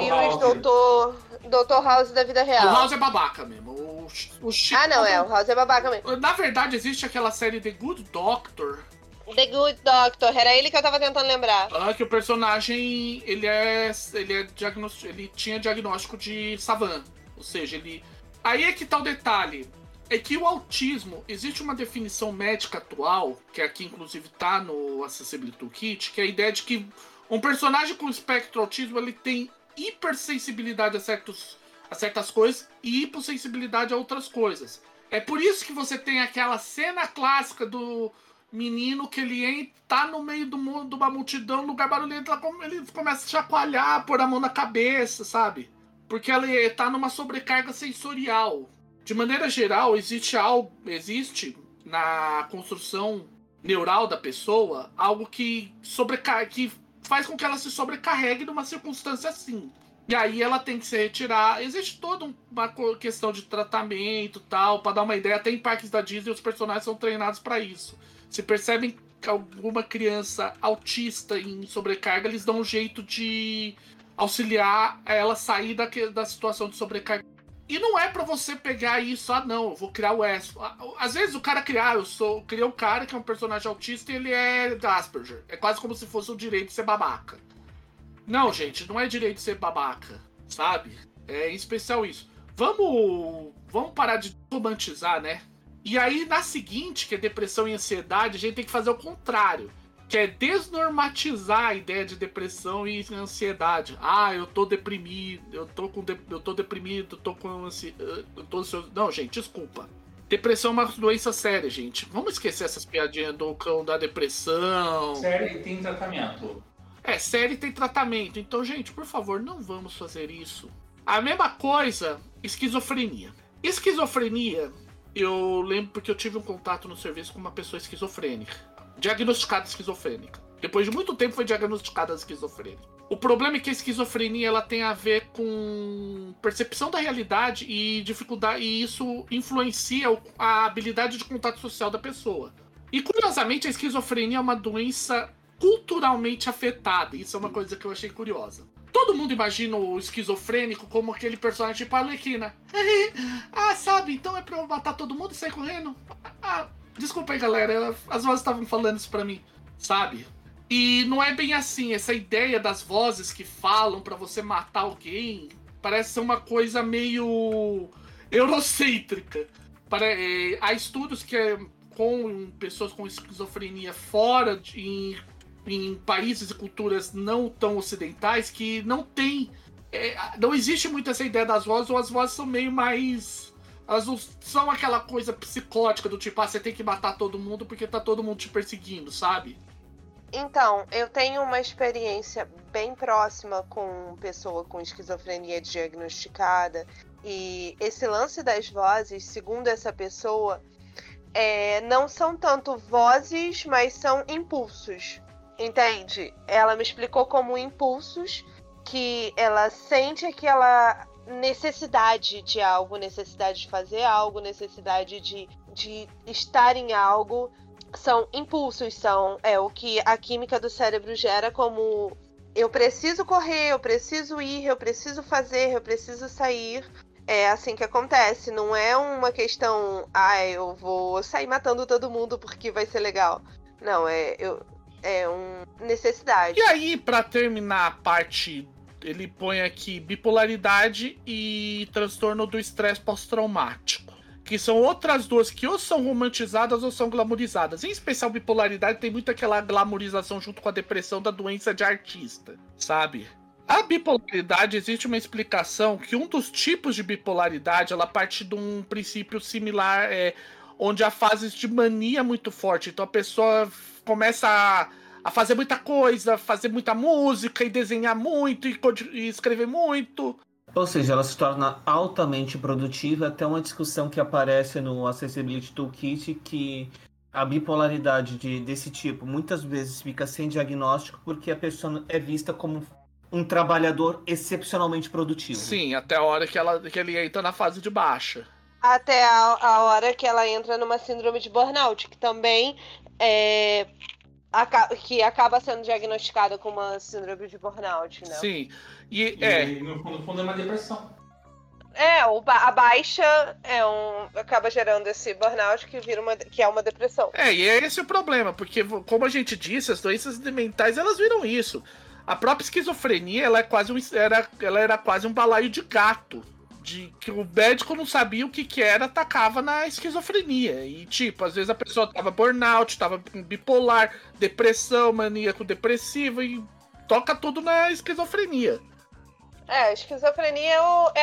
Dr. House da vida real. O House é babaca mesmo. O House é babaca mesmo. Na verdade, existe aquela série The Good Doctor. The Good Doctor, era ele que eu tava tentando lembrar. Que o personagem, ele tinha diagnóstico de Savant. Ou seja, Aí é que tá o detalhe. É que o autismo, existe uma definição médica atual, que aqui inclusive tá no Accessibility Toolkit, que é a ideia de que um personagem com espectro autismo, ele tem hipersensibilidade a certas coisas e hipossensibilidade a outras coisas. É por isso que você tem aquela cena clássica do menino que ele tá no meio de uma multidão, lugar barulhento, ele começa a chacoalhar, pôr a mão na cabeça, sabe? Porque ele tá numa sobrecarga sensorial. De maneira geral, existe na construção neural da pessoa algo que faz com que ela se sobrecarregue numa circunstância assim. E aí ela tem que se retirar. Existe toda uma questão de tratamento e tal, pra dar uma ideia. Até em parques da Disney os personagens são treinados para isso. Se percebem que alguma criança autista em sobrecarga, eles dão um jeito de auxiliar ela sair da situação de sobrecarga. E não é pra você pegar isso, não, eu vou criar o S. Às vezes o cara criei um cara que é um personagem autista e ele é Asperger. É quase como se fosse o direito de ser babaca. Não, gente, não é direito de ser babaca, sabe? É em especial isso. Vamos parar de romantizar, né? E aí, na seguinte, que é depressão e ansiedade, a gente tem que fazer o contrário. Que é desnormatizar a ideia de depressão e ansiedade. Eu tô deprimido, eu tô deprimido, eu tô ansioso. Não, gente, desculpa. Depressão é uma doença séria, gente. Vamos esquecer essas piadinhas do cão da depressão. Séria e tem tratamento. Séria e tem tratamento. Então, gente, por favor, não vamos fazer isso. A mesma coisa, esquizofrenia. Esquizofrenia eu lembro porque eu tive um contato no serviço com uma pessoa esquizofrênica. Diagnosticada esquizofrênica. Depois de muito tempo foi diagnosticada esquizofrênica. O problema é que a esquizofrenia ela tem a ver com percepção da realidade e dificuldade, e isso influencia a habilidade de contato social da pessoa. E curiosamente a esquizofrenia é uma doença culturalmente afetada. Isso é uma coisa que eu achei curiosa. Todo mundo imagina o esquizofrênico como aquele personagem tipo Arlequina. Ah, sabe, então é pra eu matar todo mundo e sair correndo? Ah, desculpa aí, galera, as vozes estavam falando isso pra mim, sabe? E não é bem assim, essa ideia das vozes que falam pra você matar alguém parece ser uma coisa meio eurocêntrica. Há estudos que com pessoas com esquizofrenia fora em países e culturas não tão ocidentais que não tem... não existe muito essa ideia das vozes, ou as vozes são meio mais... Elas não são aquela coisa psicótica do tipo, você tem que matar todo mundo porque tá todo mundo te perseguindo, sabe? Então, eu tenho uma experiência bem próxima com pessoa com esquizofrenia diagnosticada, e esse lance das vozes, segundo essa pessoa, não são tanto vozes, mas são impulsos, entende? Ela me explicou como impulsos, que ela sente aquela necessidade de algo, necessidade de fazer algo, necessidade de estar em algo. São impulsos, são o que a química do cérebro gera como eu preciso correr, eu preciso ir, eu preciso fazer, eu preciso sair. É assim que acontece, não é uma questão, eu vou sair matando todo mundo porque vai ser legal. Não, é uma necessidade. E aí, pra terminar a parte, ele põe aqui bipolaridade e transtorno do estresse pós-traumático. Que são outras duas que ou são romantizadas ou são glamorizadas. Em especial, bipolaridade tem muito aquela glamorização junto com a depressão da doença de artista, sabe? A bipolaridade, existe uma explicação que um dos tipos de bipolaridade, ela parte de um princípio similar, onde há fases de mania muito forte. Então a pessoa começa a fazer muita coisa, fazer muita música e desenhar muito e escrever muito. Ou seja, ela se torna altamente produtiva, até uma discussão que aparece no Accessibility Toolkit, que a bipolaridade desse tipo muitas vezes fica sem diagnóstico porque a pessoa é vista como um trabalhador excepcionalmente produtivo. Sim, até a hora que ele entra na fase de baixa. Até a hora que ela entra numa síndrome de burnout, que também que acaba sendo diagnosticada com uma síndrome de burnout, né? Sim. E no fundo é uma depressão. A baixa acaba gerando esse burnout que é uma depressão. E é esse o problema, porque como a gente disse, as doenças mentais, elas viram isso. A própria esquizofrenia, ela era quase um balaio de gato. De que o médico não sabia o que era, atacava na esquizofrenia. E tipo, às vezes a pessoa tava burnout, tava bipolar, depressão, maníaco depressivo e toca tudo na esquizofrenia. A esquizofrenia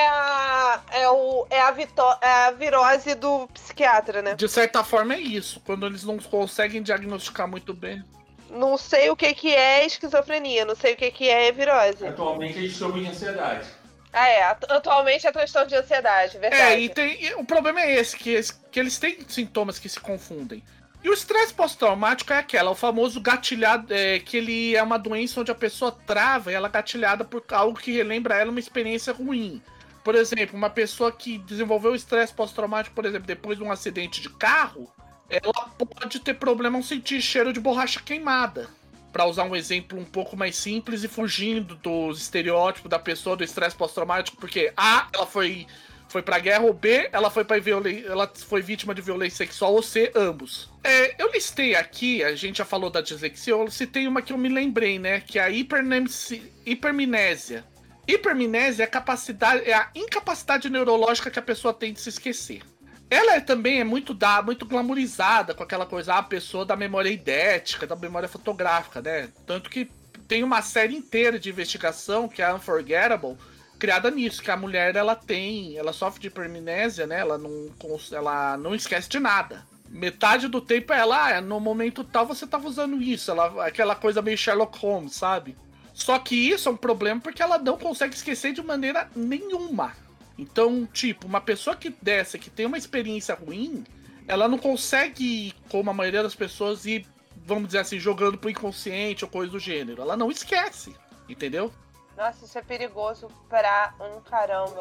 é a virose do psiquiatra, né? De certa forma é isso, quando eles não conseguem diagnosticar muito bem. Não sei o que é esquizofrenia, não sei o que é virose. Atualmente a gente soube de ansiedade. Atualmente é transtorno de ansiedade, verdade. E o problema é esse, que eles têm sintomas que se confundem. E o estresse pós-traumático é o famoso gatilhado, que ele é uma doença onde a pessoa trava e ela é gatilhada por algo que relembra ela uma experiência ruim. Por exemplo, uma pessoa que desenvolveu estresse pós-traumático, por exemplo, depois de um acidente de carro, ela pode ter problema ao sentir cheiro de borracha queimada. Pra usar um exemplo um pouco mais simples e fugindo dos estereótipos da pessoa do estresse pós-traumático, porque A, ela foi pra guerra, ou B, ela foi vítima de violência sexual, ou C, ambos. Eu listei aqui, a gente já falou da dislexia, eu citei uma que eu me lembrei, né, que é a hipermnésia. Hipermnésia é a incapacidade neurológica que a pessoa tem de se esquecer. Ela também é muito glamourizada com aquela coisa, a pessoa da memória idética, da memória fotográfica, né? Tanto que tem uma série inteira de investigação, que é a Unforgettable, criada nisso, que a mulher, ela sofre de hipermnésia, né? Ela não esquece de nada. Metade do tempo no momento tal você tava usando isso, aquela coisa meio Sherlock Holmes, sabe? Só que isso é um problema porque ela não consegue esquecer de maneira nenhuma. Então, tipo, uma pessoa que tem uma experiência ruim, ela não consegue, como a maioria das pessoas, ir, vamos dizer assim, jogando pro inconsciente ou coisa do gênero. Ela não esquece, entendeu? Nossa, isso é perigoso pra um caramba.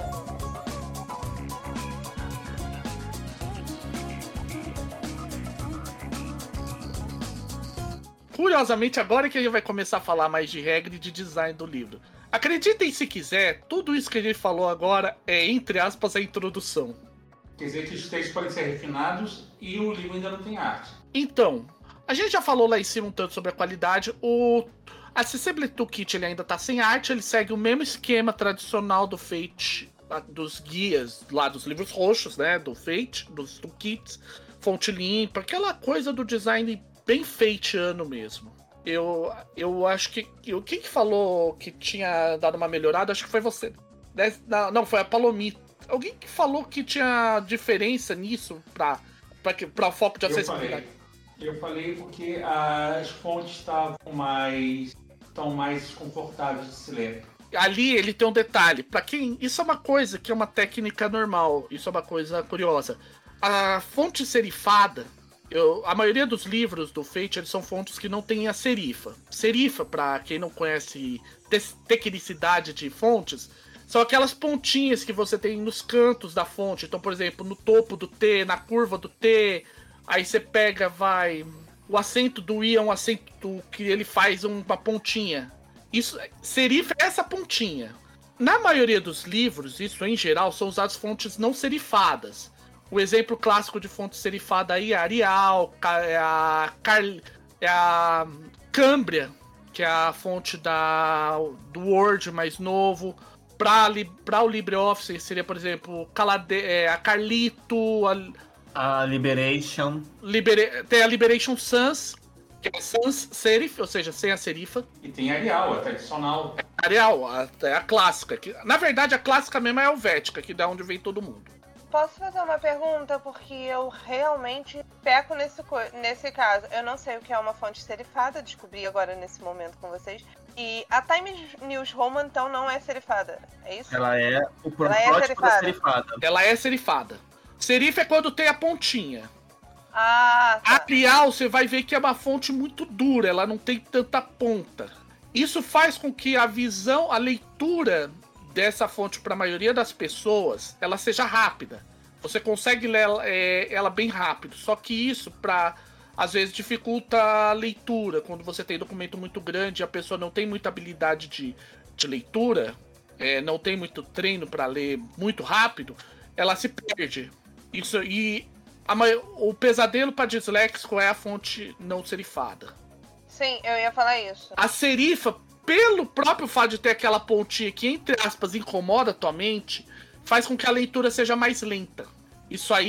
Curiosamente, agora que a gente vai começar a falar mais de regra e de design do livro. Acreditem se quiser, tudo isso que a gente falou agora é, entre aspas, a introdução. Quer dizer que os textos podem ser refinados e o livro ainda não tem arte. Então, a gente já falou lá em cima um tanto sobre a qualidade. O Accessibility Toolkit ele ainda tá sem arte, ele segue o mesmo esquema tradicional do Fate, dos guias lá dos livros roxos, né? Do Fate, dos toolkits, fonte limpa, aquela coisa do design bem fateano mesmo. Eu acho que. Quem que falou que tinha dado uma melhorada? Acho que foi você. Não, foi a Palomita. Alguém que falou que tinha diferença nisso pra foco de acessibilidade. Eu falei porque as fontes estão mais confortáveis de se ler. Ali ele tem um detalhe. Pra quem. Isso é uma coisa que é uma técnica normal. Isso é uma coisa curiosa. A fonte serifada. A maioria dos livros do Fate eles são fontes que não têm a serifa. Serifa, pra quem não conhece tecnicidade de fontes, são aquelas pontinhas que você tem nos cantos da fonte. Então, por exemplo, no topo do T, na curva do T, aí você pega, o acento do I é um acento que ele faz uma pontinha. Isso, serifa é essa pontinha. Na maioria dos livros, isso em geral, são usadas fontes não serifadas. O exemplo clássico de fonte serifada aí é a Arial, é a Cambria, que é a fonte do Word mais novo. Para o LibreOffice seria, por exemplo, a Carlito, a Liberation. Tem a Liberation Sans, que é Sans Serif, ou seja, sem a serifa. E tem a Arial, a tradicional. Arial, a clássica. Na verdade, a clássica mesmo é a Helvética, que é da onde vem todo mundo. Posso fazer uma pergunta? Porque eu realmente peco nesse caso. Eu não sei o que é uma fonte serifada, descobri agora nesse momento com vocês. E a Times News Roman, então, não é serifada, é isso? Ela é o protótipo da serifada. Ela é serifada. Serifa é quando tem a pontinha. Ah, tá. A Arial, você vai ver que é uma fonte muito dura, ela não tem tanta ponta. Isso faz com que a visão, a leitura dessa fonte para a maioria das pessoas, ela seja rápida. Você consegue ler ela bem rápido. Só que isso, às vezes, dificulta a leitura. Quando você tem documento muito grande e a pessoa não tem muita habilidade de leitura, não tem muito treino para ler muito rápido, ela se perde. Isso, o pesadelo para disléxico é a fonte não serifada. Sim, eu ia falar isso. A serifa, pelo próprio fato de ter aquela pontinha que, entre aspas, incomoda a tua mente, faz com que a leitura seja mais lenta. Isso aí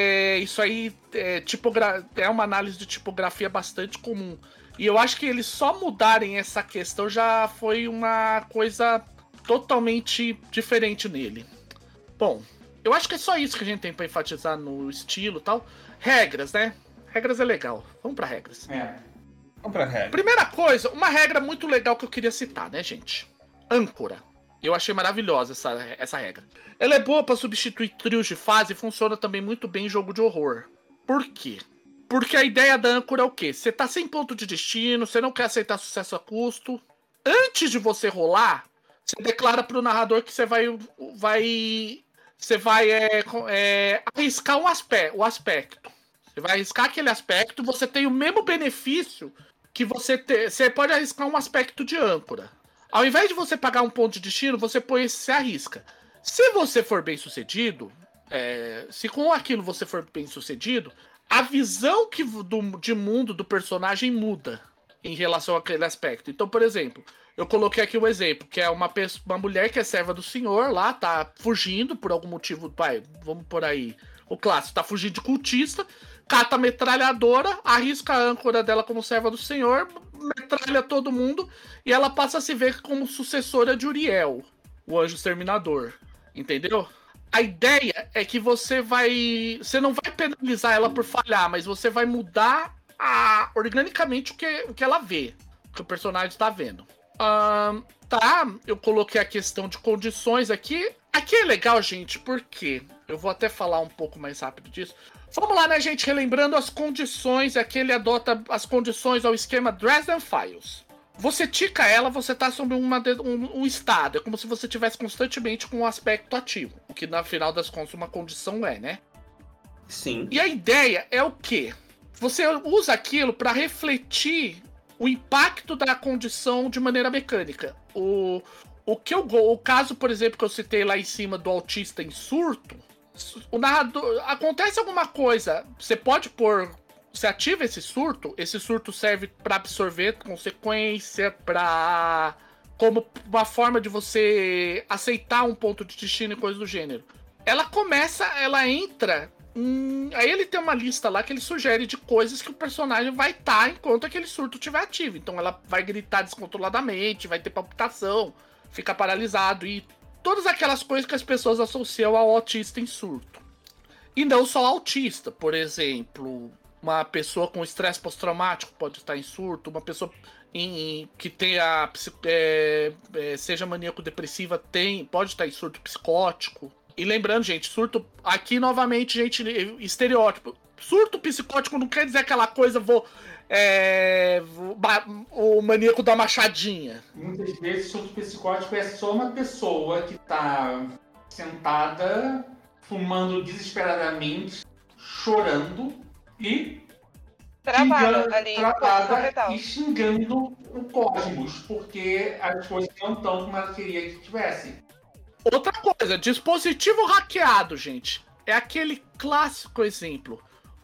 é uma análise de tipografia bastante comum. E eu acho que eles só mudarem essa questão já foi uma coisa totalmente diferente nele. Bom, eu acho que é só isso que a gente tem pra enfatizar no estilo e tal. Regras, né? Regras é legal. Vamos pra regras. Vamos pra regra. Primeira coisa, uma regra muito legal que eu queria citar, né, gente? Âncora. Eu achei maravilhosa essa regra. Ela é boa pra substituir trios de fase e funciona também muito bem em jogo de horror. Por quê? Porque a ideia da âncora é o quê? Você tá sem ponto de destino, você não quer aceitar sucesso a custo. Antes de você rolar, você declara pro narrador que você vai arriscar o aspecto. Você vai arriscar aquele aspecto, você tem o mesmo benefício que você pode arriscar um aspecto de âncora. Ao invés de você pagar um ponto de destino, você arrisca. Se você for bem sucedido, se com aquilo você for bem sucedido, a visão de mundo do personagem muda em relação àquele aspecto. Então, por exemplo, eu coloquei aqui um exemplo, que é uma mulher que é serva do senhor lá, tá fugindo por algum motivo, vamos por aí, o clássico, tá fugindo de cultista, cata a metralhadora, arrisca a âncora dela como serva do senhor, metralha todo mundo, e ela passa a se ver como sucessora de Uriel, o anjo exterminador, entendeu? A ideia é que você não vai penalizar ela por falhar, mas você vai mudar organicamente o que ela vê, o que o personagem está vendo. Eu coloquei a questão de condições aqui. Aqui é legal, gente, porque eu vou até falar um pouco mais rápido disso. Vamos lá, né, gente? Relembrando as condições, aqui ele adota as condições ao esquema Dresden Files. Você tica ela, você tá sob um estado. É como se você estivesse constantemente com um aspecto ativo. O que, na final das contas, uma condição é, né? Sim. E a ideia é o quê? Você usa aquilo para refletir o impacto da condição de maneira mecânica. O caso, por exemplo, que eu citei lá em cima do autista em surto, o narrador... Acontece alguma coisa, você pode pôr... Você ativa esse surto serve para absorver consequência, como uma forma de você aceitar um ponto de destino e coisa do gênero. Ela entra... Aí ele tem uma lista lá que ele sugere de coisas que o personagem vai estar enquanto aquele surto estiver ativo. Então ela vai gritar descontroladamente, vai ter palpitação, ficar paralisado e todas aquelas coisas que as pessoas associam ao autista em surto. E não só autista, por exemplo, uma pessoa com estresse pós-traumático pode estar em surto, uma pessoa que tenha seja maníaco-depressiva pode estar em surto psicótico. E lembrando, gente, surto... Aqui, novamente, gente, estereótipo. Surto psicótico não quer dizer aquela coisa, o maníaco da machadinha. Muitas vezes, surto psicótico é só uma pessoa que tá sentada, fumando desesperadamente, chorando e... Travada ali. E xingando o cosmos, porque as coisas não estão como ela queria que tivessem. Outra coisa, dispositivo hackeado, gente. É aquele clássico exemplo.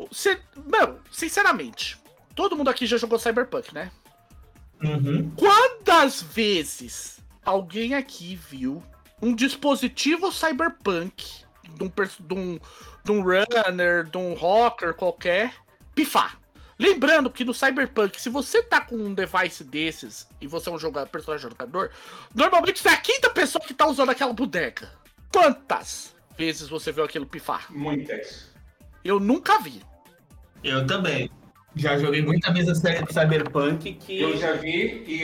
Sinceramente, todo mundo aqui já jogou Cyberpunk, né? Uhum. Quantas vezes alguém aqui viu um dispositivo Cyberpunk de um runner, de um rocker qualquer, pifar? Lembrando que no Cyberpunk, se você tá com um device desses e você é um personagem jogador, normalmente você é a quinta pessoa que tá usando aquela bodega. Quantas vezes você viu aquilo pifar? Muitas. Eu nunca vi. Eu também. Já joguei muita mesa série de Cyberpunk que... Eu já vi e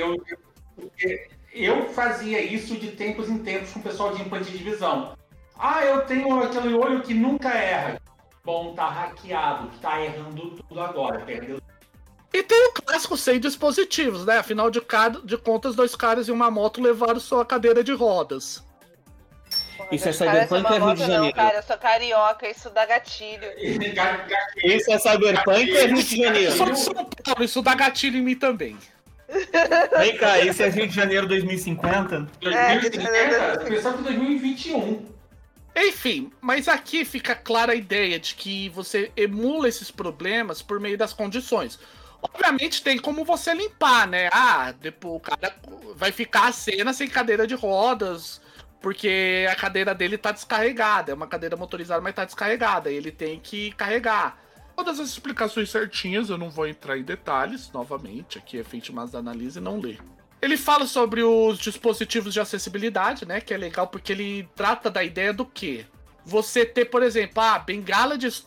eu fazia isso de tempos em tempos com o pessoal de Implant de Divisão. Eu tenho aquele olho que nunca erra. Bom, tá hackeado, tá errando tudo agora, perdeu. E tem o clássico sem dispositivos, né? Afinal de contas, 2 caras e uma moto levaram sua cadeira de rodas. Isso é Cyberpunk ou é Rio de Janeiro? Não, cara, eu sou carioca, isso dá gatilho. Isso é Cyberpunk ou é Rio de Janeiro? Eu sou de São Paulo, isso dá gatilho em mim também. Vem cá, isso é Rio de Janeiro 2050? 2050? Pensava que 2021. Enfim, mas aqui fica clara a ideia de que você emula esses problemas por meio das condições. Obviamente tem como você limpar, né? Depois o cara vai ficar a cena sem cadeira de rodas, porque a cadeira dele tá descarregada. É uma cadeira motorizada, mas tá descarregada. Ele tem que carregar. Todas as explicações certinhas, eu não vou entrar em detalhes, novamente. Aqui é feito mais análise e não ler. Ele fala sobre os dispositivos de acessibilidade, né? Que é legal porque ele trata da ideia do quê? Você ter, por exemplo, a bengala de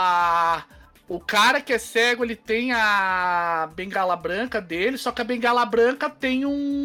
o cara que é cego, ele tem a bengala branca dele, só que a bengala branca tem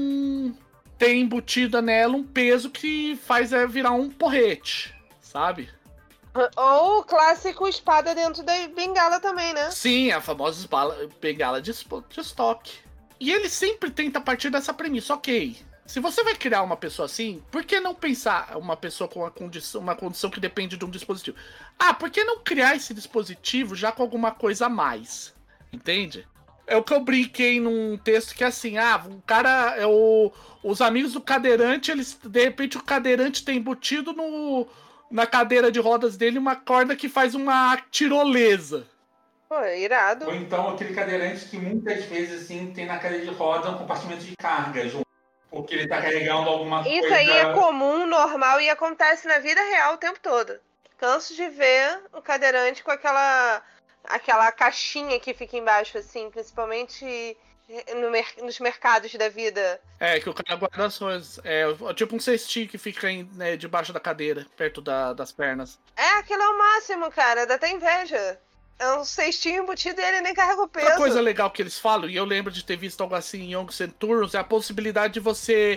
embutida nela um peso que faz virar um porrete, sabe? Ou o clássico espada dentro da bengala também, né? Sim, a famosa bengala de estoque. E ele sempre tenta partir dessa premissa, ok, se você vai criar uma pessoa assim, por que não pensar uma pessoa com uma condição que depende de um dispositivo? Por que não criar esse dispositivo já com alguma coisa a mais? Entende? É o que eu brinquei num texto que é assim, o cara, os amigos do cadeirante, de repente o cadeirante tem embutido na cadeira de rodas dele uma corda que faz uma tirolesa. Pô, irado. Ou então aquele cadeirante que muitas vezes assim, tem na cadeira de roda um compartimento de carga junto, porque ele tá carregando alguma coisa. Isso aí é comum, normal e acontece na vida real o tempo todo. Canso de ver o cadeirante com aquela caixinha que fica embaixo, assim, principalmente nos mercados da vida. Que o cara guarda as coisas. É tipo um cestinho que fica debaixo da cadeira, perto das pernas. Aquilo é o máximo, cara. Dá até inveja. É um cestinho embutido e ele nem carrega o peso. Outra coisa legal que eles falam, e eu lembro de ter visto algo assim em Young Centurions, é a possibilidade de você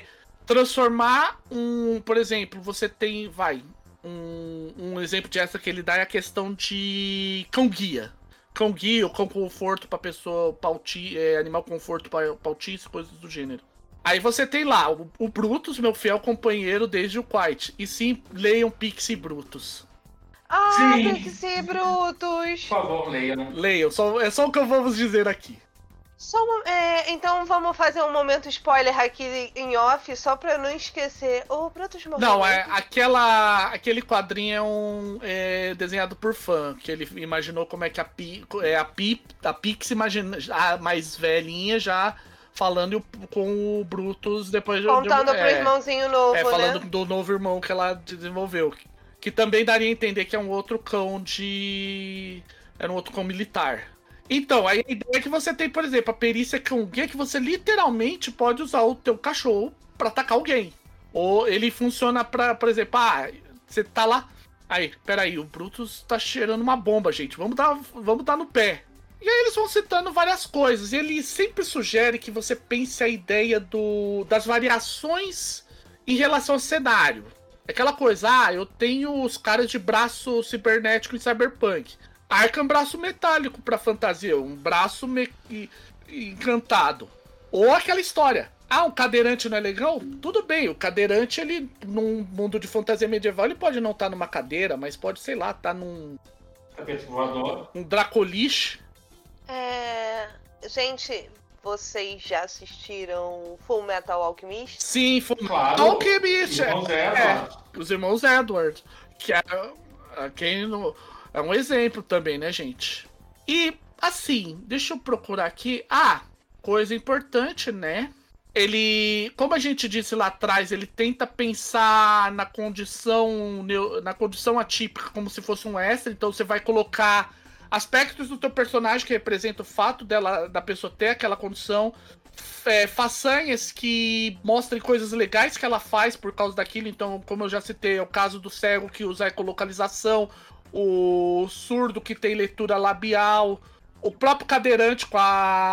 transformar por exemplo, você tem, um exemplo de essa que ele dá é a questão de cão-guia. Cão-guia ou cão conforto pra pessoa, animal conforto pra autista, coisas do gênero. Aí você tem lá o Brutus, meu fiel companheiro desde o Quiet. E sim, leiam Pixie Brutus. Sim. Pixie Brutus! Por favor, leiam. Leiam, é só o que eu vou dizer aqui. Então vamos fazer um momento spoiler aqui em off, só pra não esquecer. O Brutus morreu. Não, aquele quadrinho é desenhado por fã, que ele imaginou como é que a Pixie imagina, a mais velhinha já falando com o Brutus depois contando pro irmãozinho novo, falando né? do novo irmão que ela desenvolveu. Que também daria a entender que é um outro cão era um outro cão militar. Então, a ideia é que você tem, por exemplo, a perícia cão-guia, que você literalmente pode usar o teu cachorro pra atacar alguém. Ou ele funciona pra, por exemplo, você tá lá, aí, peraí, o Brutus tá cheirando uma bomba, gente, vamos dar no pé. E aí eles vão citando várias coisas, e ele sempre sugere que você pense a ideia das variações em relação ao cenário. Aquela coisa, eu tenho os caras de braço cibernético em Cyberpunk. Arkham braço metálico pra fantasia, um braço encantado. Ou aquela história. Um cadeirante não é legal? Tudo bem, o cadeirante, ele, num mundo de fantasia medieval, ele pode não estar numa cadeira, mas pode, sei lá, estar num... tapete voador. Um Dracolich. Gente, vocês já assistiram Full Metal Alchemist? Sim, Claro. Alchemist. Edward. Os irmãos Edward. Que é um exemplo também, né, gente? E, assim, deixa eu procurar aqui. Coisa importante, né? Ele, como a gente disse lá atrás, ele tenta pensar na condição atípica como se fosse um extra. Então você vai colocar aspectos do teu personagem que representam o fato da pessoa ter aquela condição. Façanhas que mostrem coisas legais que ela faz por causa daquilo. Então, como eu já citei, é o caso do cego que usa ecolocalização, o surdo que tem leitura labial, o próprio cadeirante com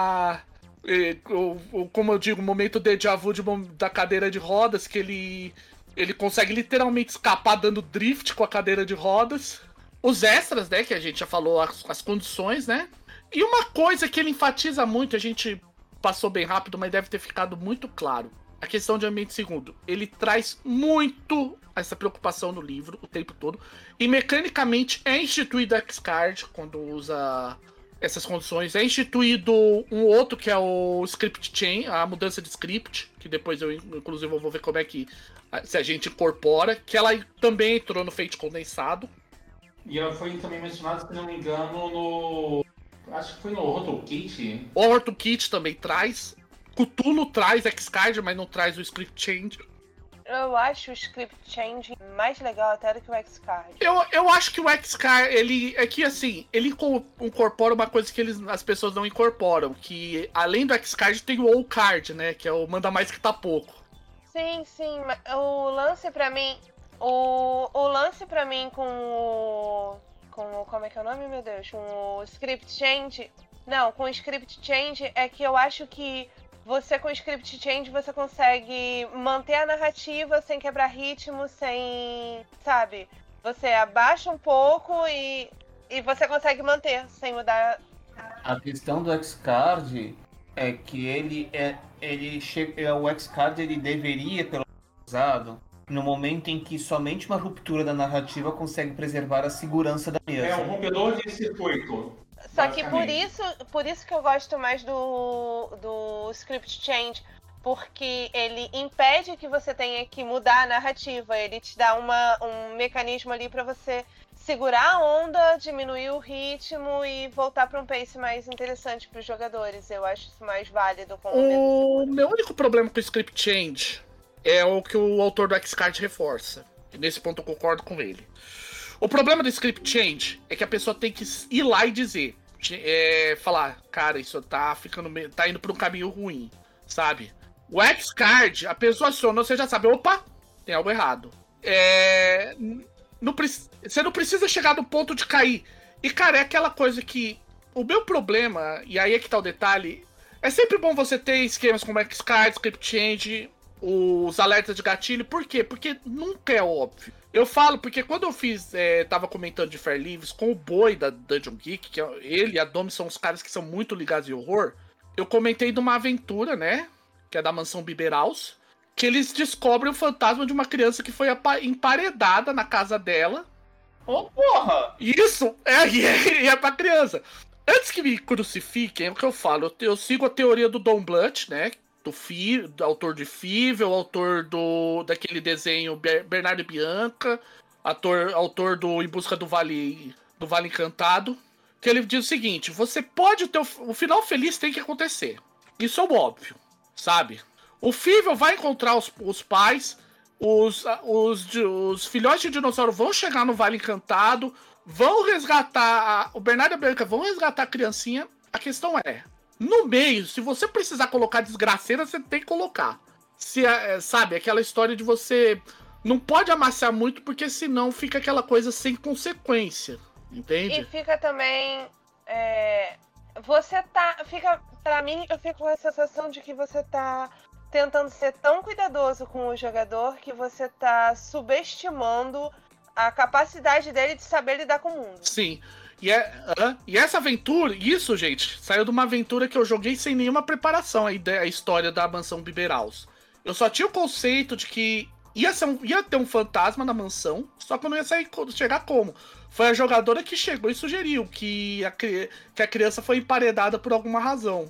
como eu digo, o momento déjà vu da cadeira de rodas, que ele consegue literalmente escapar dando drift com a cadeira de rodas. Os extras, né, que a gente já falou, as condições, né? E uma coisa que ele enfatiza muito, a gente passou bem rápido, mas deve ter ficado muito claro, a questão de ambiente segundo. Ele traz muito essa preocupação no livro, o tempo todo, e mecanicamente é instituído X-Card quando usa essas condições. É instituído um outro que é o Script Chain, a mudança de script, que depois eu inclusive vou ver como é que se a gente incorpora, que ela também entrou no Fate condensado. E ela foi também mencionada, se não me engano, acho que foi no Hortokit. O Hortokit também traz. Cthulhu traz X-Card, mas não traz o Script Change. Eu acho o Script Change mais legal até do que o X-Card. Eu acho que o X-Card, ele incorpora uma coisa que as pessoas não incorporam, que além do X-Card tem o O-Card, né, que é o manda mais que tá pouco. Sim, o lance pra mim, o lance pra mim com como é que é o nome, meu Deus? Com o Script Change, com o Script Change é que eu acho que você com o Script Change, você consegue manter a narrativa sem quebrar ritmo, sem, sabe? Você abaixa um pouco e você consegue manter, sem mudar. A questão do X-Card é que o X-Card ele deveria, pelo menos, usado no momento em que somente uma ruptura da narrativa consegue preservar a segurança da mesa. É um rompedor de circuito. Só que por isso que eu gosto mais do Script Change, porque ele impede que você tenha que mudar a narrativa, ele te dá um mecanismo ali para você segurar a onda, diminuir o ritmo e voltar para um pace mais interessante para os jogadores. Eu acho isso mais válido. O meu único problema com o Script Change é o que o autor do X-Card reforça. E nesse ponto eu concordo com ele. O problema do Script Change é que a pessoa tem que ir lá e dizer, falar, cara, isso tá indo pra um caminho ruim, sabe? O X-Card, a pessoa acionou, você já sabe, opa, tem algo errado. Você não precisa chegar no ponto de cair. E, cara, é aquela coisa que o meu problema, e aí é que tá o detalhe, é sempre bom você ter esquemas como X-Card, Script Change, os alertas de gatilho. Por quê? Porque nunca é óbvio. Eu falo porque quando eu tava comentando de Fair Livres com o Boi da Dungeon Geek, que ele e a Domi são os caras que são muito ligados em horror, eu comentei de uma aventura, né, que é da mansão Biberhaus, que eles descobrem o fantasma de uma criança que foi emparedada na casa dela. Ô, porra! Isso! É pra criança. Antes que me crucifiquem, é o que eu falo. Eu sigo a teoria do Don Bluth, né? Do autor de Fível, autor daquele desenho Bernardo e Bianca, autor do Em Busca do Vale Encantado. Que ele diz o seguinte: você pode ter. O final feliz tem que acontecer. Isso é óbvio, sabe? O Fível vai encontrar os pais. Os filhotes de dinossauro vão chegar no Vale Encantado, vão resgatar o Bernardo e a Bianca, vão resgatar a criancinha. A questão é, no meio, se você precisar colocar desgraceira, você tem que colocar. Sabe, aquela história de você não pode amassar muito, porque senão fica aquela coisa sem consequência, entende? E fica também, pra mim, eu fico com a sensação de que você tá tentando ser tão cuidadoso com o jogador que você tá subestimando a capacidade dele de saber lidar com o mundo. Sim. E essa aventura, isso, gente, saiu de uma aventura que eu joguei sem nenhuma preparação, a história da mansão Biberhaus. Eu só tinha o conceito de que ia ter um fantasma na mansão, só que eu não ia chegar como. Foi a jogadora que chegou e sugeriu que a criança foi emparedada por alguma razão.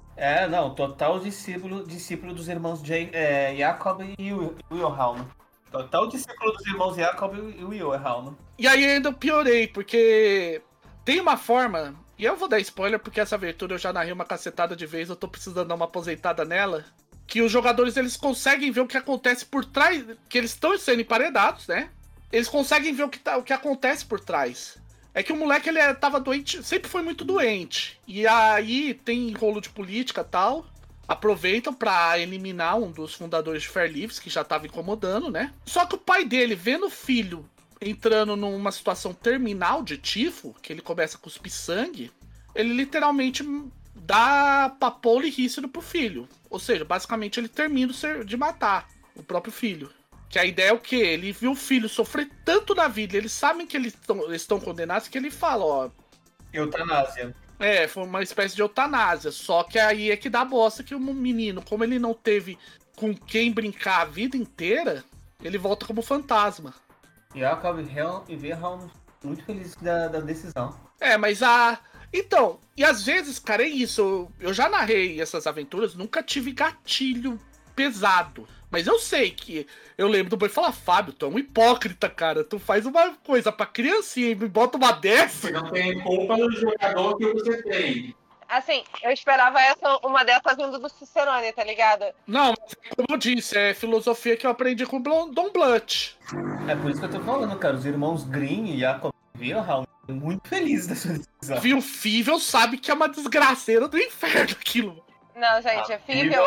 Total discípulo dos irmãos Jacob e Wilhelm. Total discípulo dos irmãos Jacob e Wilhelm. E aí ainda piorei, porque tem uma forma, e eu vou dar spoiler porque essa aventura eu já narrei uma cacetada de vez, eu tô precisando dar uma aposentada nela, que os jogadores eles conseguem ver o que acontece por trás, que eles estão sendo emparedados, né? Eles conseguem ver o que acontece por trás. É que o moleque, ele tava doente, sempre foi muito doente. E aí tem rolo de política e tal. Aproveitam pra eliminar um dos fundadores de Fair Livres, que já tava incomodando, né? Só que o pai dele, vendo o filho entrando numa situação terminal de tifo, que ele começa a cuspir sangue, ele literalmente dá papoula e rícido pro filho. Ou seja, basicamente ele termina de matar o próprio filho. Que a ideia é o quê? Ele viu o filho sofrer tanto na vida, eles sabem que eles estão condenados, que ele fala, ó... Eutanásia. Foi uma espécie de eutanásia. Só que aí é que dá bosta que o menino, como ele não teve com quem brincar a vida inteira, ele volta como fantasma. Jacob e Wilhelm muito felizes da decisão. Mas Então, e às vezes, cara, é isso. Eu já narrei essas aventuras, nunca tive gatilho pesado. Mas eu sei que... Eu lembro do Boi falar, Fábio, tu é um hipócrita, cara. Tu faz uma coisa pra criancinha e me bota uma dessa. Você não tem culpa do jogador que você tem. Assim, eu esperava uma dessa vindo do Cicerone, tá ligado? Não, mas como eu disse, é filosofia que eu aprendi com o Don Bluth. É por isso que eu tô falando, cara. Os irmãos Grimm e Jacob Wilhelm muito felizes dessa decisão. Viu o Fível sabe que é uma desgraceira do inferno aquilo. Não, gente, Fível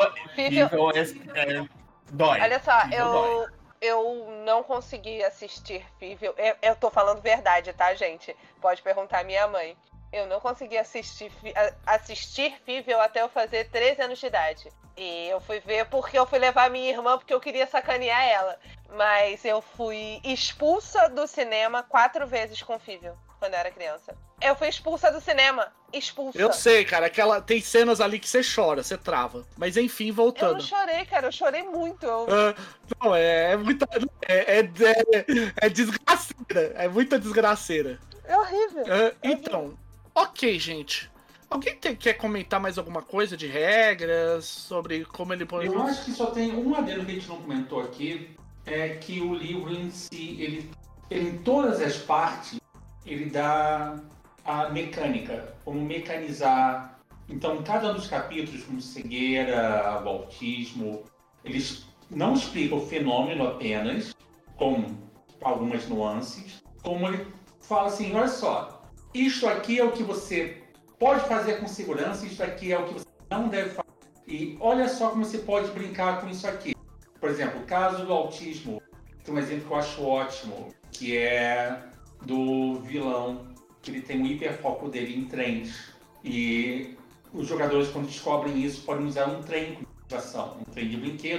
dói. Olha só, Fível eu não consegui assistir Fível. Eu tô falando verdade, tá, gente? Pode perguntar à minha mãe. Eu não consegui assistir Fível até eu fazer 13 anos de idade. E eu fui ver porque eu fui levar minha irmã porque eu queria sacanear ela. Mas eu fui expulsa do cinema 4 vezes com Fível, quando eu era criança. Eu fui expulsa do cinema. Expulsa. Eu sei, cara, tem cenas ali que você chora, você trava. Mas enfim, voltando. Eu não chorei, cara, eu chorei muito. Não, é muita... É desgraceira. É muita desgraceira. É horrível. Então, ok, gente. Alguém quer comentar mais alguma coisa de regras, sobre como ele pode... Eu acho que só tem um adendo que a gente não comentou aqui, é que o livro em si, ele em todas as partes, ele dá a mecânica, como mecanizar. Então, cada um dos capítulos, como cegueira, o autismo, eles não explicam o fenômeno apenas, com algumas nuances, como ele fala assim, olha só, isto aqui é o que você pode fazer com segurança, isto aqui é o que você não deve fazer. E olha só como você pode brincar com isso aqui. Por exemplo, o caso do autismo, tem um exemplo que eu acho ótimo, que é do vilão, que ele tem um hiperfoco dele em trens. E os jogadores, quando descobrem isso, podem usar um trem como motivação, um trem de brinquedo como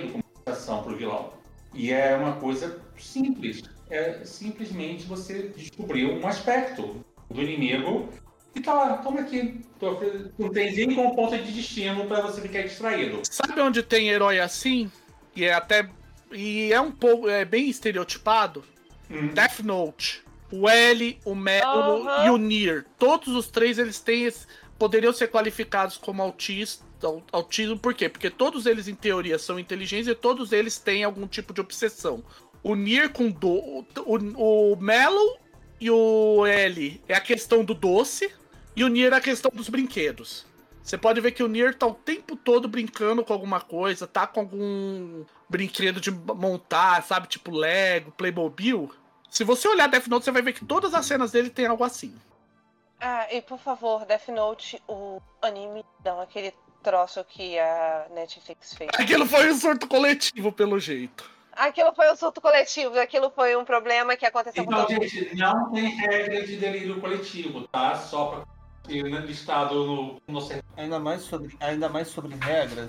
motivação pro vilão. E é uma coisa simples. É simplesmente você descobrir um aspecto do inimigo e tá lá, toma aqui. Um trenzinho com um ponto de destino pra você ficar distraído. Sabe onde tem herói assim? E é um pouco bem estereotipado? Death Note. O L, o Melo e o Nier. Todos os três eles poderiam ser qualificados como autismo. Por quê? Porque todos eles, em teoria, são inteligentes e todos eles têm algum tipo de obsessão. O Nier o Melo e o L é a questão do doce e o Nier é a questão dos brinquedos. Você pode ver que o Nier tá o tempo todo brincando com alguma coisa, tá com algum brinquedo de montar, sabe? Tipo Lego, Playmobil. Se você olhar Death Note, você vai ver que todas as cenas dele tem algo assim. E por favor, Death Note, o anime, não, aquele troço que a Netflix fez. Aquilo foi um surto coletivo, pelo jeito. Aquilo foi um surto coletivo, aquilo foi um problema que aconteceu com todo mundo. Então, gente, não tem regra de delírio coletivo, tá? Só pra listado no Ainda mais sobre regras,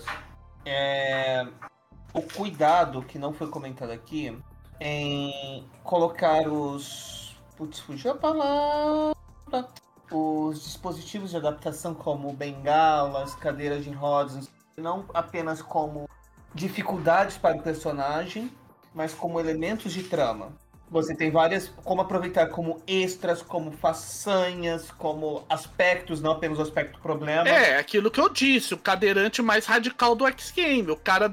o cuidado que não foi comentado aqui em colocar fugiu a palavra. Os dispositivos de adaptação como bengalas, cadeiras de rodas, não apenas como dificuldades para o personagem, mas como elementos de trama. Você tem várias, como aproveitar como extras, como façanhas, como aspectos, não apenas o aspecto problema. É, aquilo que eu disse, o cadeirante mais radical do X-Game. O cara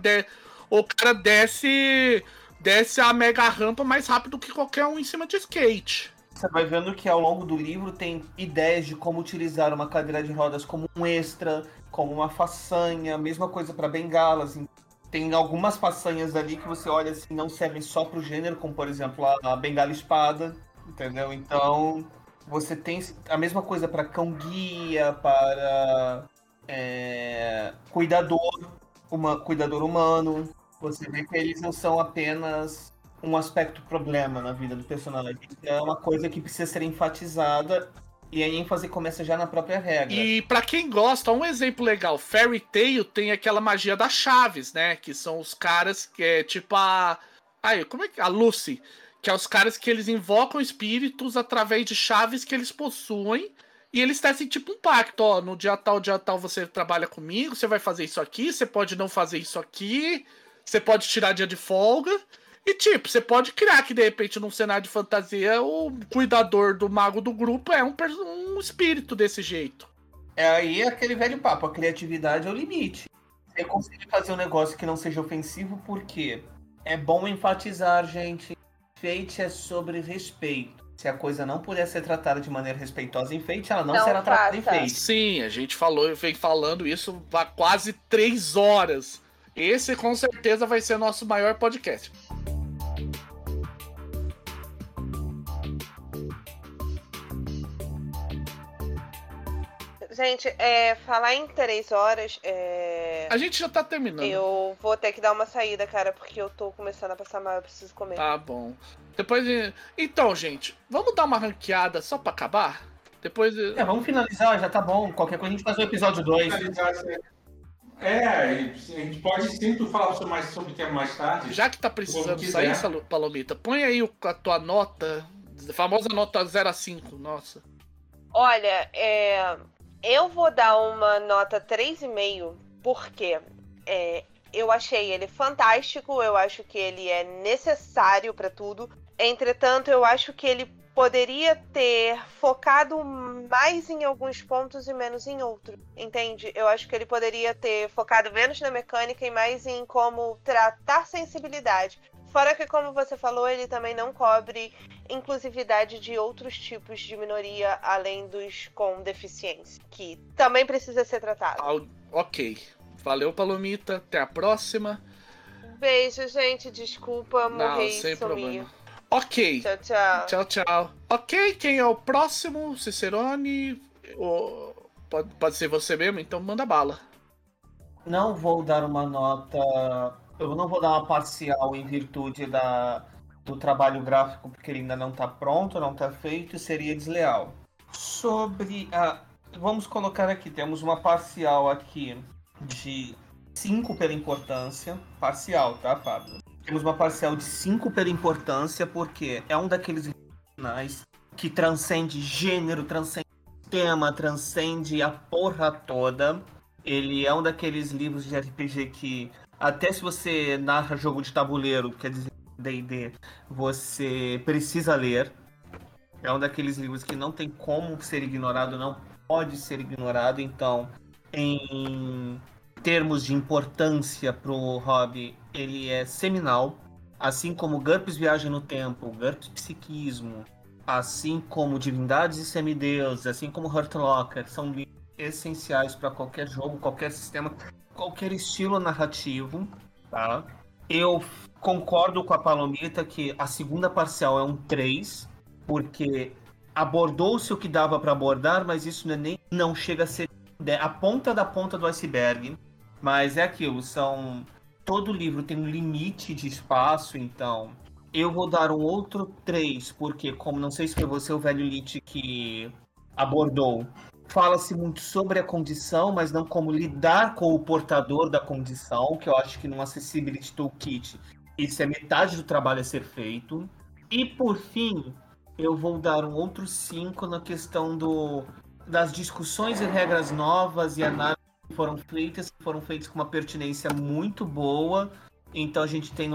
desce a mega rampa mais rápido que qualquer um em cima de skate. Você vai vendo que ao longo do livro tem ideias de como utilizar uma cadeira de rodas como um extra, como uma façanha, mesma coisa para bengalas. Tem algumas façanhas ali que você olha assim, não servem só pro gênero, como por exemplo a bengala espada, entendeu? Então você tem a mesma coisa para cão-guia, para cuidador humano. Você vê que eles não são apenas um aspecto problema na vida do personagem. É uma coisa que precisa ser enfatizada. E a ênfase começa já na própria regra. E pra quem gosta, um exemplo legal, Fairy Tail tem aquela magia das chaves, né? Que são os caras que é tipo a Lucy, que é os caras que eles invocam espíritos através de chaves que eles possuem. E eles tecem tipo um pacto, ó, no dia tal você trabalha comigo, você vai fazer isso aqui, você pode não fazer isso aqui, você pode tirar dia de folga. E tipo, você pode criar que de repente num cenário de fantasia o cuidador do mago do grupo é um espírito desse jeito. Aí aquele velho papo, a criatividade é o limite. Você conseguir fazer um negócio que não seja ofensivo, porque é bom enfatizar, gente, Fate é sobre respeito. Se a coisa não puder ser tratada de maneira respeitosa em Fate, ela não será tratada em Fate. Sim, a gente vem falando isso há quase 3 horas. Esse com certeza vai ser nosso maior podcast. Gente, falar em 3 horas. A gente já tá terminando. Eu vou ter que dar uma saída, cara, porque eu tô começando a passar mal, eu preciso comer. Tá bom. Depois. Então, gente, vamos dar uma ranqueada só pra acabar? Depois. Vamos finalizar, já tá bom. Qualquer coisa a gente faz o episódio 2. A gente pode sim falar mais sobre o tema mais tarde. Já que tá precisando sair, Palomita, põe aí a tua nota, a famosa nota 0 a 5, nossa. Olha, eu vou dar uma nota 3,5, porque eu achei ele fantástico, eu acho que ele é necessário pra tudo. Entretanto, eu acho que ele poderia ter focado mais em alguns pontos e menos em outros, entende? Eu acho que ele poderia ter focado menos na mecânica e mais em como tratar sensibilidade. Fora que, como você falou, ele também não cobre inclusividade de outros tipos de minoria, além dos com deficiência, que também precisa ser tratado. Ok. Valeu, Palomita. Até a próxima. Beijo, gente. Desculpa, morrer e sem sumir. problema. Ok. Tchau, tchau. Tchau, tchau. Ok, quem é o próximo? Cicerone? Pode ser você mesmo? Então manda bala. Não vou dar uma nota... Eu não vou dar uma parcial em virtude do trabalho gráfico, porque ele ainda não está pronto, não está feito, e seria desleal. Sobre a... Vamos colocar aqui, temos uma parcial aqui de 5 pela importância. Parcial, tá, Fábio? Temos uma parcial de 5 pela importância, porque é um daqueles finais que transcende gênero, transcende tema, transcende a porra toda. Ele é um daqueles livros de RPG que, até se você narra jogo de tabuleiro, quer dizer, D&D, você precisa ler. É um daqueles livros que não tem como ser ignorado, não pode ser ignorado. Então, em termos de importância pro hobby, ele é seminal. Assim como GURPS Viagem no Tempo, GURPS Psiquismo, assim como Divindades e Semideuses, assim como Hurt Locker, são livros essenciais para qualquer jogo, qualquer sistema, qualquer estilo narrativo, tá? Eu concordo com a Palomita que a segunda parcial é um 3, porque abordou-se o que dava para abordar, mas isso não chega a ser a ponta da ponta do iceberg. Mas é aquilo, todo livro tem um limite de espaço, então eu vou dar um outro 3, porque, como não sei se foi você, o velho Lich, que abordou, fala-se muito sobre a condição, mas não como lidar com o portador da condição, que eu acho que num Accessibility Toolkit isso é metade do trabalho a ser feito. E, por fim, eu vou dar um outro 5 na questão das discussões e regras novas e análises que foram feitas com uma pertinência muito boa. Então a gente tem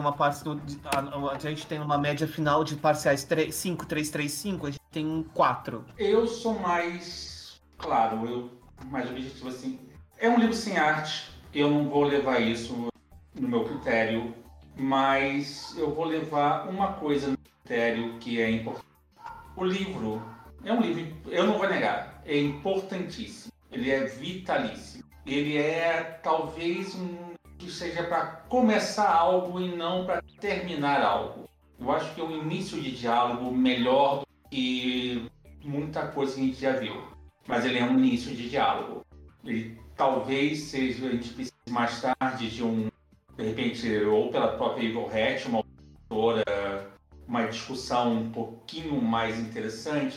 uma média final de parciais 5, 3, 3, 5, a gente tem um 4. Eu sou mais, claro, mais objetivo assim. É um livro sem arte, eu não vou levar isso no meu critério, mas eu vou levar uma coisa no critério que é importante. O livro é um livro, eu não vou negar, é importantíssimo, ele é vitalício, ele é talvez que seja para começar algo e não para terminar algo. Eu acho que é um início de diálogo melhor do que muita coisa que a gente já viu, mas ele é um início de diálogo. Ele talvez seja, a gente precise mais tarde de repente, ou pela própria Evil Hat, uma autora, uma discussão um pouquinho mais interessante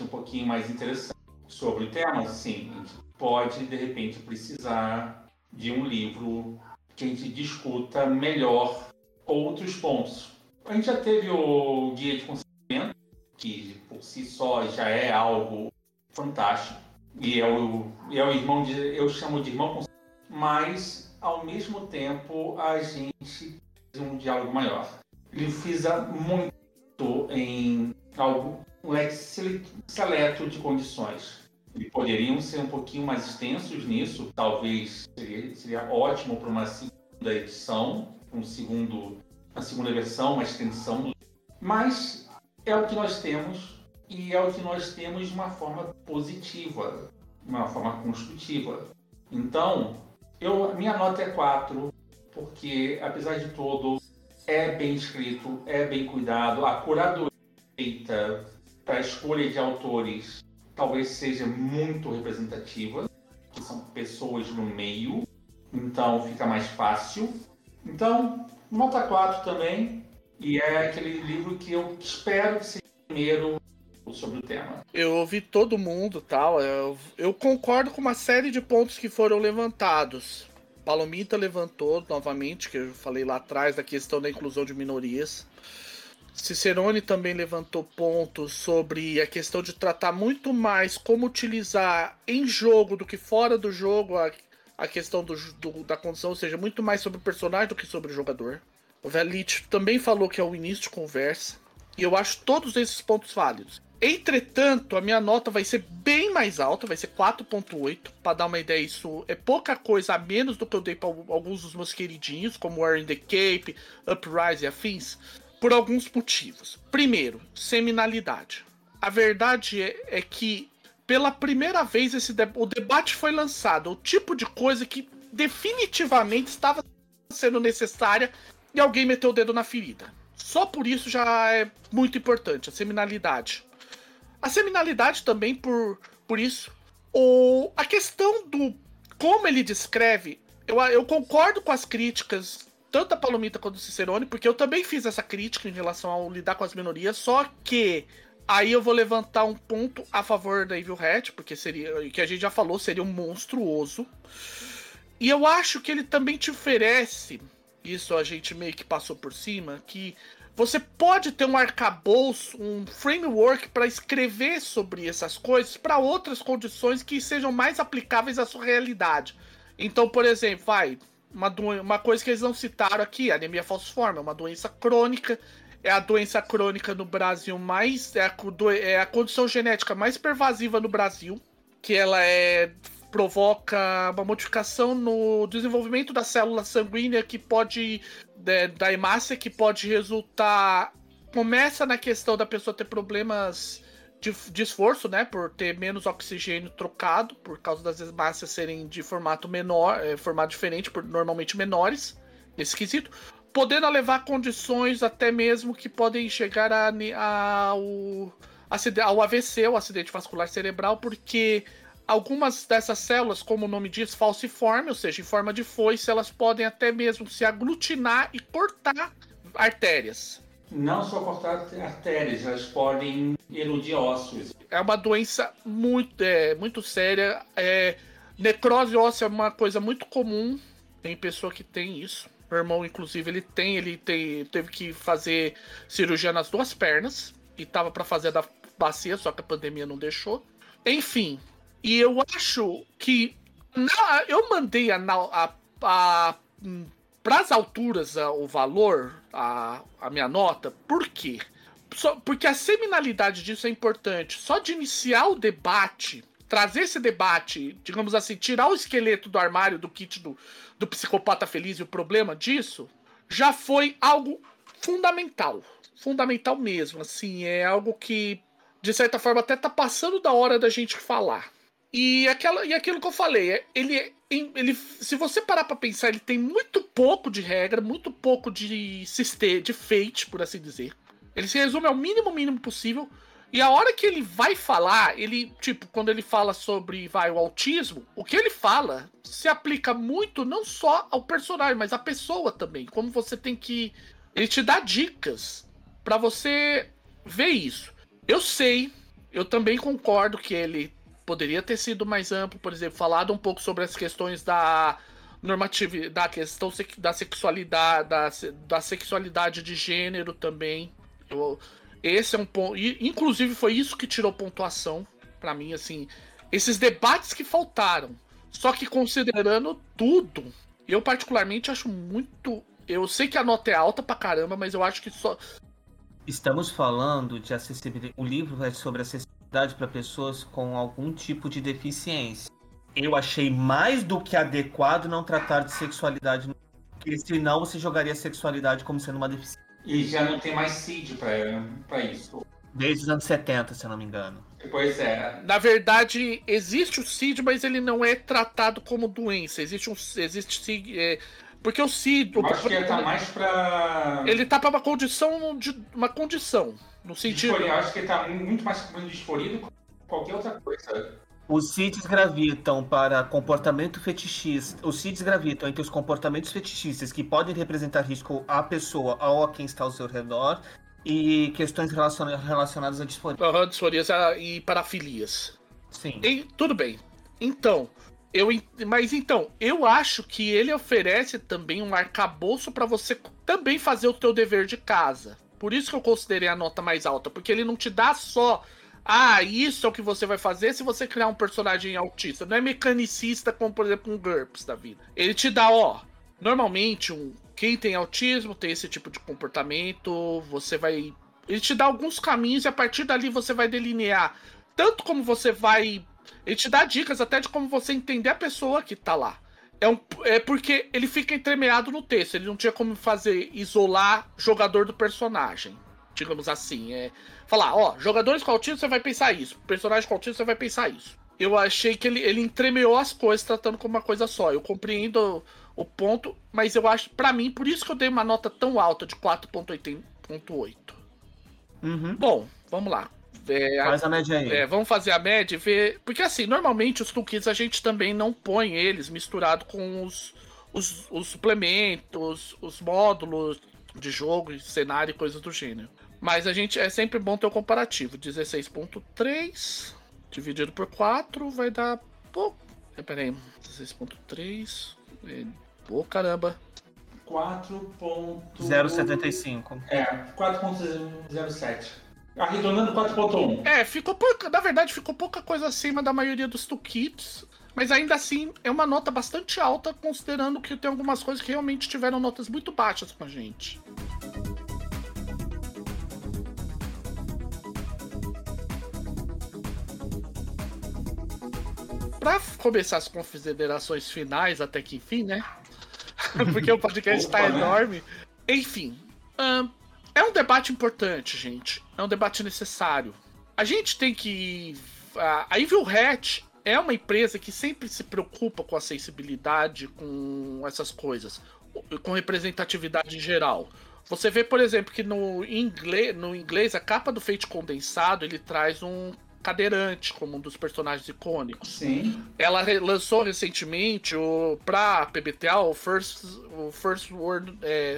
sobre o tema. Sim, a gente pode, de repente, precisar de um livro que a gente discuta melhor outros pontos. A gente já teve o Guia de Consentimento, que por si só já é algo fantástico, e é o irmão eu chamo de irmão consentimento, mas ao mesmo tempo a gente tem um diálogo maior. Ele frisa muito em um leque seleto de condições. E poderiam ser um pouquinho mais extensos nisso, talvez seria ótimo para uma segunda edição, uma segunda versão, uma extensão, mas é o que nós temos, e é o que nós temos de uma forma positiva, de uma forma construtiva. Então, minha nota é 4, porque, apesar de tudo, é bem escrito, é bem cuidado, a curadoria feita para a escolha de autores talvez seja muito representativa, que são pessoas no meio, então fica mais fácil. Então, nota 4 também, e é aquele livro que eu espero que seja o primeiro sobre o tema. Eu ouvi todo mundo, tal, eu concordo com uma série de pontos que foram levantados. Palomita levantou novamente, que eu falei lá atrás, da questão da inclusão de minorias. Cicerone também levantou pontos sobre a questão de tratar muito mais como utilizar em jogo do que fora do jogo a questão da condição, ou seja, muito mais sobre o personagem do que sobre o jogador. O Velit também falou que é o início de conversa, e eu acho todos esses pontos válidos. Entretanto, a minha nota vai ser bem mais alta, vai ser 4.8. Para dar uma ideia, isso é pouca coisa a menos do que eu dei para alguns dos meus queridinhos, como War in the Cape, Uprise e afins, por alguns motivos. Primeiro, seminalidade. A verdade é que, pela primeira vez, o debate foi lançado, o tipo de coisa que definitivamente estava sendo necessária e alguém meteu o dedo na ferida. Só por isso já é muito importante, a seminalidade. A seminalidade também, por isso, a questão do como ele descreve, eu concordo com as críticas, tanto da Palomita quanto do Cicerone, porque eu também fiz essa crítica em relação ao lidar com as minorias, só que aí eu vou levantar um ponto a favor da Evil Hat, porque seria, que a gente já falou, seria um monstruoso. E eu acho que ele também te oferece, isso a gente meio que passou por cima, que você pode ter um arcabouço, um framework para escrever sobre essas coisas para outras condições que sejam mais aplicáveis à sua realidade. Então, por exemplo, uma coisa que eles não citaram aqui, anemia falciforme, é uma doença crônica, é a doença crônica no Brasil é a condição genética mais pervasiva no Brasil, que ela provoca uma modificação no desenvolvimento da célula sanguínea que pode, da hemácia, que pode resultar, começa na questão da pessoa ter problemas de esforço, né, por ter menos oxigênio trocado, por causa das hemácias serem de formato menor, formato diferente, normalmente menores, nesse quesito, podendo levar a condições até mesmo que podem chegar ao AVC, o acidente vascular cerebral, porque algumas dessas células, como o nome diz, falciforme, ou seja, em forma de foice, elas podem até mesmo se aglutinar e cortar artérias. Não só cortar artérias, elas podem eludir ossos. É uma doença muito séria. Necrose óssea é uma coisa muito comum. Tem pessoa que tem isso. Meu irmão, inclusive, ele teve que fazer cirurgia nas 2 pernas. E tava para fazer a da bacia, só que a pandemia não deixou. Enfim, e eu acho que eu mandei para as alturas o valor, a minha nota. Por quê? Porque a seminalidade disso é importante. Só de iniciar o debate, trazer esse debate, digamos assim, tirar o esqueleto do armário do kit do psicopata feliz e o problema disso, já foi algo fundamental. Fundamental mesmo. Assim, é algo que, de certa forma, até tá passando da hora da gente falar. E aquilo que eu falei, ele, se você parar pra pensar, ele tem muito pouco de regra, muito pouco de fate, por assim dizer. Ele se resume ao mínimo possível. E a hora que ele vai falar, quando ele fala sobre o autismo, o que ele fala se aplica muito não só ao personagem, mas à pessoa também. Como você tem que... Ele te dá dicas pra você ver isso. Eu também concordo que ele poderia ter sido mais amplo, por exemplo, falado um pouco sobre as questões da normatividade, da questão da sexualidade, da sexualidade de gênero também. Esse é um ponto, inclusive foi isso que tirou pontuação pra mim, assim, esses debates que faltaram. Só que considerando tudo, eu particularmente acho muito, eu sei que a nota é alta pra caramba, mas eu acho que só... Estamos falando de acessibilidade. O livro é sobre acessibilidade para pessoas com algum tipo de deficiência. Eu achei mais do que adequado não tratar de sexualidade, porque senão você jogaria a sexualidade como sendo uma deficiência. E já não tem mais CID pra isso. Desde os anos 70, se eu não me engano. Pois é. Na verdade, existe o CID, mas ele não é tratado como doença. Existe CID... Porque o CID... Eu acho que ele tá mais pra... Ele tá pra uma condição, no sentido... Eu acho que ele tá muito mais como disforia do que qualquer outra coisa. Os CIDs gravitam para comportamento fetichista. Os CIDs gravitam entre os comportamentos fetichistas que podem representar risco à pessoa ou a quem está ao seu redor e questões relacionadas à disforia. Disforias e parafilias. Sim. Tudo bem. Então, eu acho que ele oferece também um arcabouço para você também fazer o teu dever de casa. Por isso que eu considerei a nota mais alta, porque ele não te dá só... isso é o que você vai fazer se você criar um personagem autista. Não é mecanicista como, por exemplo, um GURPS da vida. Ele te dá, normalmente, quem tem autismo tem esse tipo de comportamento, ele te dá alguns caminhos e a partir dali você vai delinear tanto como você vai... Ele te dá dicas até de como você entender a pessoa que tá lá. É porque ele fica entremeado no texto, ele não tinha como isolar jogador do personagem. Digamos assim, falar, jogadores com autismo você vai pensar isso, personagem com autismo você vai pensar isso. Eu achei que ele entremeou as coisas tratando como uma coisa só. Eu compreendo o ponto, mas eu acho, pra mim, por isso que eu dei uma nota tão alta de 4.8. Uhum. Bom, vamos lá. Faz a média aí. Vamos fazer a média e ver. Porque assim, normalmente os toolkits a gente também não põe eles misturado com os suplementos, os módulos de jogo, cenário e coisas do gênero. Mas é sempre bom ter o comparativo. 16.3 dividido por 4 vai dar... Peraí, 16.3 Pô, caramba. 4.075. 4.07. Arredondando 4.1. Ficou pouca. Na verdade, ficou pouca coisa acima da maioria dos toolkits. Mas ainda assim, é uma nota bastante alta, considerando que tem algumas coisas que realmente tiveram notas muito baixas com a gente. Pra começar as considerações finais, até que enfim, né? Porque o podcast tá enorme. Enfim, é um debate importante, gente. É um debate necessário. A gente tem que... A Evil Hat é uma empresa que sempre se preocupa com a acessibilidade, com essas coisas, com representatividade em geral. Você vê, por exemplo, que no inglês a capa do Fate Condensado, ele traz um cadeirante como um dos personagens icônicos. Sim. Ela lançou recentemente pra PBTA o First World...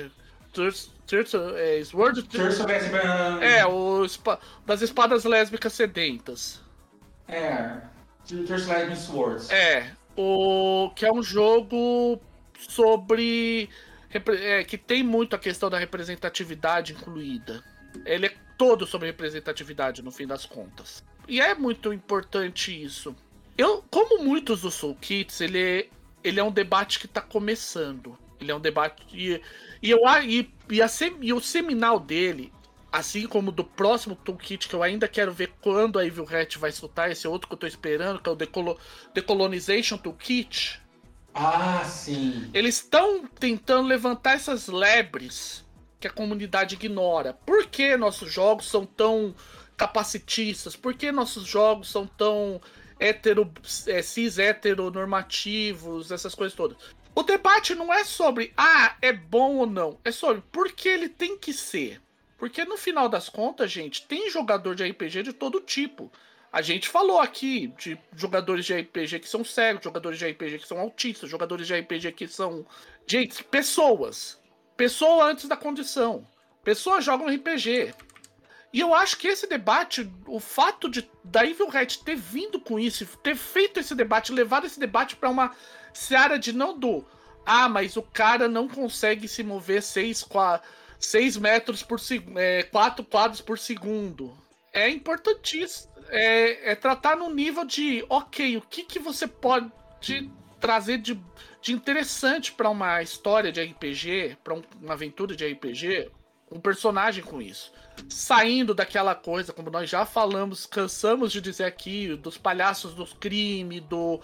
das espadas lésbicas sedentas. First Lesbian Swords. Que é um jogo sobre... que tem muito a questão da representatividade incluída. Ele é todo sobre representatividade, no fim das contas. E é muito importante isso. Como muitos dos toolkits, ele é um debate que está começando. Ele é um debate... E o seminal dele, assim como do próximo toolkit, que eu ainda quero ver quando a Evil Hat vai soltar, esse outro que eu tô esperando, que é o Decolonization Toolkit. Ah, sim. Eles estão tentando levantar essas lebres que a comunidade ignora. Por que nossos jogos são tão capacitistas? Por que nossos jogos são tão cis-heteronormativos, essas coisas todas? O debate não é sobre, é bom ou não. É sobre por que ele tem que ser. Porque no final das contas, gente, tem jogador de RPG de todo tipo. A gente falou aqui de jogadores de RPG que são cegos, jogadores de RPG que são autistas, jogadores de RPG que são... Gente, pessoas. Pessoa antes da condição. Pessoas jogam RPG. E eu acho que esse debate, o fato da Evil Hat ter vindo com isso, ter feito esse debate, levado esse debate para uma seara de não do... mas o cara não consegue se mover 6 metros por segundo, 4 quadros por segundo. É importantíssimo. É tratar no nível de, ok, o que você pode trazer de interessante para uma história de RPG, para uma aventura de RPG, um personagem com isso. Saindo daquela coisa, como nós já falamos, cansamos de dizer aqui, dos palhaços do crime,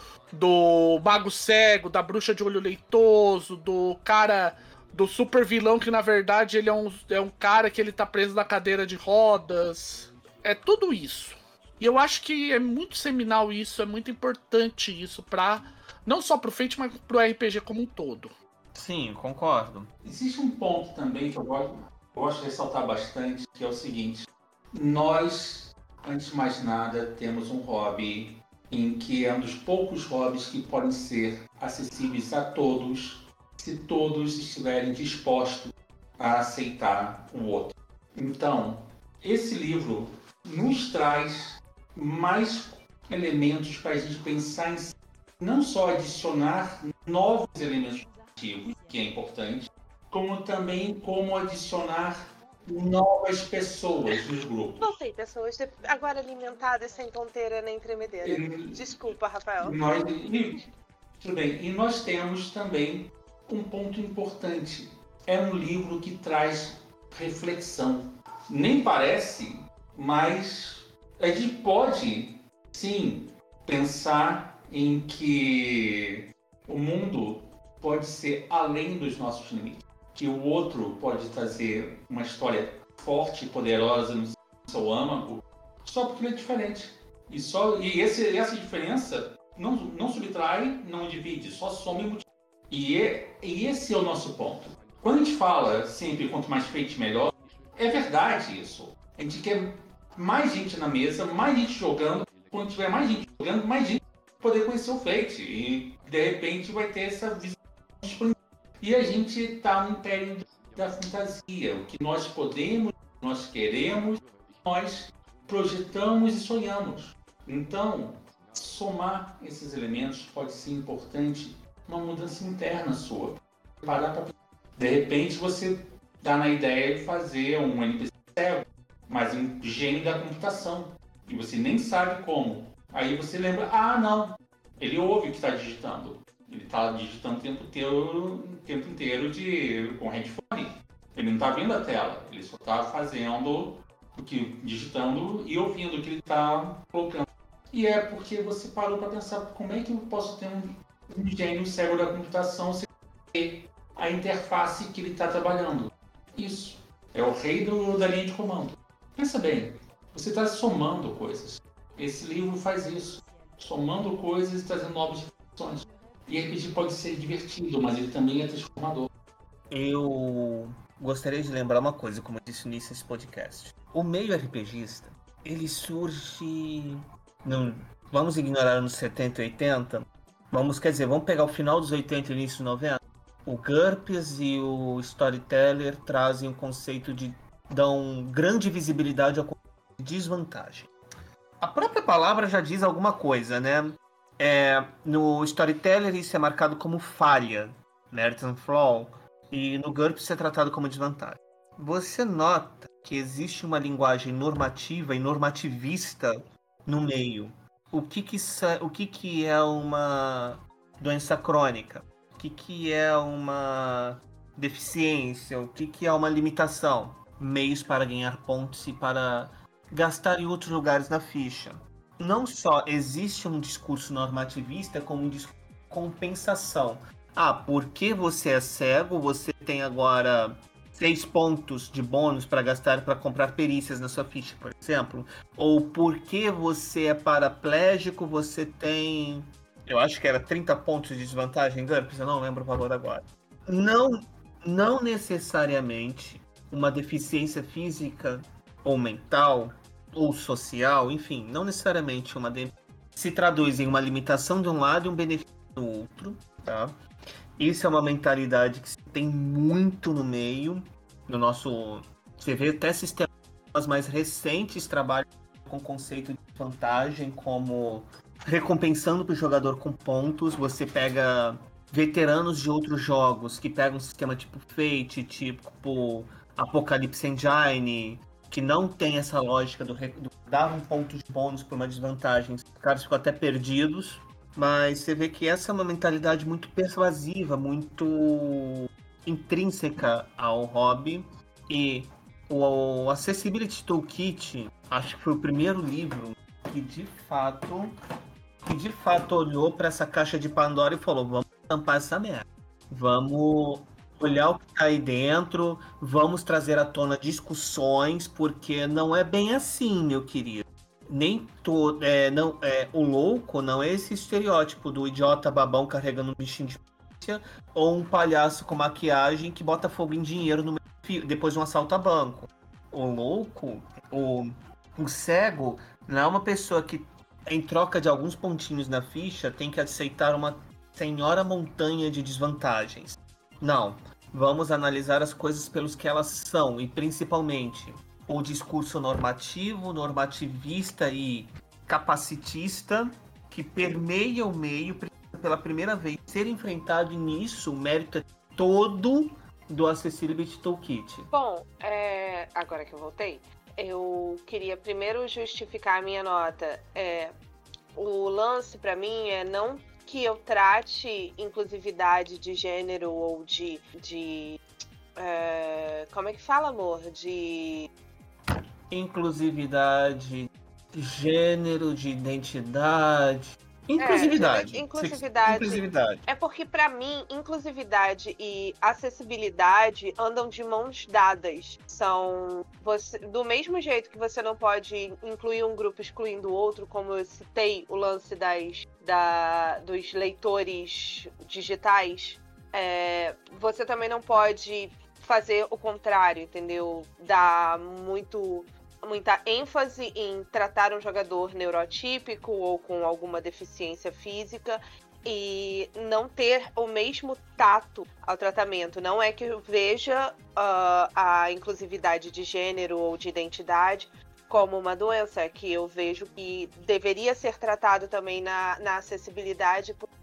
do mago cego, da bruxa de olho leitoso, do cara, do super vilão que na verdade ele é um cara que ele tá preso na cadeira de rodas. É tudo isso. E eu acho que é muito seminal isso, é muito importante isso não só pro Fate, mas pro RPG como um todo. Sim, concordo. Existe um ponto também que eu gosto de ressaltar bastante, que é o seguinte: nós, antes de mais nada, temos um hobby em que é um dos poucos hobbies que podem ser acessíveis a todos, se todos estiverem dispostos a aceitar o outro. Então, esse livro nos traz mais elementos para a gente pensar em não só adicionar novos elementos narrativos, que é importante, como também como adicionar novas pessoas nos grupos. Não sei, pessoas agora alimentadas sem tonteira nem tremedeira. Desculpa, Rafael. Tudo bem. E nós temos também um ponto importante. É um livro que traz reflexão. Nem parece, mas a gente pode, sim, pensar em que o mundo pode ser além dos nossos limites. Que o outro pode trazer uma história forte e poderosa no seu âmago só porque ele é diferente. E essa diferença não subtrai, não divide, só soma e multiplica. E esse é o nosso ponto. Quando a gente fala sempre quanto mais Fate melhor, é verdade isso. A gente quer mais gente na mesa, mais gente jogando. Quando tiver mais gente jogando, mais gente vai poder conhecer o Fate. E de repente vai ter essa visão. E a gente está no império da fantasia. O que nós podemos, o que nós queremos, nós projetamos e sonhamos. Então, somar esses elementos pode ser importante uma mudança interna sua. De repente você tá na ideia de fazer um NPC cego, mas um gênio da computação, e você nem sabe como. Aí você lembra, não, ele ouve o que está digitando. Ele está digitando o tempo inteiro com headphone. Ele não está vendo a tela, ele só está fazendo digitando e ouvindo o que ele está colocando. E é porque você parou para pensar, como é que eu posso ter um gênio cego da computação sem ter a interface que ele está trabalhando? Isso. É o rei da linha de comando. Pensa bem, você está somando coisas. Esse livro faz isso. Somando coisas e trazendo novas informações. E RPG pode ser divertido, mas ele também é transformador. Eu gostaria de lembrar uma coisa, como eu disse no início desse podcast. O meio RPGista, ele surge... Não, vamos ignorar anos 70 e 80. Vamos pegar o final dos 80 e início dos 90. O GURPS e o Storyteller trazem o conceito de... dão grande visibilidade ao conceito de desvantagem. A própria palavra já diz alguma coisa, né? No Storyteller isso é marcado como falha, merit and flaw, e no GURPS isso é tratado como desvantagem. Você nota que existe uma linguagem normativa e normativista no meio. O que é uma doença crônica? O que é uma deficiência? O que é uma limitação? Meios para ganhar pontos e para gastar em outros lugares na ficha. Não só existe um discurso normativista, como um discurso de compensação. Porque você é cego, você tem agora 6 pontos de bônus para gastar para comprar perícias na sua ficha, por exemplo. Ou porque você é paraplégico, você tem... Eu acho que era 30 pontos de desvantagem em GURPS, eu não lembro o valor agora. Não necessariamente uma deficiência física ou mental ou social, enfim, não necessariamente se traduz em uma limitação de um lado e um benefício do outro, tá? Isso é uma mentalidade que se tem muito no meio, no nosso... Você vê até sistemas mais recentes trabalham com o conceito de vantagem, como recompensando para o jogador com pontos. Você pega veteranos de outros jogos que pegam um sistema tipo Fate, tipo Apocalypse Engine, que não tem essa lógica do dar um ponto de bônus por uma desvantagem. Os caras ficam até perdidos, mas você vê que essa é uma mentalidade muito persuasiva, muito intrínseca ao hobby. E o Accessibility Toolkit, acho que foi o primeiro livro que de fato olhou para essa caixa de Pandora e falou: vamos tampar essa merda, vamos olhar o que tá aí dentro, vamos trazer à tona discussões, porque não é bem assim, meu querido. Nem todo, o louco não é esse estereótipo do idiota babão carregando um bichinho de polícia ou um palhaço com maquiagem que bota fogo em dinheiro no meio, depois de um assalto a banco. O louco, o cego, não é uma pessoa que, em troca de alguns pontinhos na ficha, tem que aceitar uma senhora montanha de desvantagens. Não, vamos analisar as coisas pelos que elas são, e principalmente o discurso normativo, normativista e capacitista que permeia o meio pela primeira vez ser enfrentado, e nisso o mérito é todo do Accessibility Toolkit. Bom, agora que eu voltei, eu queria primeiro justificar a minha nota. O lance pra mim é não que eu trate inclusividade de gênero ou de como é que fala, amor? De inclusividade, de gênero, de identidade. Inclusividade. Inclusividade. É porque, pra mim, inclusividade e acessibilidade andam de mãos dadas. São... do mesmo jeito que você não pode incluir um grupo excluindo o outro, como eu citei o lance dos leitores digitais, você também não pode fazer o contrário, entendeu? Dar muita ênfase em tratar um jogador neurotípico ou com alguma deficiência física e não ter o mesmo tato ao tratamento. Não é que eu veja a inclusividade de gênero ou de identidade como uma doença, é que eu vejo que deveria ser tratado também na acessibilidade, porque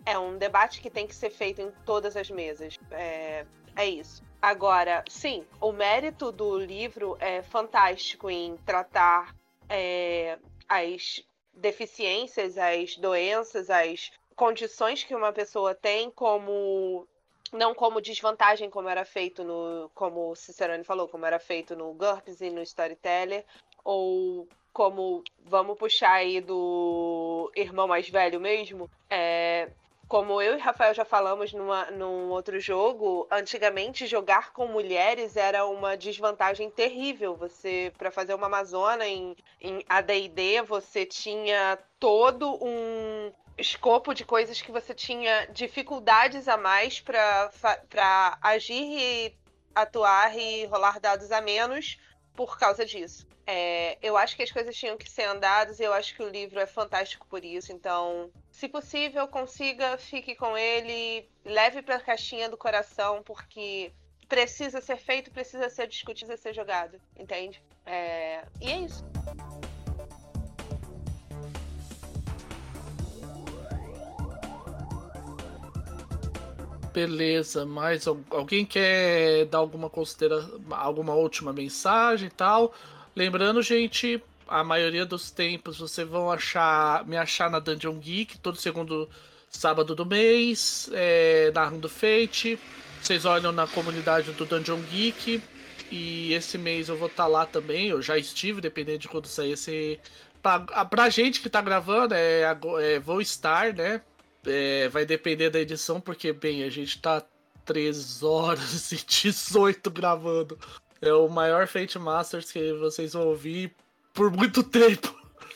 É um debate que tem que ser feito em todas as mesas. É isso. Agora, sim, o mérito do livro é fantástico em tratar as deficiências, as doenças, as condições que uma pessoa tem não como desvantagem, como era feito como o Cicerone falou, como era feito no GURPS e no Storyteller, ou como, vamos puxar aí do irmão mais velho mesmo, como eu e Rafael já falamos num outro jogo, antigamente jogar com mulheres era uma desvantagem terrível. Você, para fazer uma Amazona em AD&D, você tinha todo um escopo de coisas que você tinha dificuldades a mais para agir e atuar e rolar dados a menos por causa disso. Eu acho que as coisas tinham que ser andadas e eu acho que o livro é fantástico por isso. Então, se possível, consiga, fique com ele, leve para a caixinha do coração, porque precisa ser feito, precisa ser discutido, precisa ser jogado, entende? E é isso. Beleza, mas alguém quer dar alguma última mensagem e tal? Lembrando, gente, a maioria dos tempos vocês vão me achar na Dungeon Geek, todo segundo sábado do mês, narrando Fate. Vocês olham na comunidade do Dungeon Geek, e esse mês eu vou estar lá também, eu já estive, dependendo de quando sair esse... Pra gente que tá gravando, vou estar, né? Vai depender da edição, porque, bem, a gente tá 3 horas e 18 gravando. É o maior Fate Masters que vocês vão ouvir por muito tempo.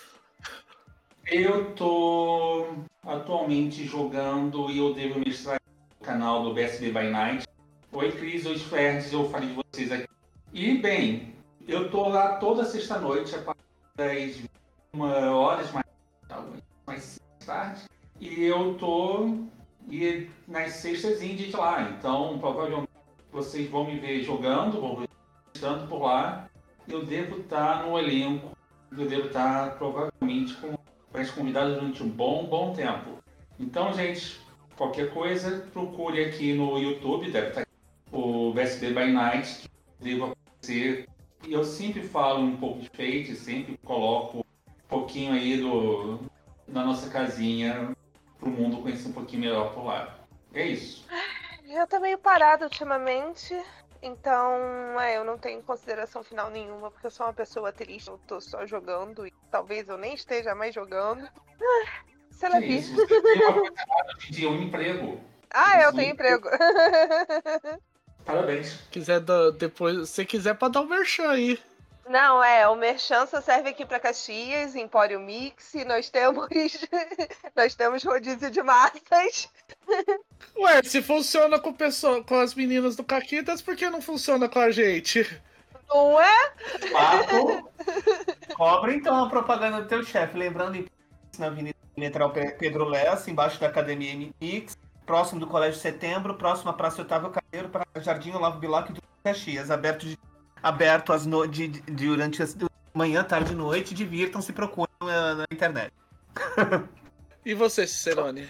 Eu tô atualmente jogando e eu devo mestrar no canal do BSB by Night. Oi, Cris, oi, Ferds, eu falei de vocês aqui. E, bem, eu tô lá toda sexta-noite, a partir das 21 horas, mais tarde. E eu tô nas sextas indies lá, então provavelmente vocês vão me ver jogando, vão ver estando por lá. Eu devo estar no elenco, eu devo estar provavelmente com as convidadas durante um bom tempo. Então, gente, qualquer coisa, procure aqui no YouTube, deve estar aqui, o BSB by Night, que devo aparecer. E eu sempre falo um pouco de Fate, sempre coloco um pouquinho aí na nossa casinha, para o mundo conhecer um pouquinho melhor por lá. É isso. Eu tô meio parada ultimamente, então eu não tenho consideração final nenhuma, porque eu sou uma pessoa triste, eu tô só jogando e talvez eu nem esteja mais jogando. Sei lá. Isso, você tem uma coisa errada hoje em dia, um emprego. Eu tenho emprego. Parabéns. Se quiser, pode dar um merchan aí. Não, o Merchan só serve aqui para Caxias, Empório Mix, nós temos rodízio de massas. Ué, se funciona com as meninas do Caquitas, por que não funciona com a gente? Não é? Papo. Cobra então a propaganda do teu chefe. Lembrando, na Avenida Metral Pedro Lessa, embaixo da Academia MX, próximo do Colégio Setembro, próximo à Praça Otávio Carneiro, para Jardim Olavo Bilac do Caxias, aberto durante as manhã, tarde e noite. Divirtam-se, procurem na internet. E você, Cicerone?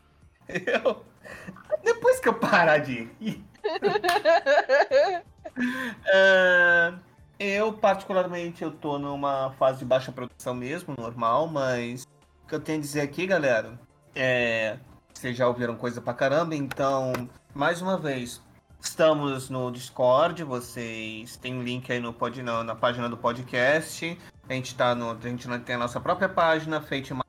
Depois que eu parar de ir. Eu, particularmente, eu tô numa fase de baixa produção mesmo, normal, mas o que eu tenho a dizer aqui, galera, vocês já ouviram coisa pra caramba, então, mais uma vez, estamos no Discord, vocês têm um link aí na página do podcast. A gente tem a nossa própria página,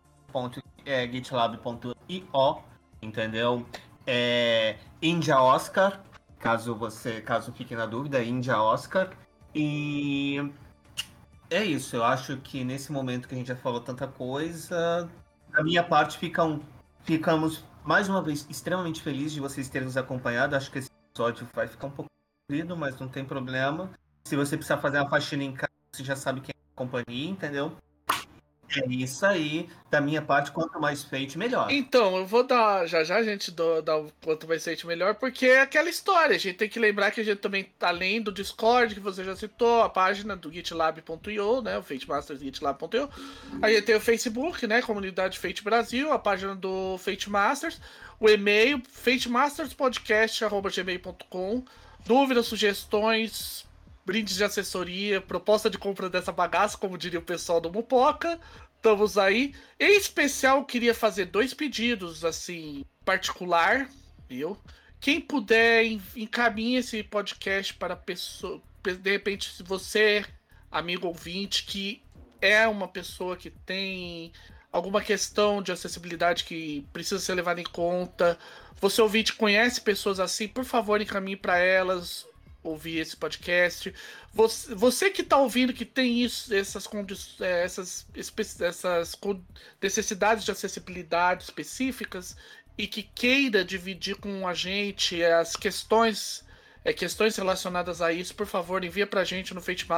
fate.gitlab.io, entendeu? Índia Oscar, caso fique na dúvida, Índia Oscar. E é isso, eu acho que nesse momento que a gente já falou tanta coisa, da minha parte ficamos mais uma vez extremamente felizes de vocês terem nos acompanhado. Acho que esse episódio vai ficar um pouco comprido, mas não tem problema. Se você precisar fazer uma faxina em casa, você já sabe quem é a companhia, entendeu? É isso aí. Da minha parte, quanto mais Fate, melhor. Então, eu vou dar. Já a gente dá o quanto mais Fate melhor, porque é aquela história. A gente tem que lembrar que a gente também, além do Discord, que você já citou, a página do gitlab.io, né? O Fate Masters gitlab.io. Aí tem o Facebook, né? Comunidade Fate Brasil, a página do Fate Masters, o e-mail, fatemasterspodcast@gmail.com. Dúvidas, sugestões, brindes de assessoria, proposta de compra dessa bagaça, como diria o pessoal do Mupoca. Estamos aí. Em especial, eu queria fazer 2 pedidos, assim, particular, viu? Quem puder, encaminhe esse podcast para pessoa. De repente, se você, amigo ouvinte, que é uma pessoa que tem alguma questão de acessibilidade que precisa ser levada em conta, você ouvinte conhece pessoas assim, por favor, encaminhe para elas ouvir esse podcast. Você que está ouvindo que tem isso, essas necessidades de acessibilidade específicas e que queira dividir com a gente as questões relacionadas a isso, por favor, envia pra gente no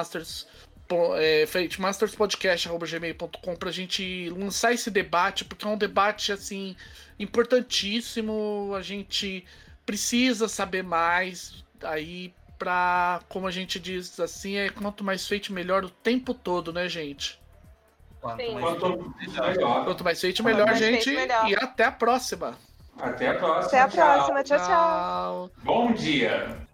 fatemasterspodcast@gmail.com pra gente lançar esse debate, porque é um debate assim importantíssimo. A gente precisa saber mais aí. Como a gente diz assim, quanto mais Fate melhor o tempo todo, né, gente? Quanto mais Fate melhor, gente. Melhor. E até a próxima. Até a próxima. Até a próxima. Tchau, tchau. Bom dia.